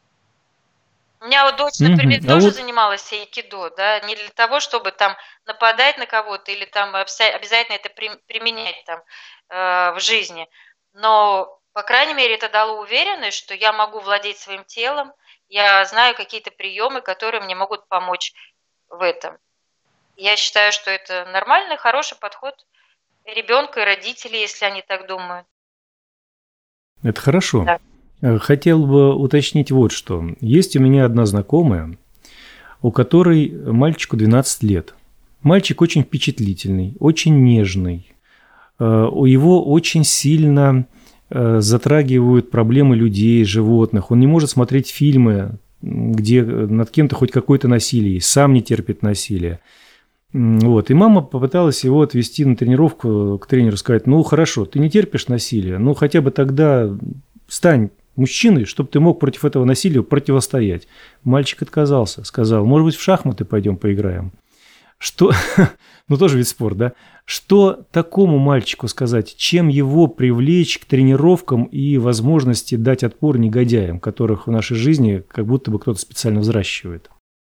У меня вот дочь, например, Мгм. А тоже вот- занималась айкидо, да, не для того, чтобы там нападать на кого-то или там обся- обязательно это при- применять там э, в жизни, но, по крайней мере, это дало уверенность, что я могу владеть своим телом, я знаю какие-то приемы, которые мне могут помочь в этом. Я считаю, что это нормальный, хороший подход ребенка и родителей, если они так думают. Это хорошо. Да. Э, Хотел бы уточнить вот что. Есть у меня одна знакомая, у которой мальчику двенадцать лет. Мальчик очень впечатлительный, очень нежный. Э, у Его очень сильно э, затрагивают проблемы людей, животных. Он не может смотреть фильмы, м, где над кем-то хоть какое-то насилие есть, сам не терпит насилия. М, Вот. И мама попыталась его отвезти на тренировку к тренеру, сказать: ну хорошо, ты не терпишь насилия, ну хотя бы тогда стань мужчиной, чтобы ты мог против этого насилия противостоять. Мальчик отказался, сказал: может быть, в шахматы пойдем поиграем. Что, ну тоже вид спорта, да? Что такому мальчику сказать, чем его привлечь к тренировкам и возможности дать отпор негодяям, которых в нашей жизни как будто бы кто-то специально взращивает?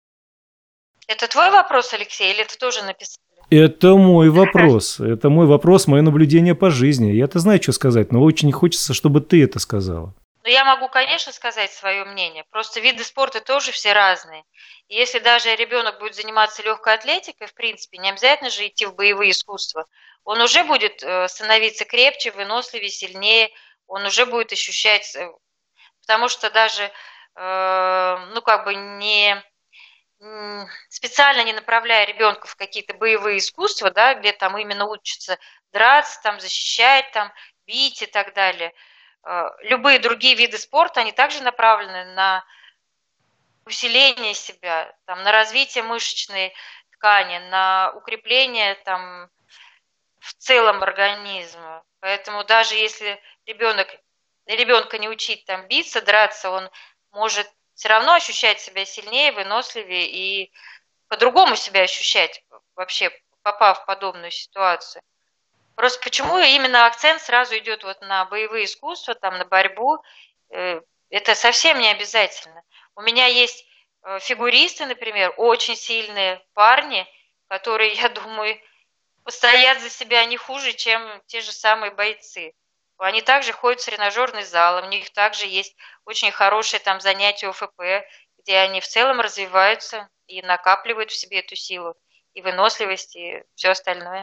Это твой вопрос, Алексей, или ты тоже написал? Это мой вопрос. Это мой вопрос, мое наблюдение по жизни. Я-то знаю, что сказать, но очень хочется, чтобы ты это сказала. Ну, я могу, конечно, сказать свое мнение. Просто виды спорта тоже все разные. И если даже ребенок будет заниматься легкой атлетикой, в принципе, не обязательно же идти в боевые искусства, он уже будет э, становиться крепче, выносливее, сильнее, он уже будет ощущать, э, потому что даже, э, ну, как бы не м, специально не направляя ребенка в какие-то боевые искусства, да, где там именно учатся драться, там, защищать, там, бить и так далее, э, любые другие виды спорта, они также направлены на усиление себя, там, на развитие мышечной ткани, на укрепление там, в целом организма. Поэтому даже если ребенок, ребенка не учить там, биться, драться, он может все равно ощущать себя сильнее, выносливее и по-другому себя ощущать, вообще попав в подобную ситуацию. Просто почему именно акцент сразу идет вот на боевые искусства, там, на борьбу, это совсем не обязательно. У меня есть фигуристы, например, очень сильные парни, которые, я думаю, постоят за себя не хуже, чем те же самые бойцы. Они также ходят в тренажерный зал, у них также есть очень хорошие там занятия ОФП, где они в целом развиваются и накапливают в себе эту силу, и выносливость, и все остальное.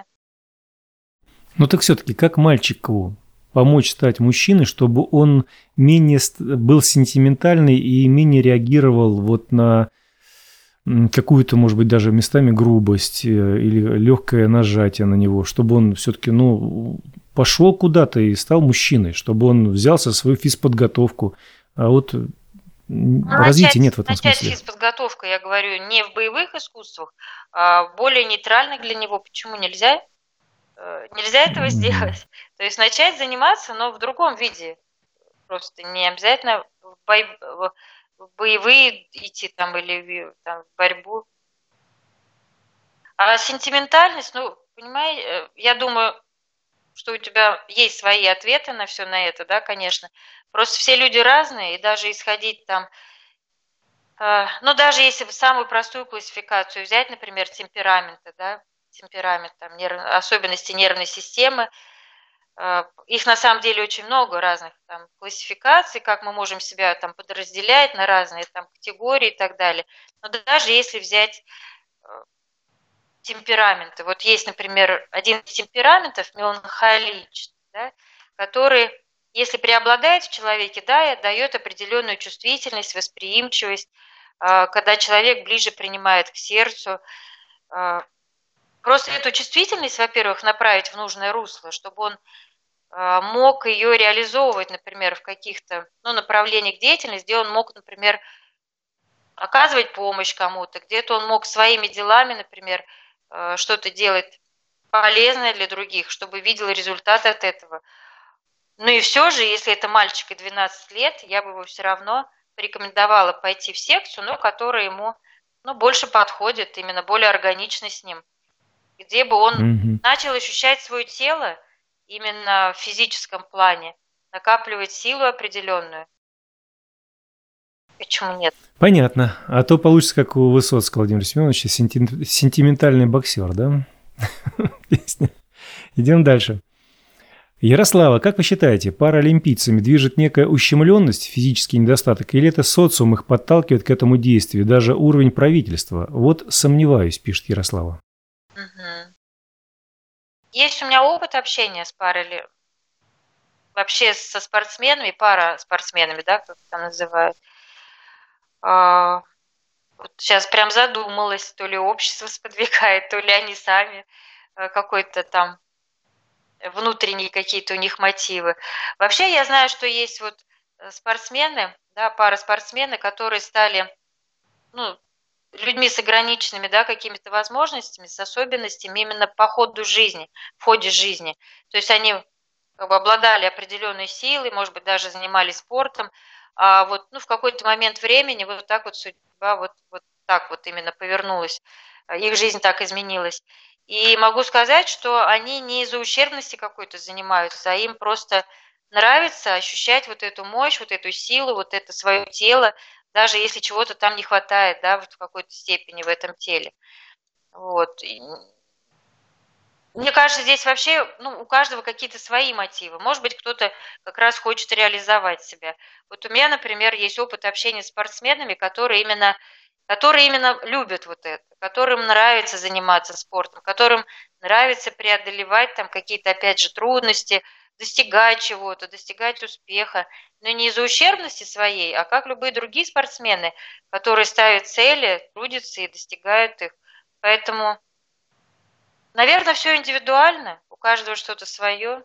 Ну так все-таки, как мальчику помочь стать мужчиной, чтобы он менее был сентиментальный и менее реагировал вот на какую-то, может быть, даже местами грубость или легкое нажатие на него, чтобы он все-таки, ну, пошел куда-то и стал мужчиной, чтобы он взялся за свою физподготовку. А вот ну, развития начать, нет в этом начать смысле. Начать физподготовку, я говорю, не в боевых искусствах, а более нейтральных для него. Почему нельзя? Нельзя этого сделать. То есть начать заниматься, но в другом виде. Просто не обязательно в, бой... в боевые идти там или там, в борьбу. А сентиментальность, ну, понимаете, я думаю, что у тебя есть свои ответы на все на это, да, конечно. Просто все люди разные, и даже исходить там, э, ну, даже если в самую простую классификацию взять, например, темпераменты, да, темперамент, там, нерв, особенности нервной системы, э, их на самом деле очень много разных там классификаций, как мы можем себя там подразделять на разные там категории и так далее. Но даже если взять э, темпераменты. Вот есть, например, один из темпераментов, меланхоличный, да, который, если преобладает в человеке, да, дает определенную чувствительность, восприимчивость, когда человек ближе принимает к сердцу. Просто эту чувствительность, во-первых, направить в нужное русло, чтобы он мог ее реализовывать, например, в каких-то ну, направлениях деятельности, где он мог, например, оказывать помощь кому-то, где-то он мог своими делами, например, что-то делать полезное для других, чтобы видел результат от этого. Ну и все же, если это мальчик и двенадцать лет, я бы его все равно порекомендовала пойти в секцию, но которая ему ну, больше подходит, именно более органично с ним, где бы он mm-hmm. начал ощущать свое тело именно в физическом плане, накапливать силу определенную. Почему нет? Понятно. А то получится, как у Высоцкого Владимира Семеновича, сенти... сентиментальный боксер, да? Песня. Идем дальше. Ярослава, как вы считаете, паралимпийцами движет некая ущемленность, физический недостаток, или это социум их подталкивает к этому действию, даже уровень правительства? Вот сомневаюсь, пишет Ярослава. Угу. Есть у меня опыт общения с парали... вообще со спортсменами, параспортсменами, да, как это называют. Вот сейчас прям задумалась, то ли общество сподвигает, то ли они сами какой-то там внутренние какие-то у них мотивы. Вообще я знаю, что есть вот спортсмены, да, параспортсмены, которые стали ну, людьми с ограниченными да, какими-то возможностями, с особенностями именно по ходу жизни, в ходе жизни. То есть они как бы обладали определенной силой, может быть, даже занимались спортом, а вот ну, в какой-то момент времени вот так вот судьба вот, вот так вот именно повернулась, их жизнь так изменилась. И могу сказать, что они не из-за ущербности какой-то занимаются, а им просто нравится ощущать вот эту мощь, вот эту силу, вот это свое тело, даже если чего-то там не хватает, да, вот в какой-то степени в этом теле. Вот. И мне кажется, здесь вообще ну, у каждого какие-то свои мотивы. Может быть, кто-то как раз хочет реализовать себя. Вот у меня, например, есть опыт общения с спортсменами, которые именно, которые именно любят вот это, которым нравится заниматься спортом, которым нравится преодолевать там какие-то, опять же, трудности, достигать чего-то, достигать успеха. Но не из-за ущербности своей, а как любые другие спортсмены, которые ставят цели, трудятся и достигают их. Поэтому... Наверное, все индивидуально, у каждого что-то свое.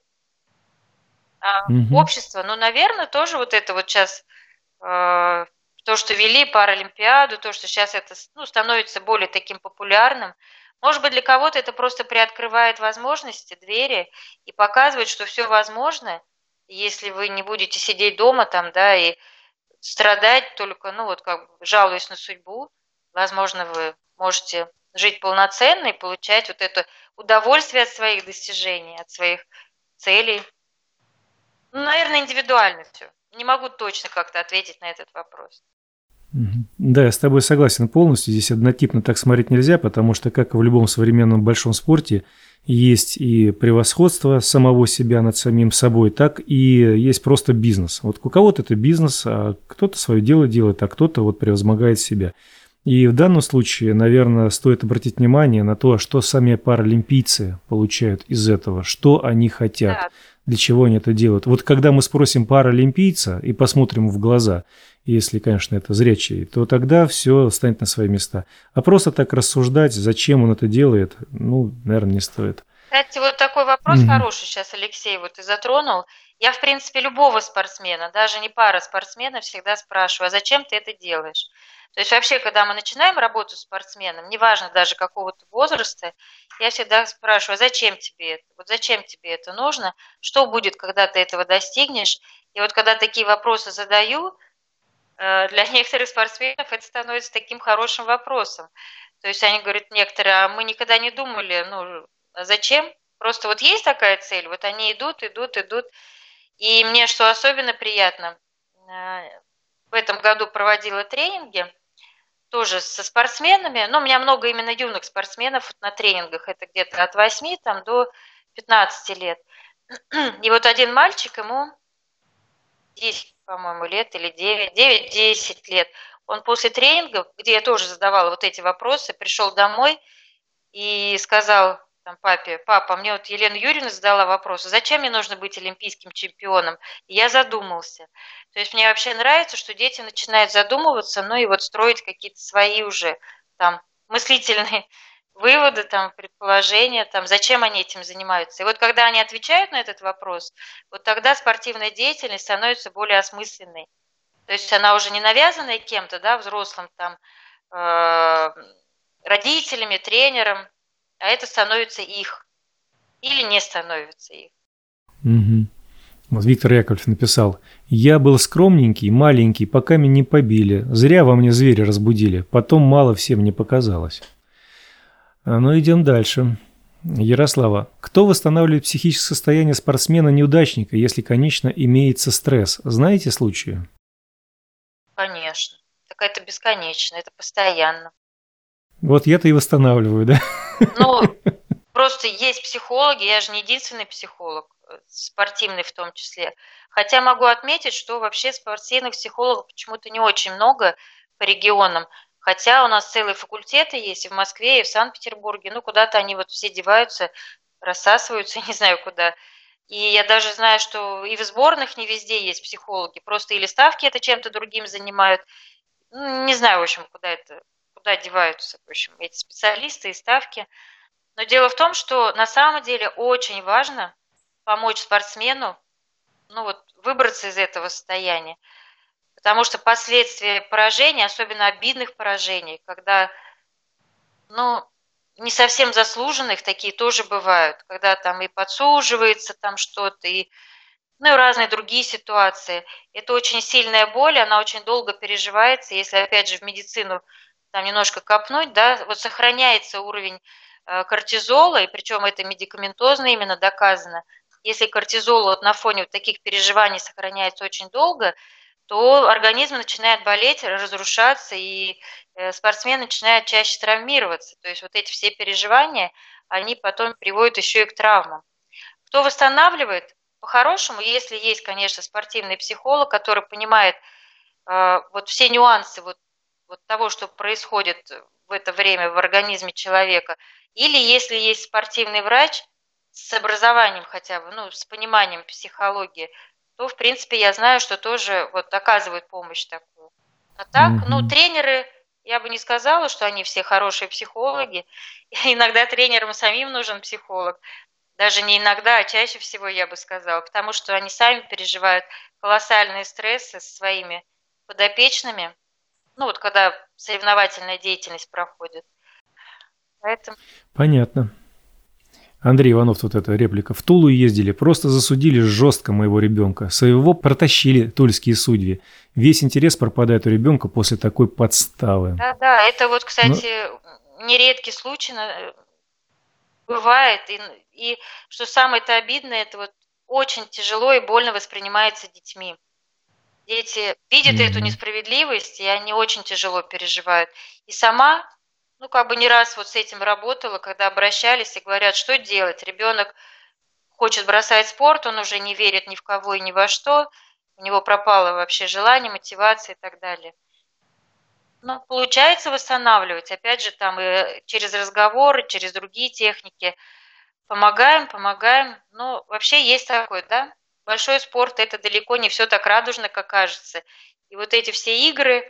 А угу. Общество, ну, наверное, тоже вот это вот сейчас, э, то, что вели Паралимпиаду, то, что сейчас это ну, становится более таким популярным. Может быть, для кого-то это просто приоткрывает возможности, двери и показывает, что все возможно, если вы не будете сидеть дома там, да, и страдать только, ну, вот как бы жалуясь на судьбу, возможно, вы можете жить полноценно и получать вот это удовольствие от своих достижений, от своих целей. Ну, наверное, индивидуально все. Не могу точно как-то ответить на этот вопрос. Да, я с тобой согласен полностью. Здесь однотипно так смотреть нельзя, потому что, как и в любом современном большом спорте, есть и превосходство самого себя над самим собой, так и есть просто бизнес. Вот у кого-то это бизнес, а кто-то свое дело делает, а кто-то вот превозмогает себя. И в данном случае, наверное, стоит обратить внимание на то, что сами паралимпийцы получают из этого, что они хотят, да. Для чего они это делают. Вот когда мы спросим паралимпийца и посмотрим в глаза, если, конечно, это зрячий, то тогда все станет на свои места. А просто так рассуждать, зачем он это делает, ну, наверное, не стоит. Кстати, вот такой вопрос mm-hmm. хороший сейчас, Алексей, вот ты затронул. Я, в принципе, любого спортсмена, даже не параспортсмена, всегда спрашиваю, а зачем ты это делаешь? То есть вообще, когда мы начинаем работу с спортсменом, неважно даже какого-то возраста, я всегда спрашиваю, а зачем тебе это? Вот зачем тебе это нужно? Что будет, когда ты этого достигнешь? И вот когда такие вопросы задаю, для некоторых спортсменов это становится таким хорошим вопросом. То есть они говорят некоторые, а мы никогда не думали, ну, а зачем? Просто вот есть такая цель, вот они идут, идут, идут. И мне что особенно приятно, в этом году проводила тренинги, тоже со спортсменами, но у меня много именно юных спортсменов на тренингах, это где-то от восьми там, до пятнадцати лет. И вот один мальчик, ему десять, по-моему, лет или девять, девять-десять лет, он после тренингов, где я тоже задавала вот эти вопросы, пришел домой и сказал там, папе: папа, мне вот Елена Юрьевна задала вопрос, зачем мне нужно быть олимпийским чемпионом? И я задумался. То есть мне вообще нравится, что дети начинают задумываться, ну и вот строить какие-то свои уже там мыслительные выводы, там, предположения, там, зачем они этим занимаются. И вот когда они отвечают на этот вопрос, вот тогда спортивная деятельность становится более осмысленной. То есть она уже не навязанная кем-то, да, взрослым, там, э, родителями, тренером, а это становится их. Или не становится их. Угу. Вот Виктор Яковлев написал: «Я был скромненький, маленький, пока меня не побили. Зря во мне звери разбудили. Потом мало всем не показалось». А ну, идем дальше. Ярослава. Кто восстанавливает психическое состояние спортсмена-неудачника, если, конечно, имеется стресс? Знаете случаи? Конечно. Так это бесконечно, это постоянно. Вот я-то и восстанавливаю, да? Ну, просто есть психологи, я же не единственный психолог, спортивный в том числе. Хотя могу отметить, что вообще спортивных психологов почему-то не очень много по регионам. Хотя у нас целые факультеты есть и в Москве, и в Санкт-Петербурге. Ну, куда-то они вот все деваются, рассасываются, не знаю куда. И я даже знаю, что и в сборных не везде есть психологи. Просто или ставки это чем-то другим занимают. Ну, не знаю, в общем, куда это, куда деваются, в общем, эти специалисты и ставки. Но дело в том, что на самом деле очень важно помочь спортсмену, ну вот, выбраться из этого состояния. Потому что последствия поражений, особенно обидных поражений, когда, ну, не совсем заслуженных, такие тоже бывают, когда там и подсуживается там что-то, и, ну, и разные другие ситуации. Это очень сильная боль, она очень долго переживается, если, опять же, в медицину там немножко копнуть, да, вот сохраняется уровень э, кортизола, и причем это медикаментозно именно доказано. Если кортизол вот на фоне вот таких переживаний сохраняется очень долго, то организм начинает болеть, разрушаться, и спортсмен начинает чаще травмироваться. То есть вот эти все переживания, они потом приводят еще и к травмам. Кто восстанавливает? По-хорошему, если есть, конечно, спортивный психолог, который понимает э, вот все нюансы вот, вот того, что происходит в это время в организме человека, или если есть спортивный врач с образованием хотя бы, ну, с пониманием психологии, то, в принципе, я знаю, что тоже вот оказывают помощь такую. А так, mm-hmm. ну, тренеры, я бы не сказала, что они все хорошие психологи. Иногда тренерам самим нужен психолог. Даже не иногда, а чаще всего, я бы сказала. Потому что они сами переживают колоссальные стрессы со своими подопечными. Ну, вот когда соревновательная деятельность проходит. Поэтому... Понятно. Андрей Иванов, вот эта реплика. В Тулу ездили, просто засудили жестко моего ребенка. Своего протащили тульские судьи. Весь интерес пропадает у ребенка после такой подставы. Да, да, это вот, кстати, Но... нередкий случай бывает. И, и что самое-то обидное, это вот очень тяжело и больно воспринимается детьми. Дети видят mm-hmm. эту несправедливость, и они очень тяжело переживают. И сама... Ну, как бы не раз вот с этим работала, когда обращались и говорят, что делать. Ребенок хочет бросать спорт, он уже не верит ни в кого и ни во что, у него пропало вообще желание, мотивация и так далее. Но получается восстанавливать, опять же, там и через разговоры, через другие техники. Помогаем, помогаем. Но вообще есть такое, да? Большой спорт – это далеко не все так радужно, как кажется. И вот эти все игры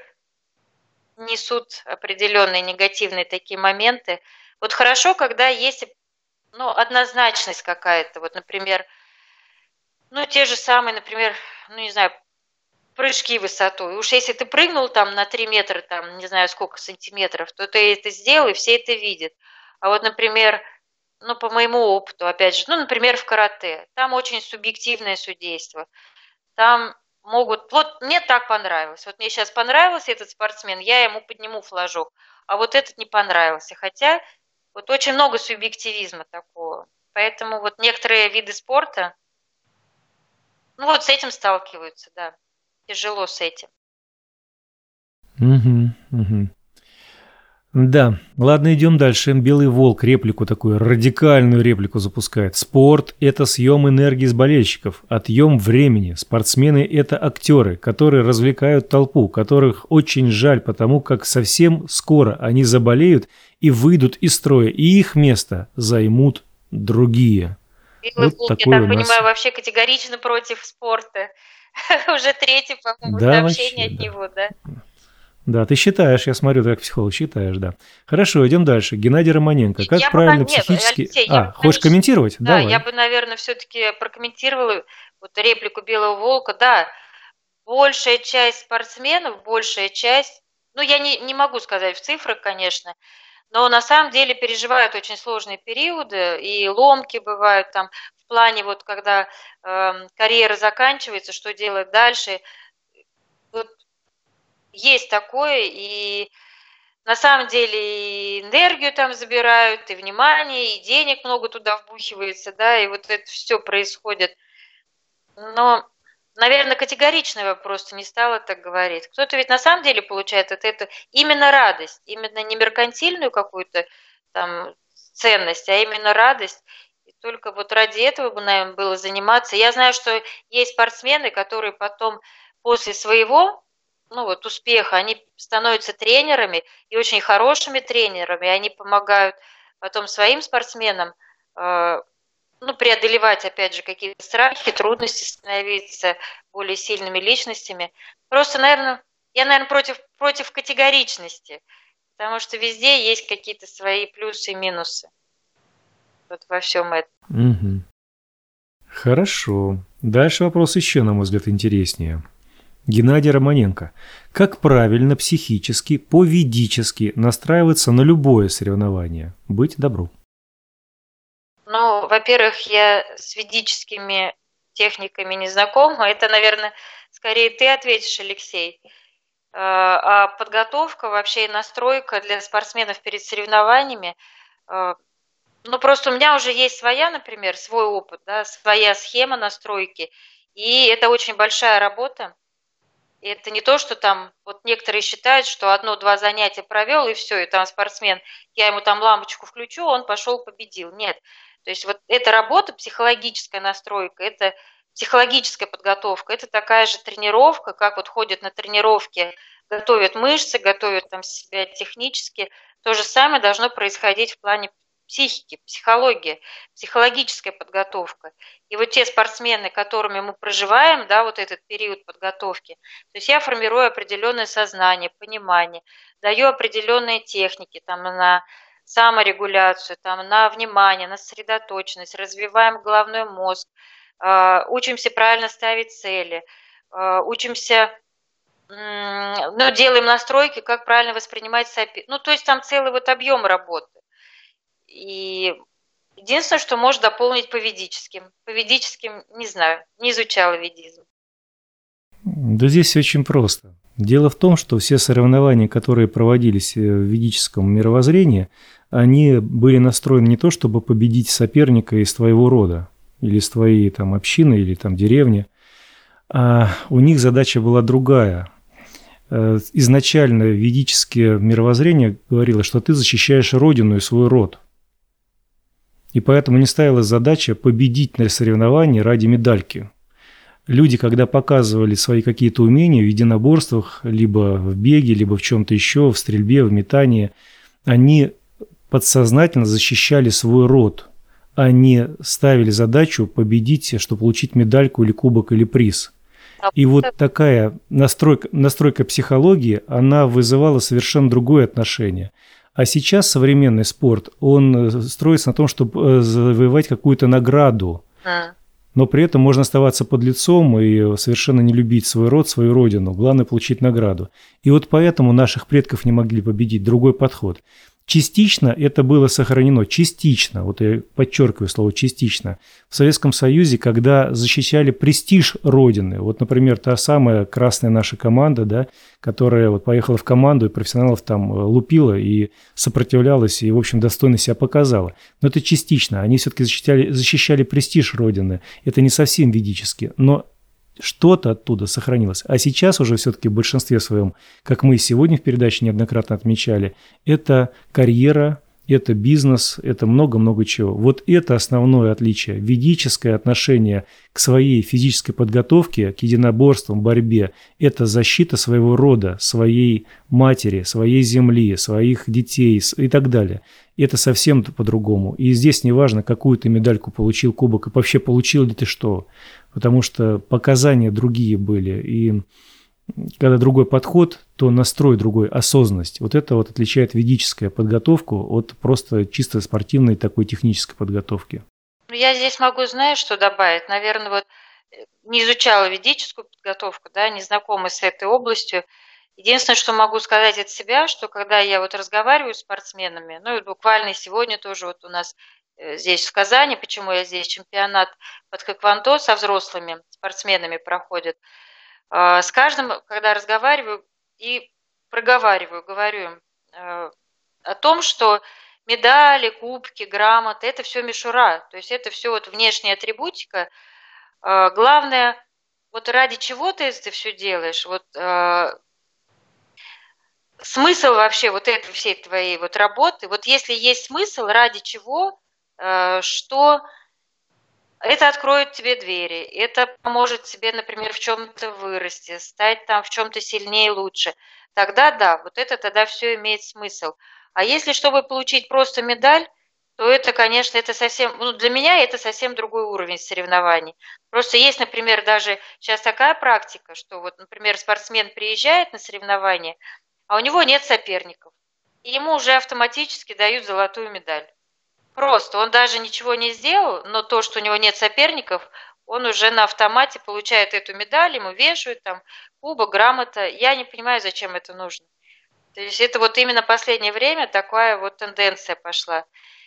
несут определенные негативные такие моменты. Вот хорошо, когда есть, ну, однозначность какая-то. Вот, например, ну, те же самые, например, ну, не знаю, прыжки в высоту. И уж если ты прыгнул там на три метра, там, не знаю, сколько сантиметров, то ты это сделал, и все это видят. А вот, например, ну, по моему опыту, опять же, ну, например, в карате. Там очень субъективное судейство. Там могут... Вот мне так понравилось. Вот мне сейчас понравился этот спортсмен, я ему подниму флажок. А вот этот не понравился. Хотя вот очень много субъективизма такого. Поэтому вот некоторые виды спорта, ну вот с этим сталкиваются, да. Тяжело с этим. Угу, угу. Да, ладно, идем дальше. Белый волк реплику такую, радикальную реплику запускает. Спорт – это съем энергии с болельщиков, отъем времени. Спортсмены – это актеры, которые развлекают толпу, которых очень жаль, потому как совсем скоро они заболеют и выйдут из строя, и их место займут другие. Белый волк, я так понимаю, вообще категорично против спорта. Уже третье, по-моему, сообщение от него, да? Да, ты считаешь, я смотрю, ты как психолог считаешь, да. Хорошо, идем дальше. Геннадий Романенко. Как я правильно бы, нет, психически... Алексей, а, бы, хочешь конечно, комментировать? Да, Давай. Я бы, наверное, все-таки прокомментировала вот реплику Белого волка. Да, большая часть спортсменов, большая часть, ну, я не, не могу сказать в цифрах, конечно, но на самом деле переживают очень сложные периоды, и ломки бывают там в плане, вот когда э, карьера заканчивается, что делать дальше. Вот есть такое, и на самом деле и энергию там забирают, и внимание, и денег много туда вбухивается, да, и вот это все происходит. Но, наверное, категорично я просто не стала так говорить. Кто-то ведь на самом деле получает от этого именно радость, именно не меркантильную какую-то там ценность, а именно радость. И только вот ради этого бы, наверное, было заниматься. Я знаю, что есть спортсмены, которые потом после своего ну вот успеха, они становятся тренерами и очень хорошими тренерами, они помогают потом своим спортсменам э, ну, преодолевать, опять же, какие-то страхи, трудности, становиться более сильными личностями. Просто, наверное, я, наверное, против, против категоричности, потому что везде есть какие-то свои плюсы и минусы вот во всем этом. Угу. Хорошо. Дальше вопрос еще, на мой взгляд, интереснее. Геннадий Романенко. Как правильно психически, по-ведически настраиваться на любое соревнование? Быть добру. Ну, во-первых, я с ведическими техниками не знакома. Это, наверное, скорее ты ответишь, Алексей. А подготовка, вообще настройка для спортсменов перед соревнованиями, ну, просто у меня уже есть своя, например, свой опыт, да, своя схема настройки, и это очень большая работа. И это не то, что там, вот некоторые считают, что одно-два занятия провел, и все, и там спортсмен, я ему там лампочку включу, он пошел, победил. Нет. То есть вот эта работа, психологическая настройка, это психологическая подготовка, это такая же тренировка, как вот ходят на тренировки, готовят мышцы, готовят там себя технически. То же самое должно происходить в плане психики, психологии, психологическая подготовка. И вот те спортсмены, которыми мы проживаем, да, вот этот период подготовки, то есть я формирую определенное сознание, понимание, даю определенные техники там, на саморегуляцию, там, на внимание, на сосредоточенность, развиваем головной мозг, э, учимся правильно ставить цели, э, учимся, э, ну, делаем настройки, как правильно воспринимать соперника. Ну, то есть там целый вот объем работы. И единственное, что может дополнить по ведическим. По ведическим не знаю, не изучала ведизм. Да здесь очень просто. Дело в том, что все соревнования, которые проводились в ведическом мировоззрении, они были настроены не то, чтобы победить соперника из твоего рода, или из твоей там общины, или там деревни, а у них задача была другая. Изначально ведическое мировоззрение говорило, что ты защищаешь родину и свой род. И поэтому не ставилась задача победить на соревновании ради медальки. Люди, когда показывали свои какие-то умения в единоборствах, либо в беге, либо в чем-то еще, в стрельбе, в метании, они подсознательно защищали свой род. Они ставили задачу победить, чтобы получить медальку или кубок или приз. И вот такая настройка, настройка психологии, она вызывала совершенно другое отношение. А сейчас современный спорт, он строится на том, чтобы завоевать какую-то награду. Но при этом можно оставаться подлецом и совершенно не любить свой род, свою родину. Главное – получить награду. И вот поэтому наших предков не могли победить. Другой подход. Частично это было сохранено, частично, вот я подчеркиваю слово «частично», в Советском Союзе, когда защищали престиж Родины. Вот, например, та самая красная наша команда, да, которая вот поехала в команду и профессионалов там лупила и сопротивлялась, и, в общем, достойно себя показала. Но это частично, они все-таки защищали, защищали престиж Родины. Это не совсем ведически, но что-то оттуда сохранилось. А сейчас уже все-таки в большинстве своем, как мы сегодня в передаче неоднократно отмечали, это карьера, это бизнес, это много-много чего. Вот это основное отличие. Ведическое отношение к своей физической подготовке, к единоборствам, борьбе – это защита своего рода, своей матери, своей земли, своих детей и так далее. Это совсем по-другому. И здесь не важно, какую ты медальку получил, кубок, и вообще получил ли ты что. Потому что показания другие были. И когда другой подход, то настрой другой, осознанность. Вот это вот отличает ведическая подготовку от просто чисто спортивной такой технической подготовки. Я здесь могу, знаешь, что добавить? Наверное, вот не изучала ведическую подготовку, да, не знакома с этой областью. Единственное, что могу сказать от себя, что когда я вот разговариваю с спортсменами, ну и буквально сегодня тоже вот у нас здесь в Казани, почему я здесь, чемпионат по тхэквондо со взрослыми спортсменами проходит, с каждым, когда разговариваю и проговариваю, говорю им о том, что медали, кубки, грамоты – это все мишура, то есть это все вот внешняя атрибутика. Главное, вот ради чего ты это все делаешь, вот смысл вообще вот этой всей твоей вот работы, вот если есть смысл, ради чего, что это откроет тебе двери, это поможет тебе, например, в чем-то вырасти, стать там в чем-то сильнее и лучше, тогда да, вот это тогда все имеет смысл. А если чтобы получить просто медаль, то это, конечно, это совсем, ну, для меня это совсем другой уровень соревнований. Просто есть, например, даже сейчас такая практика, что вот, например, спортсмен приезжает на соревнования, а у него нет соперников, и ему уже автоматически дают золотую медаль. Просто он даже ничего не сделал, но то, что у него нет соперников, он уже на автомате получает эту медаль, ему вешают там кубок, грамота. Я не понимаю, зачем это нужно. То есть это вот именно последнее время такая вот тенденция пошла.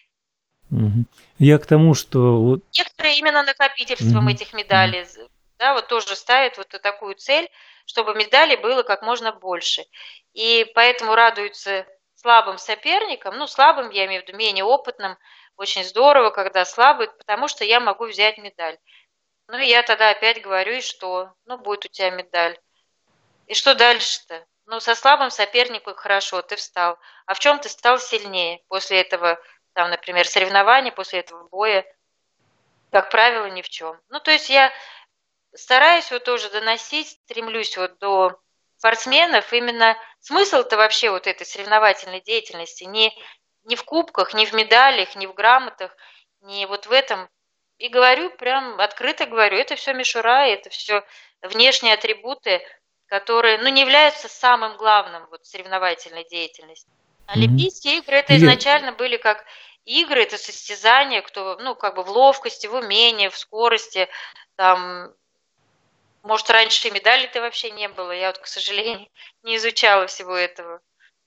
Угу. Я к тому, что... Вот... Некоторые именно накопительством угу. этих медалей, да, вот тоже ставят вот такую цель, чтобы медалей было как можно больше. И поэтому радуются слабым соперникам, ну, слабым, я имею в виду, менее опытным, очень здорово, когда слабый, потому что я могу взять медаль. Ну, и я тогда опять говорю, и что? Ну, будет у тебя медаль. И что дальше-то? Ну, со слабым соперником хорошо, ты встал. А в чем ты стал сильнее после этого, там, например, соревнования, после этого боя? Как правило, ни в чем. Ну, то есть я стараюсь вот тоже доносить, стремлюсь вот до спортсменов именно смысл-то вообще вот этой соревновательной деятельности не, не в кубках, не в медалях, не в грамотах, не вот в этом. И говорю, прям открыто говорю, это все мишура, это все внешние атрибуты, которые, ну, не являются самым главным вот соревновательной деятельностью. Олимпийские игры это изначально были как игры, это состязания, кто, ну, как бы в ловкости, в умении, в скорости, там, может, раньше и медалей-то вообще не было, я вот, к сожалению, не изучала всего этого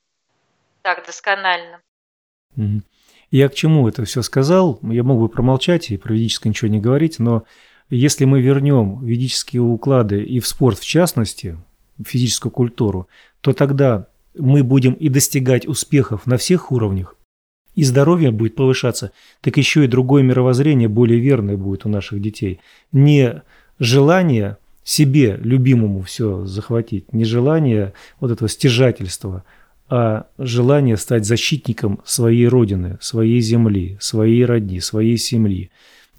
так досконально. Я к чему это все сказал? Я мог бы промолчать и про ведическое ничего не говорить, но если мы вернем ведические уклады и в спорт в частности, в физическую культуру, то тогда мы будем и достигать успехов на всех уровнях, и здоровье будет повышаться, так еще и другое мировоззрение более верное будет у наших детей. Не желание себе, любимому, все захватить, не желание вот этого стяжательства, а желание стать защитником своей родины, своей земли, своей родни, своей семьи,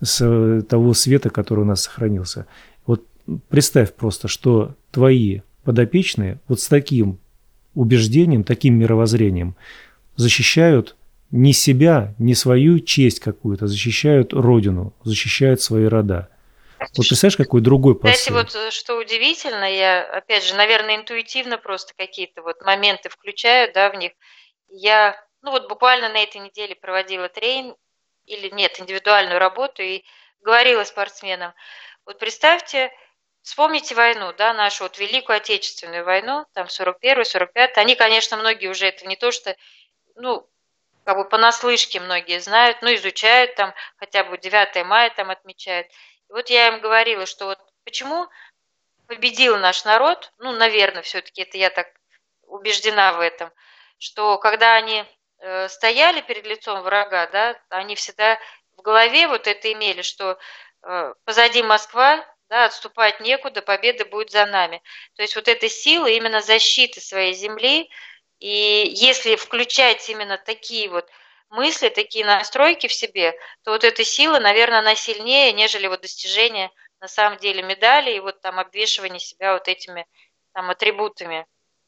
с того света, который у нас сохранился. Вот представь просто, что твои подопечные вот с таким убеждением, таким мировоззрением защищают не себя, не свою честь какую-то, защищают родину, защищают свои рода. Вот представляешь, какой другой посыл. Кстати, вот что удивительно, я, опять же, наверное, интуитивно просто какие-то вот моменты включаю, да, в них. Я, ну вот буквально на этой неделе проводила тренинг, или нет, индивидуальную работу и говорила спортсменам, вот представьте, вспомните войну, да, нашу вот Великую Отечественную войну, там сорок первый, сорок пятый, они, конечно, многие уже это не то, что, ну, как бы понаслышке многие знают, ну, изучают там, хотя бы девятое мая там отмечают. И вот я им говорила, что вот почему победил наш народ, ну, наверное, все-таки это я так убеждена в этом, что когда они э, стояли перед лицом врага, да, они всегда в голове вот это имели, что э, позади Москва, да, отступать некуда, победа будет за нами. То есть вот эта сила именно защиты своей земли, и если включать именно такие вот мысли, такие настройки в себе, то вот эта сила, наверное, она сильнее, нежели вот достижение на самом деле медали и вот там обвешивание себя вот этими там атрибутами.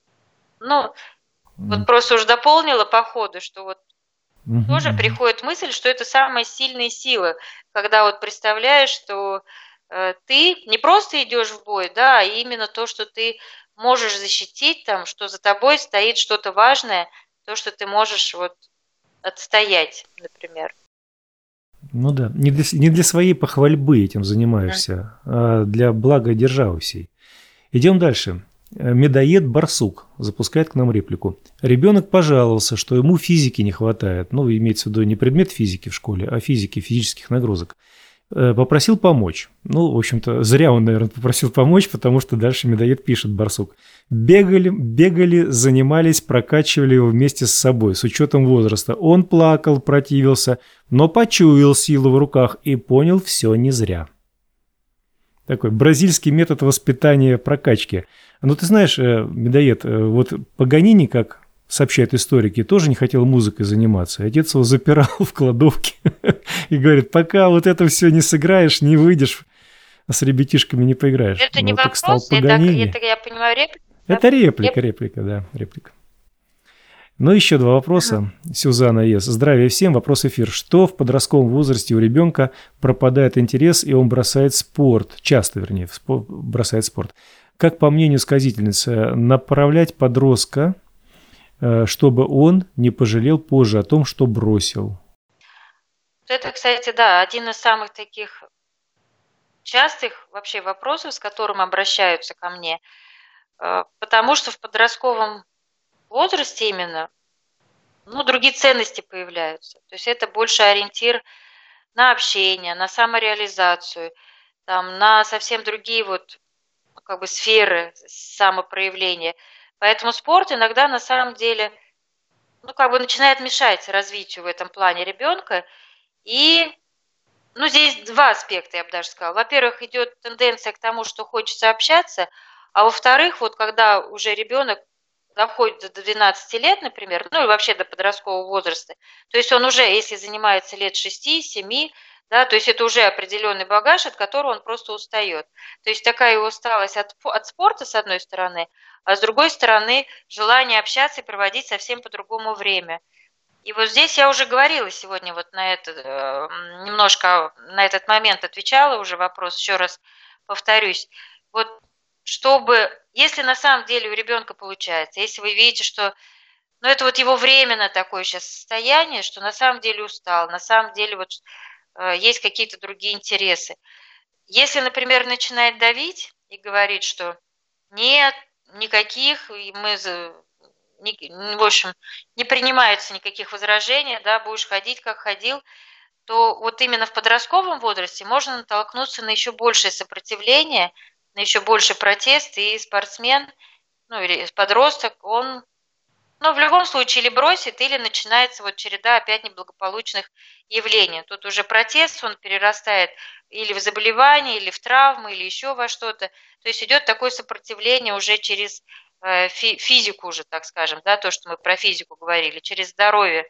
Ну, вот просто уже дополнила по ходу, что вот Мгм, тоже мгм. приходит мысль, что это самая сильная сила, когда вот представляешь, что э, ты не просто идешь в бой, да, а именно то, что ты можешь защитить там, что за тобой стоит что-то важное, то, что ты можешь вот отстоять, например. Ну да, не для, с- не для своей похвальбы этим занимаешься, а для блага державы всей. Идем дальше. Э, Медоед Барсук запускает к нам реплику. Ребенок пожаловался, что ему физики не хватает. Ну, имеется в виду не предмет физики в школе, а физики, физических нагрузок. Э, Попросил помочь. Ну, в общем-то, зря он, наверное, попросил помочь, потому что дальше Медоед пишет, Барсук. Бегали, бегали, занимались, прокачивали его вместе с собой, с учетом возраста. Он плакал, противился, но почуял силу в руках и понял все не зря. Такой бразильский метод воспитания прокачки. Ну, ты знаешь, э, Медоед, э, вот Паганини, как сообщают историки, тоже не хотел музыкой заниматься. Отец его запирал в кладовке и говорит, пока вот это все не сыграешь, не выйдешь, с ребятишками не поиграешь. Это не Ну, так стал вопрос, это, Паганини. это я понимаю реплика. Это реплика, реплика, да, реплика. Ну, еще два вопроса. Сюзанна Ес. Здравия всем. Вопрос эфир. Что в подростковом возрасте у ребенка пропадает интерес, и он бросает спорт? Часто, вернее, в спо- бросает спорт. Как по мнению сказительницы, направлять подростка, э, чтобы он не пожалел позже о том, что бросил? Вот это, кстати, да, один из самых таких частых вообще вопросов, с которым обращаются ко мне, Э, потому что в подростковом возрасте именно, ну, другие ценности появляются. То есть это больше ориентир на общение, на самореализацию, там, на совсем другие вот ну, как бы сферы самопроявления. Поэтому спорт иногда на самом деле, ну, как бы начинает мешать развитию в этом плане ребенка. И, ну, здесь два аспекта, я бы даже сказала. Во-первых, идет тенденция к тому, что хочется общаться, а во-вторых, вот когда уже ребенок доходит до двенадцати лет, например, ну и вообще до подросткового возраста, то есть он уже, если занимается лет шести-семи, да, то есть это уже определенный багаж, от которого он просто устает. То есть такая усталость от, от спорта, с одной стороны, а с другой стороны, желание общаться и проводить совсем по-другому время. И вот здесь я уже говорила сегодня вот на это, э, немножко на этот момент отвечала уже вопрос, еще раз повторюсь. Вот чтобы, если на самом деле у ребенка получается, если вы видите, что, ну это вот его временно такое сейчас состояние, что на самом деле устал, на самом деле вот э, есть какие-то другие интересы. Если, например, начинает давить и говорит, что нет, никаких, и мы, за- ни- в общем, не принимается никаких возражений, да, будешь ходить, как ходил, то вот именно в подростковом возрасте можно натолкнуться на еще большее сопротивление, на еще больше протест, и спортсмен, ну или подросток, он, ну, в любом случае или бросит, или начинается вот череда опять неблагополучных явлений. Тут уже протест, он перерастает или в заболевание, или в травмы, или еще во что-то. То есть идет такое сопротивление уже через э, фи- физику уже, так скажем, да, то, что мы про физику говорили, через здоровье.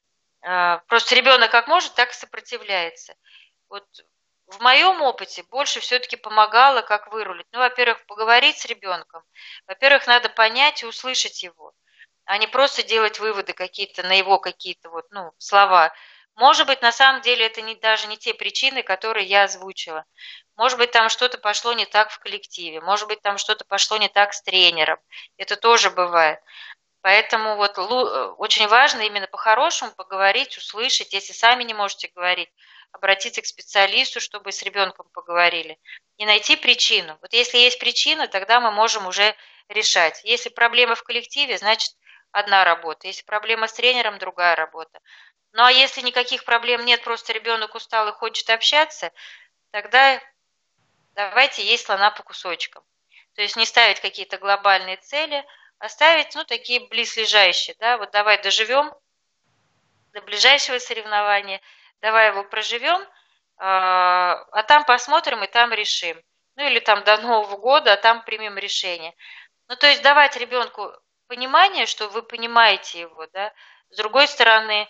Э, Просто ребенок как может, так и сопротивляется. Вот в моем опыте больше все-таки помогало, как вырулить. Ну, во-первых, поговорить с ребенком. Во-первых, надо понять и услышать его, а не просто делать выводы какие-то на его какие-то вот, ну, слова. Может быть, на самом деле это не, даже не те причины, которые я озвучила. Может быть, там что-то пошло не так в коллективе, может быть, там что-то пошло не так с тренером. Это тоже бывает. Поэтому вот лу- э, очень важно именно по-хорошему поговорить, услышать. Если сами не можете говорить, обратиться к специалисту, чтобы с ребенком поговорили. И найти причину. Вот если есть причина, тогда мы можем уже решать. Если проблема в коллективе, значит, одна работа. Если проблема с тренером, другая работа. Ну а если никаких проблем нет, просто ребенок устал и хочет общаться, тогда давайте есть слона по кусочкам. То есть не ставить какие-то глобальные цели, а ставить, ну, такие близлежащие, да, вот давай доживем до ближайшего соревнования, давай его проживем, а там посмотрим и там решим. Ну или там до Нового года, а там примем решение. Ну то есть давать ребенку понимание, что вы понимаете его, да, с другой стороны,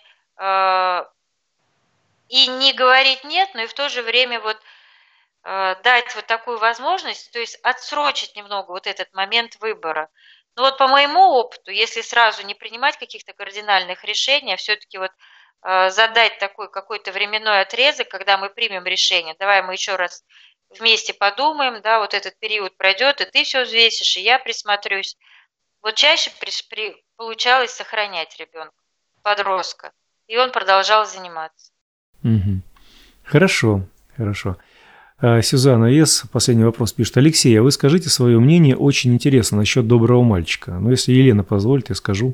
и не говорить нет, но и в то же время вот дать вот такую возможность, то есть отсрочить немного вот этот момент выбора. Ну вот по моему опыту, если сразу не принимать каких-то кардинальных решений, а все-таки вот задать такой какой-то временной отрезок, когда мы примем решение, давай мы еще раз вместе подумаем, да, вот этот период пройдет, и ты все взвесишь, и я присмотрюсь. Вот чаще при, при, получалось сохранять ребенка, подростка, и он продолжал заниматься. Угу. Хорошо, хорошо. А, Сюзанна С. Последний вопрос пишет. Алексей, а вы скажите свое мнение, очень интересно, насчет доброго мальчика. Ну, если Елена позволит, я скажу.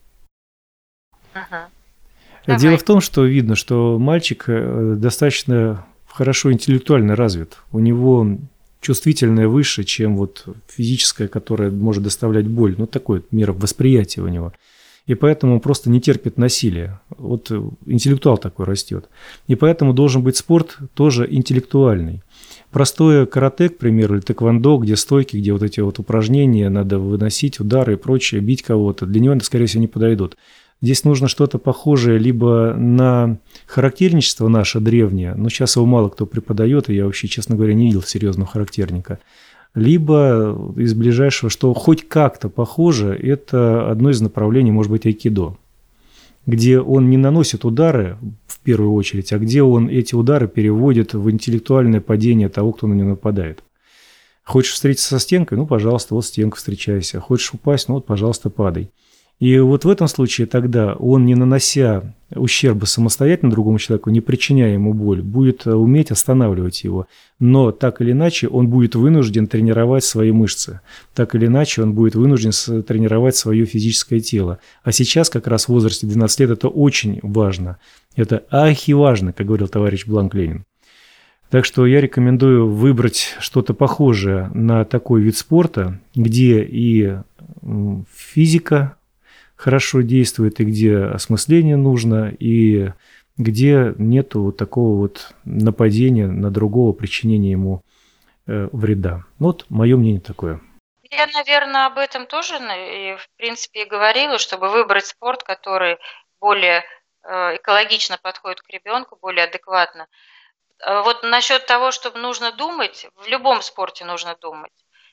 Ага. Дело Давай. в том, что видно, что мальчик достаточно хорошо интеллектуально развит. У него чувствительное выше, чем вот физическое, которое может доставлять боль. Ну, такое мера восприятия у него. И поэтому он просто не терпит насилия. Вот интеллектуал такой растет. И поэтому должен быть спорт тоже интеллектуальный. Простое карате, к примеру, или тэквондо, где стойки, где вот эти вот упражнения, надо выносить удары и прочее, бить кого-то, для него, скорее всего, не подойдут. Здесь нужно что-то похожее либо на характерничество наше древнее, но сейчас его мало кто преподает, и я вообще, честно говоря, не видел серьезного характерника, либо из ближайшего, что хоть как-то похоже, это одно из направлений, может быть, айкидо, где он не наносит удары в первую очередь, а где он эти удары переводит в интеллектуальное падение того, кто на него нападает. Хочешь встретиться со стенкой? Ну, пожалуйста, вот стенка, встречайся. Хочешь упасть? Ну, вот, пожалуйста, падай. И вот в этом случае тогда он, не нанося ущерба самостоятельно другому человеку, не причиняя ему боль, будет уметь останавливать его. Но так или иначе он будет вынужден тренировать свои мышцы. Так или иначе он будет вынужден тренировать свое физическое тело. А сейчас как раз в возрасте двенадцати лет это очень важно. Это архиважно, как говорил товарищ Бланк-Ленин. Так что я рекомендую выбрать что-то похожее на такой вид спорта, где и физика хорошо действует, и где осмысление нужно, и где нету вот такого вот нападения на другого, причинения ему э, вреда. Вот мое мнение такое. Я, наверное, об этом тоже, в принципе, и говорила, чтобы выбрать спорт, который более экологично подходит к ребенку, более адекватно. Вот насчет того, что нужно думать, в любом спорте нужно думать.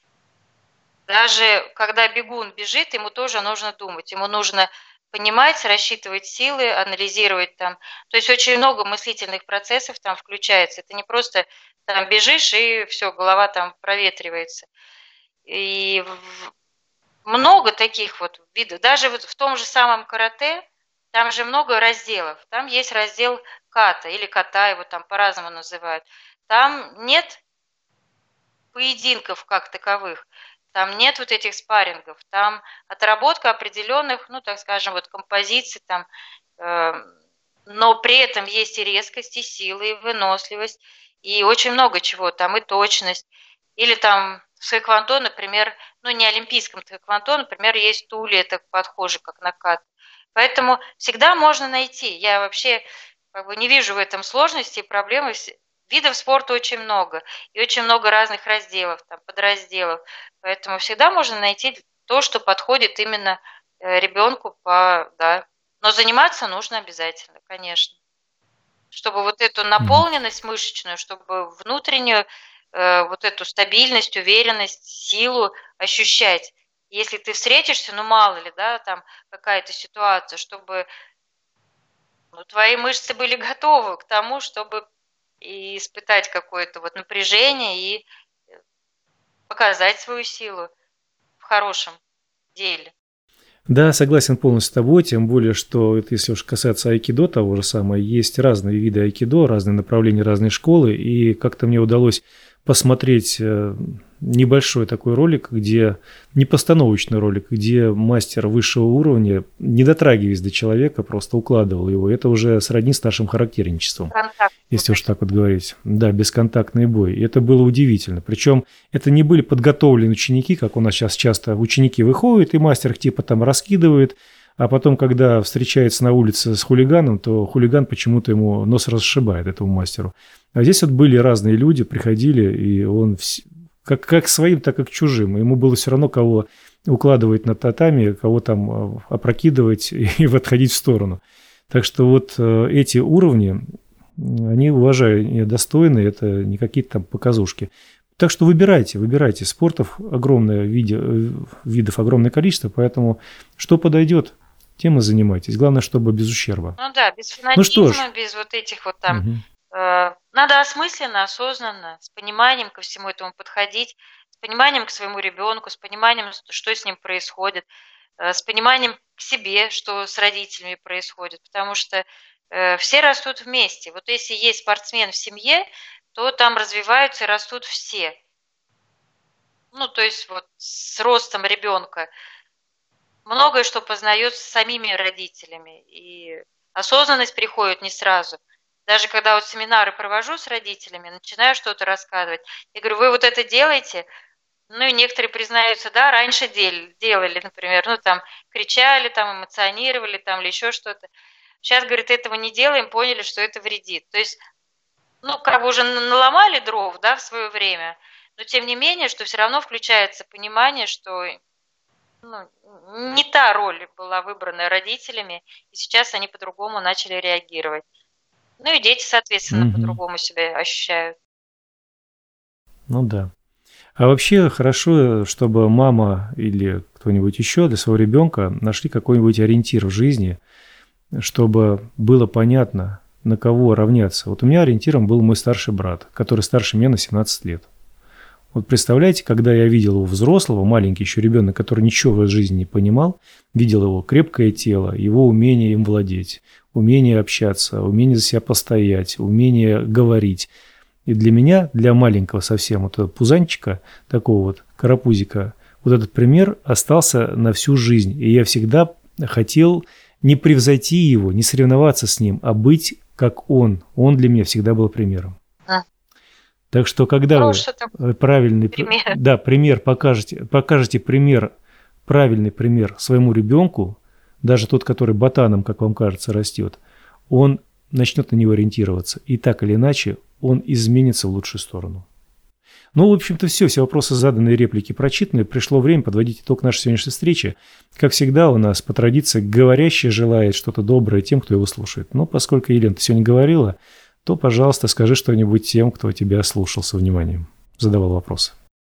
Даже когда бегун бежит, ему тоже нужно думать. Ему нужно понимать, рассчитывать силы, анализировать там. То есть очень много мыслительных процессов там включается. Это не просто там бежишь и все, голова там проветривается. И много таких вот видов. Даже вот в том же самом карате, там же много разделов. Там есть раздел ката или ката, его там по-разному называют. Там нет поединков как таковых. Там нет вот этих спаррингов, там отработка определенных, ну, так скажем, вот композиций, там, э, но при этом есть и резкость, и сила, и выносливость, и очень много чего, там и точность. Или там в тэквондо, например, ну, не олимпийском тэквондо, например, есть тули, это похоже, как на кат. Поэтому всегда можно найти. Я вообще как бы не вижу в этом сложности и проблемы. Видов спорта очень много, и очень много разных разделов, там, подразделов. Поэтому всегда можно найти то, что подходит именно ребенку по, да. Но заниматься нужно обязательно, конечно. Чтобы вот эту наполненность мышечную, чтобы внутреннюю э, вот эту стабильность, уверенность, силу ощущать. Если ты встретишься, ну мало ли, да, там какая-то ситуация, чтобы ну, твои мышцы были готовы к тому, чтобы и испытать какое-то вот напряжение и показать свою силу в хорошем деле. Да, согласен полностью с тобой, тем более, что это, если уж касается айкидо того же самого, есть разные виды айкидо, разные направления, разные школы, и как-то мне удалось посмотреть небольшой такой ролик, где непостановочный ролик, где мастер высшего уровня, не дотрагиваясь до человека, просто укладывал его. Это уже сродни с нашим характерничеством, Контакт. если уж так вот говорить. Да, бесконтактный бой. И это было удивительно. Причем это не были подготовленные ученики, как у нас сейчас часто ученики выходят, и мастер их типа там раскидывает, а потом, когда встречается на улице с хулиганом, то хулиган почему-то ему нос расшибает, этому мастеру. А здесь вот были разные люди, приходили, и он как, как своим, так и к чужим. Ему было все равно, кого укладывать на татами, кого там опрокидывать и отходить в сторону. Так что вот эти уровни, они уважаю, достойны, это не какие-то там показушки. Так что выбирайте, выбирайте. Спортов огромное, виде, видов огромное количество, поэтому что подойдет, тем и занимайтесь. Главное, чтобы без ущерба. Ну да, без фанатизма, ну что ж. без вот этих вот там... Угу. Надо осмысленно, осознанно, с пониманием ко всему этому подходить, с пониманием к своему ребенку, с пониманием, что с ним происходит, с пониманием к себе, что с родителями происходит, потому что все растут вместе. Вот если есть спортсмен в семье, то там развиваются и растут все. Ну, то есть вот с ростом ребенка многое что познается с самими родителями, и осознанность приходит не сразу. Даже когда вот семинары провожу с родителями, начинаю что-то рассказывать, я говорю, вы вот это делаете? Ну и некоторые признаются, да, раньше делали, например, ну там кричали, там эмоционировали, там или еще что-то. Сейчас, говорит, этого не делаем, поняли, что это вредит. То есть, ну как бы уже наломали дров, да, в свое время, но тем не менее, что все равно включается понимание, что ну, не та роль была выбрана родителями, и сейчас они по-другому начали реагировать. Ну и дети, соответственно, Угу. по-другому себя ощущают. Ну да. А вообще хорошо, чтобы мама или кто-нибудь еще для своего ребенка нашли какой-нибудь ориентир в жизни, чтобы было понятно, на кого равняться. Вот у меня ориентиром был мой старший брат, который старше меня на семнадцать лет. Вот представляете, когда я видел его взрослого, маленький еще ребенок, который ничего в жизни не понимал, видел его крепкое тело, его умение им владеть, умение общаться, умение за себя постоять, умение говорить. И для меня, для маленького совсем вот этого пузанчика, такого вот карапузика, вот этот пример остался на всю жизнь. И я всегда хотел не превзойти его, не соревноваться с ним, а быть как он. Он для меня всегда был примером. А. Так что, когда Хороший вы правильный пример. Да, пример покажете, покажете пример, правильный пример своему ребенку, даже тот, который ботаном, как вам кажется, растет, он начнет на него ориентироваться. И так или иначе он изменится в лучшую сторону. Ну, в общем-то, все. Все вопросы заданы, реплики прочитаны. Пришло время подводить итог нашей сегодняшней встречи. Как всегда, у нас по традиции говорящий желает что-то доброе тем, кто его слушает. Но поскольку, Елена, ты сегодня говорила, то, пожалуйста, скажи что-нибудь тем, кто тебя слушал со вниманием, задавал вопросы.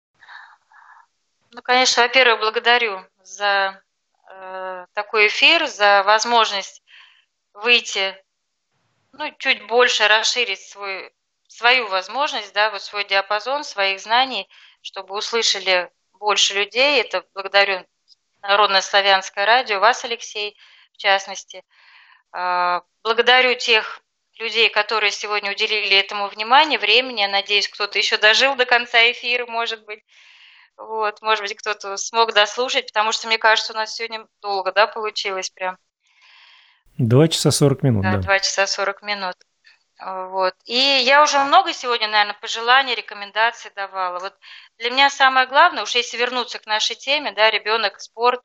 Ну, конечно, во-первых, благодарю за э, такой эфир, за возможность выйти, ну, чуть больше расширить свой, свою возможность, да, вот свой диапазон своих знаний, чтобы услышали больше людей. Это благодарю Народное славянское радио, вас, Алексей, в частности. Э, благодарю тех людей, которые сегодня уделили этому внимание, времени. Я надеюсь, кто-то еще дожил до конца эфира, может быть. Вот, может быть, кто-то смог дослушать, потому что, мне кажется, у нас сегодня долго, да, получилось прям. Два часа сорок минут, да. Два часа сорок минут. Вот. И я уже много сегодня, наверное, пожеланий, рекомендаций давала. Вот для меня самое главное, уж если вернуться к нашей теме, да, ребенок, спорт,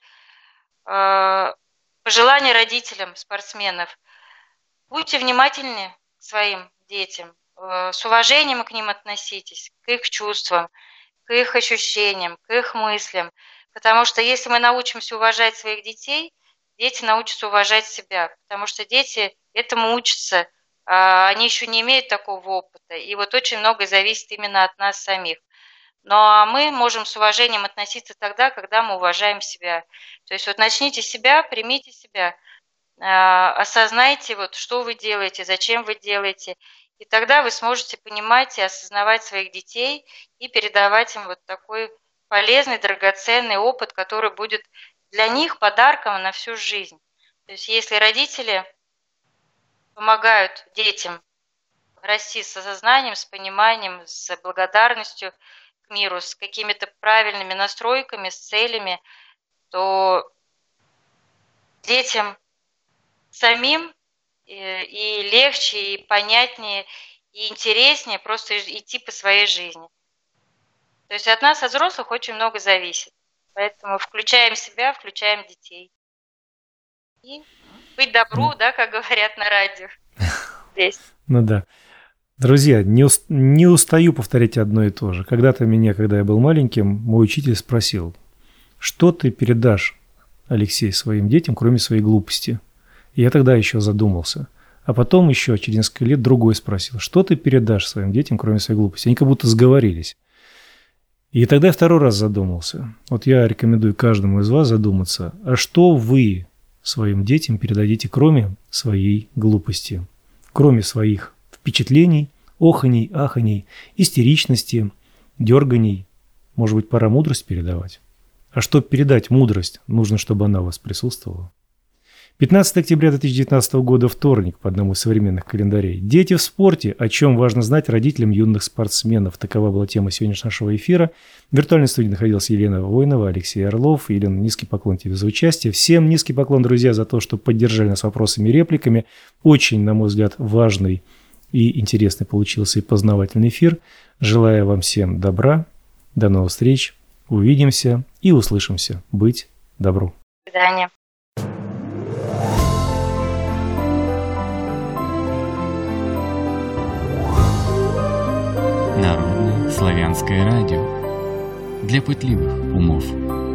э, пожелания родителям спортсменов. Будьте внимательны к своим детям, э, с уважением к ним относитесь, к их чувствам, к их ощущениям, к их мыслям. Потому что если мы научимся уважать своих детей, дети научатся уважать себя. Потому что дети этому учатся, а они еще не имеют такого опыта. И вот очень многое зависит именно от нас самих. Но мы можем с уважением относиться тогда, когда мы уважаем себя. То есть вот начните себя, примите себя, осознайте, вот, что вы делаете, зачем вы делаете. И тогда вы сможете понимать и осознавать своих детей и передавать им вот такой полезный, драгоценный опыт, который будет для них подарком на всю жизнь. То есть если родители помогают детям расти с осознанием, с пониманием, с благодарностью к миру, с какими-то правильными настройками, с целями, то детям самим и легче, и понятнее, и интереснее просто идти по своей жизни. То есть от нас, от взрослых, очень много зависит. Поэтому включаем себя, включаем детей. И быть добру, да, как говорят на радио. Здесь. Ну да. Друзья, не, уст, не устаю повторять одно и то же. Когда-то меня, когда я был маленьким, мой учитель спросил: что ты передашь, Алексей, своим детям, кроме своей глупости? И я тогда еще задумался. А потом еще через несколько лет другой спросил: что ты передашь своим детям, кроме своей глупости? Они как будто сговорились. И тогда я второй раз задумался. Вот я рекомендую каждому из вас задуматься, а что вы своим детям передадите, кроме своей глупости, кроме своих впечатлений, оханий, аханий, истеричности, дерганий. Может быть, пора мудрость передавать? А чтобы передать мудрость, нужно, чтобы она у вас присутствовала. пятнадцатого октября две тысячи девятнадцатого года, вторник, по одному из современных календарей. Дети в спорте. О чем важно знать родителям юных спортсменов. Такова была тема сегодняшнего нашего эфира. В виртуальной студии находилась Елена Воинова, Алексей Орлов. Елена, низкий поклон тебе за участие. Всем низкий поклон, друзья, за то, что поддержали нас вопросами и репликами. Очень, на мой взгляд, важный и интересный получился и познавательный эфир. Желаю вам всем добра. До новых встреч. Увидимся и услышимся. Быть добру. До свидания. Народное славянское радио для пытливых умов.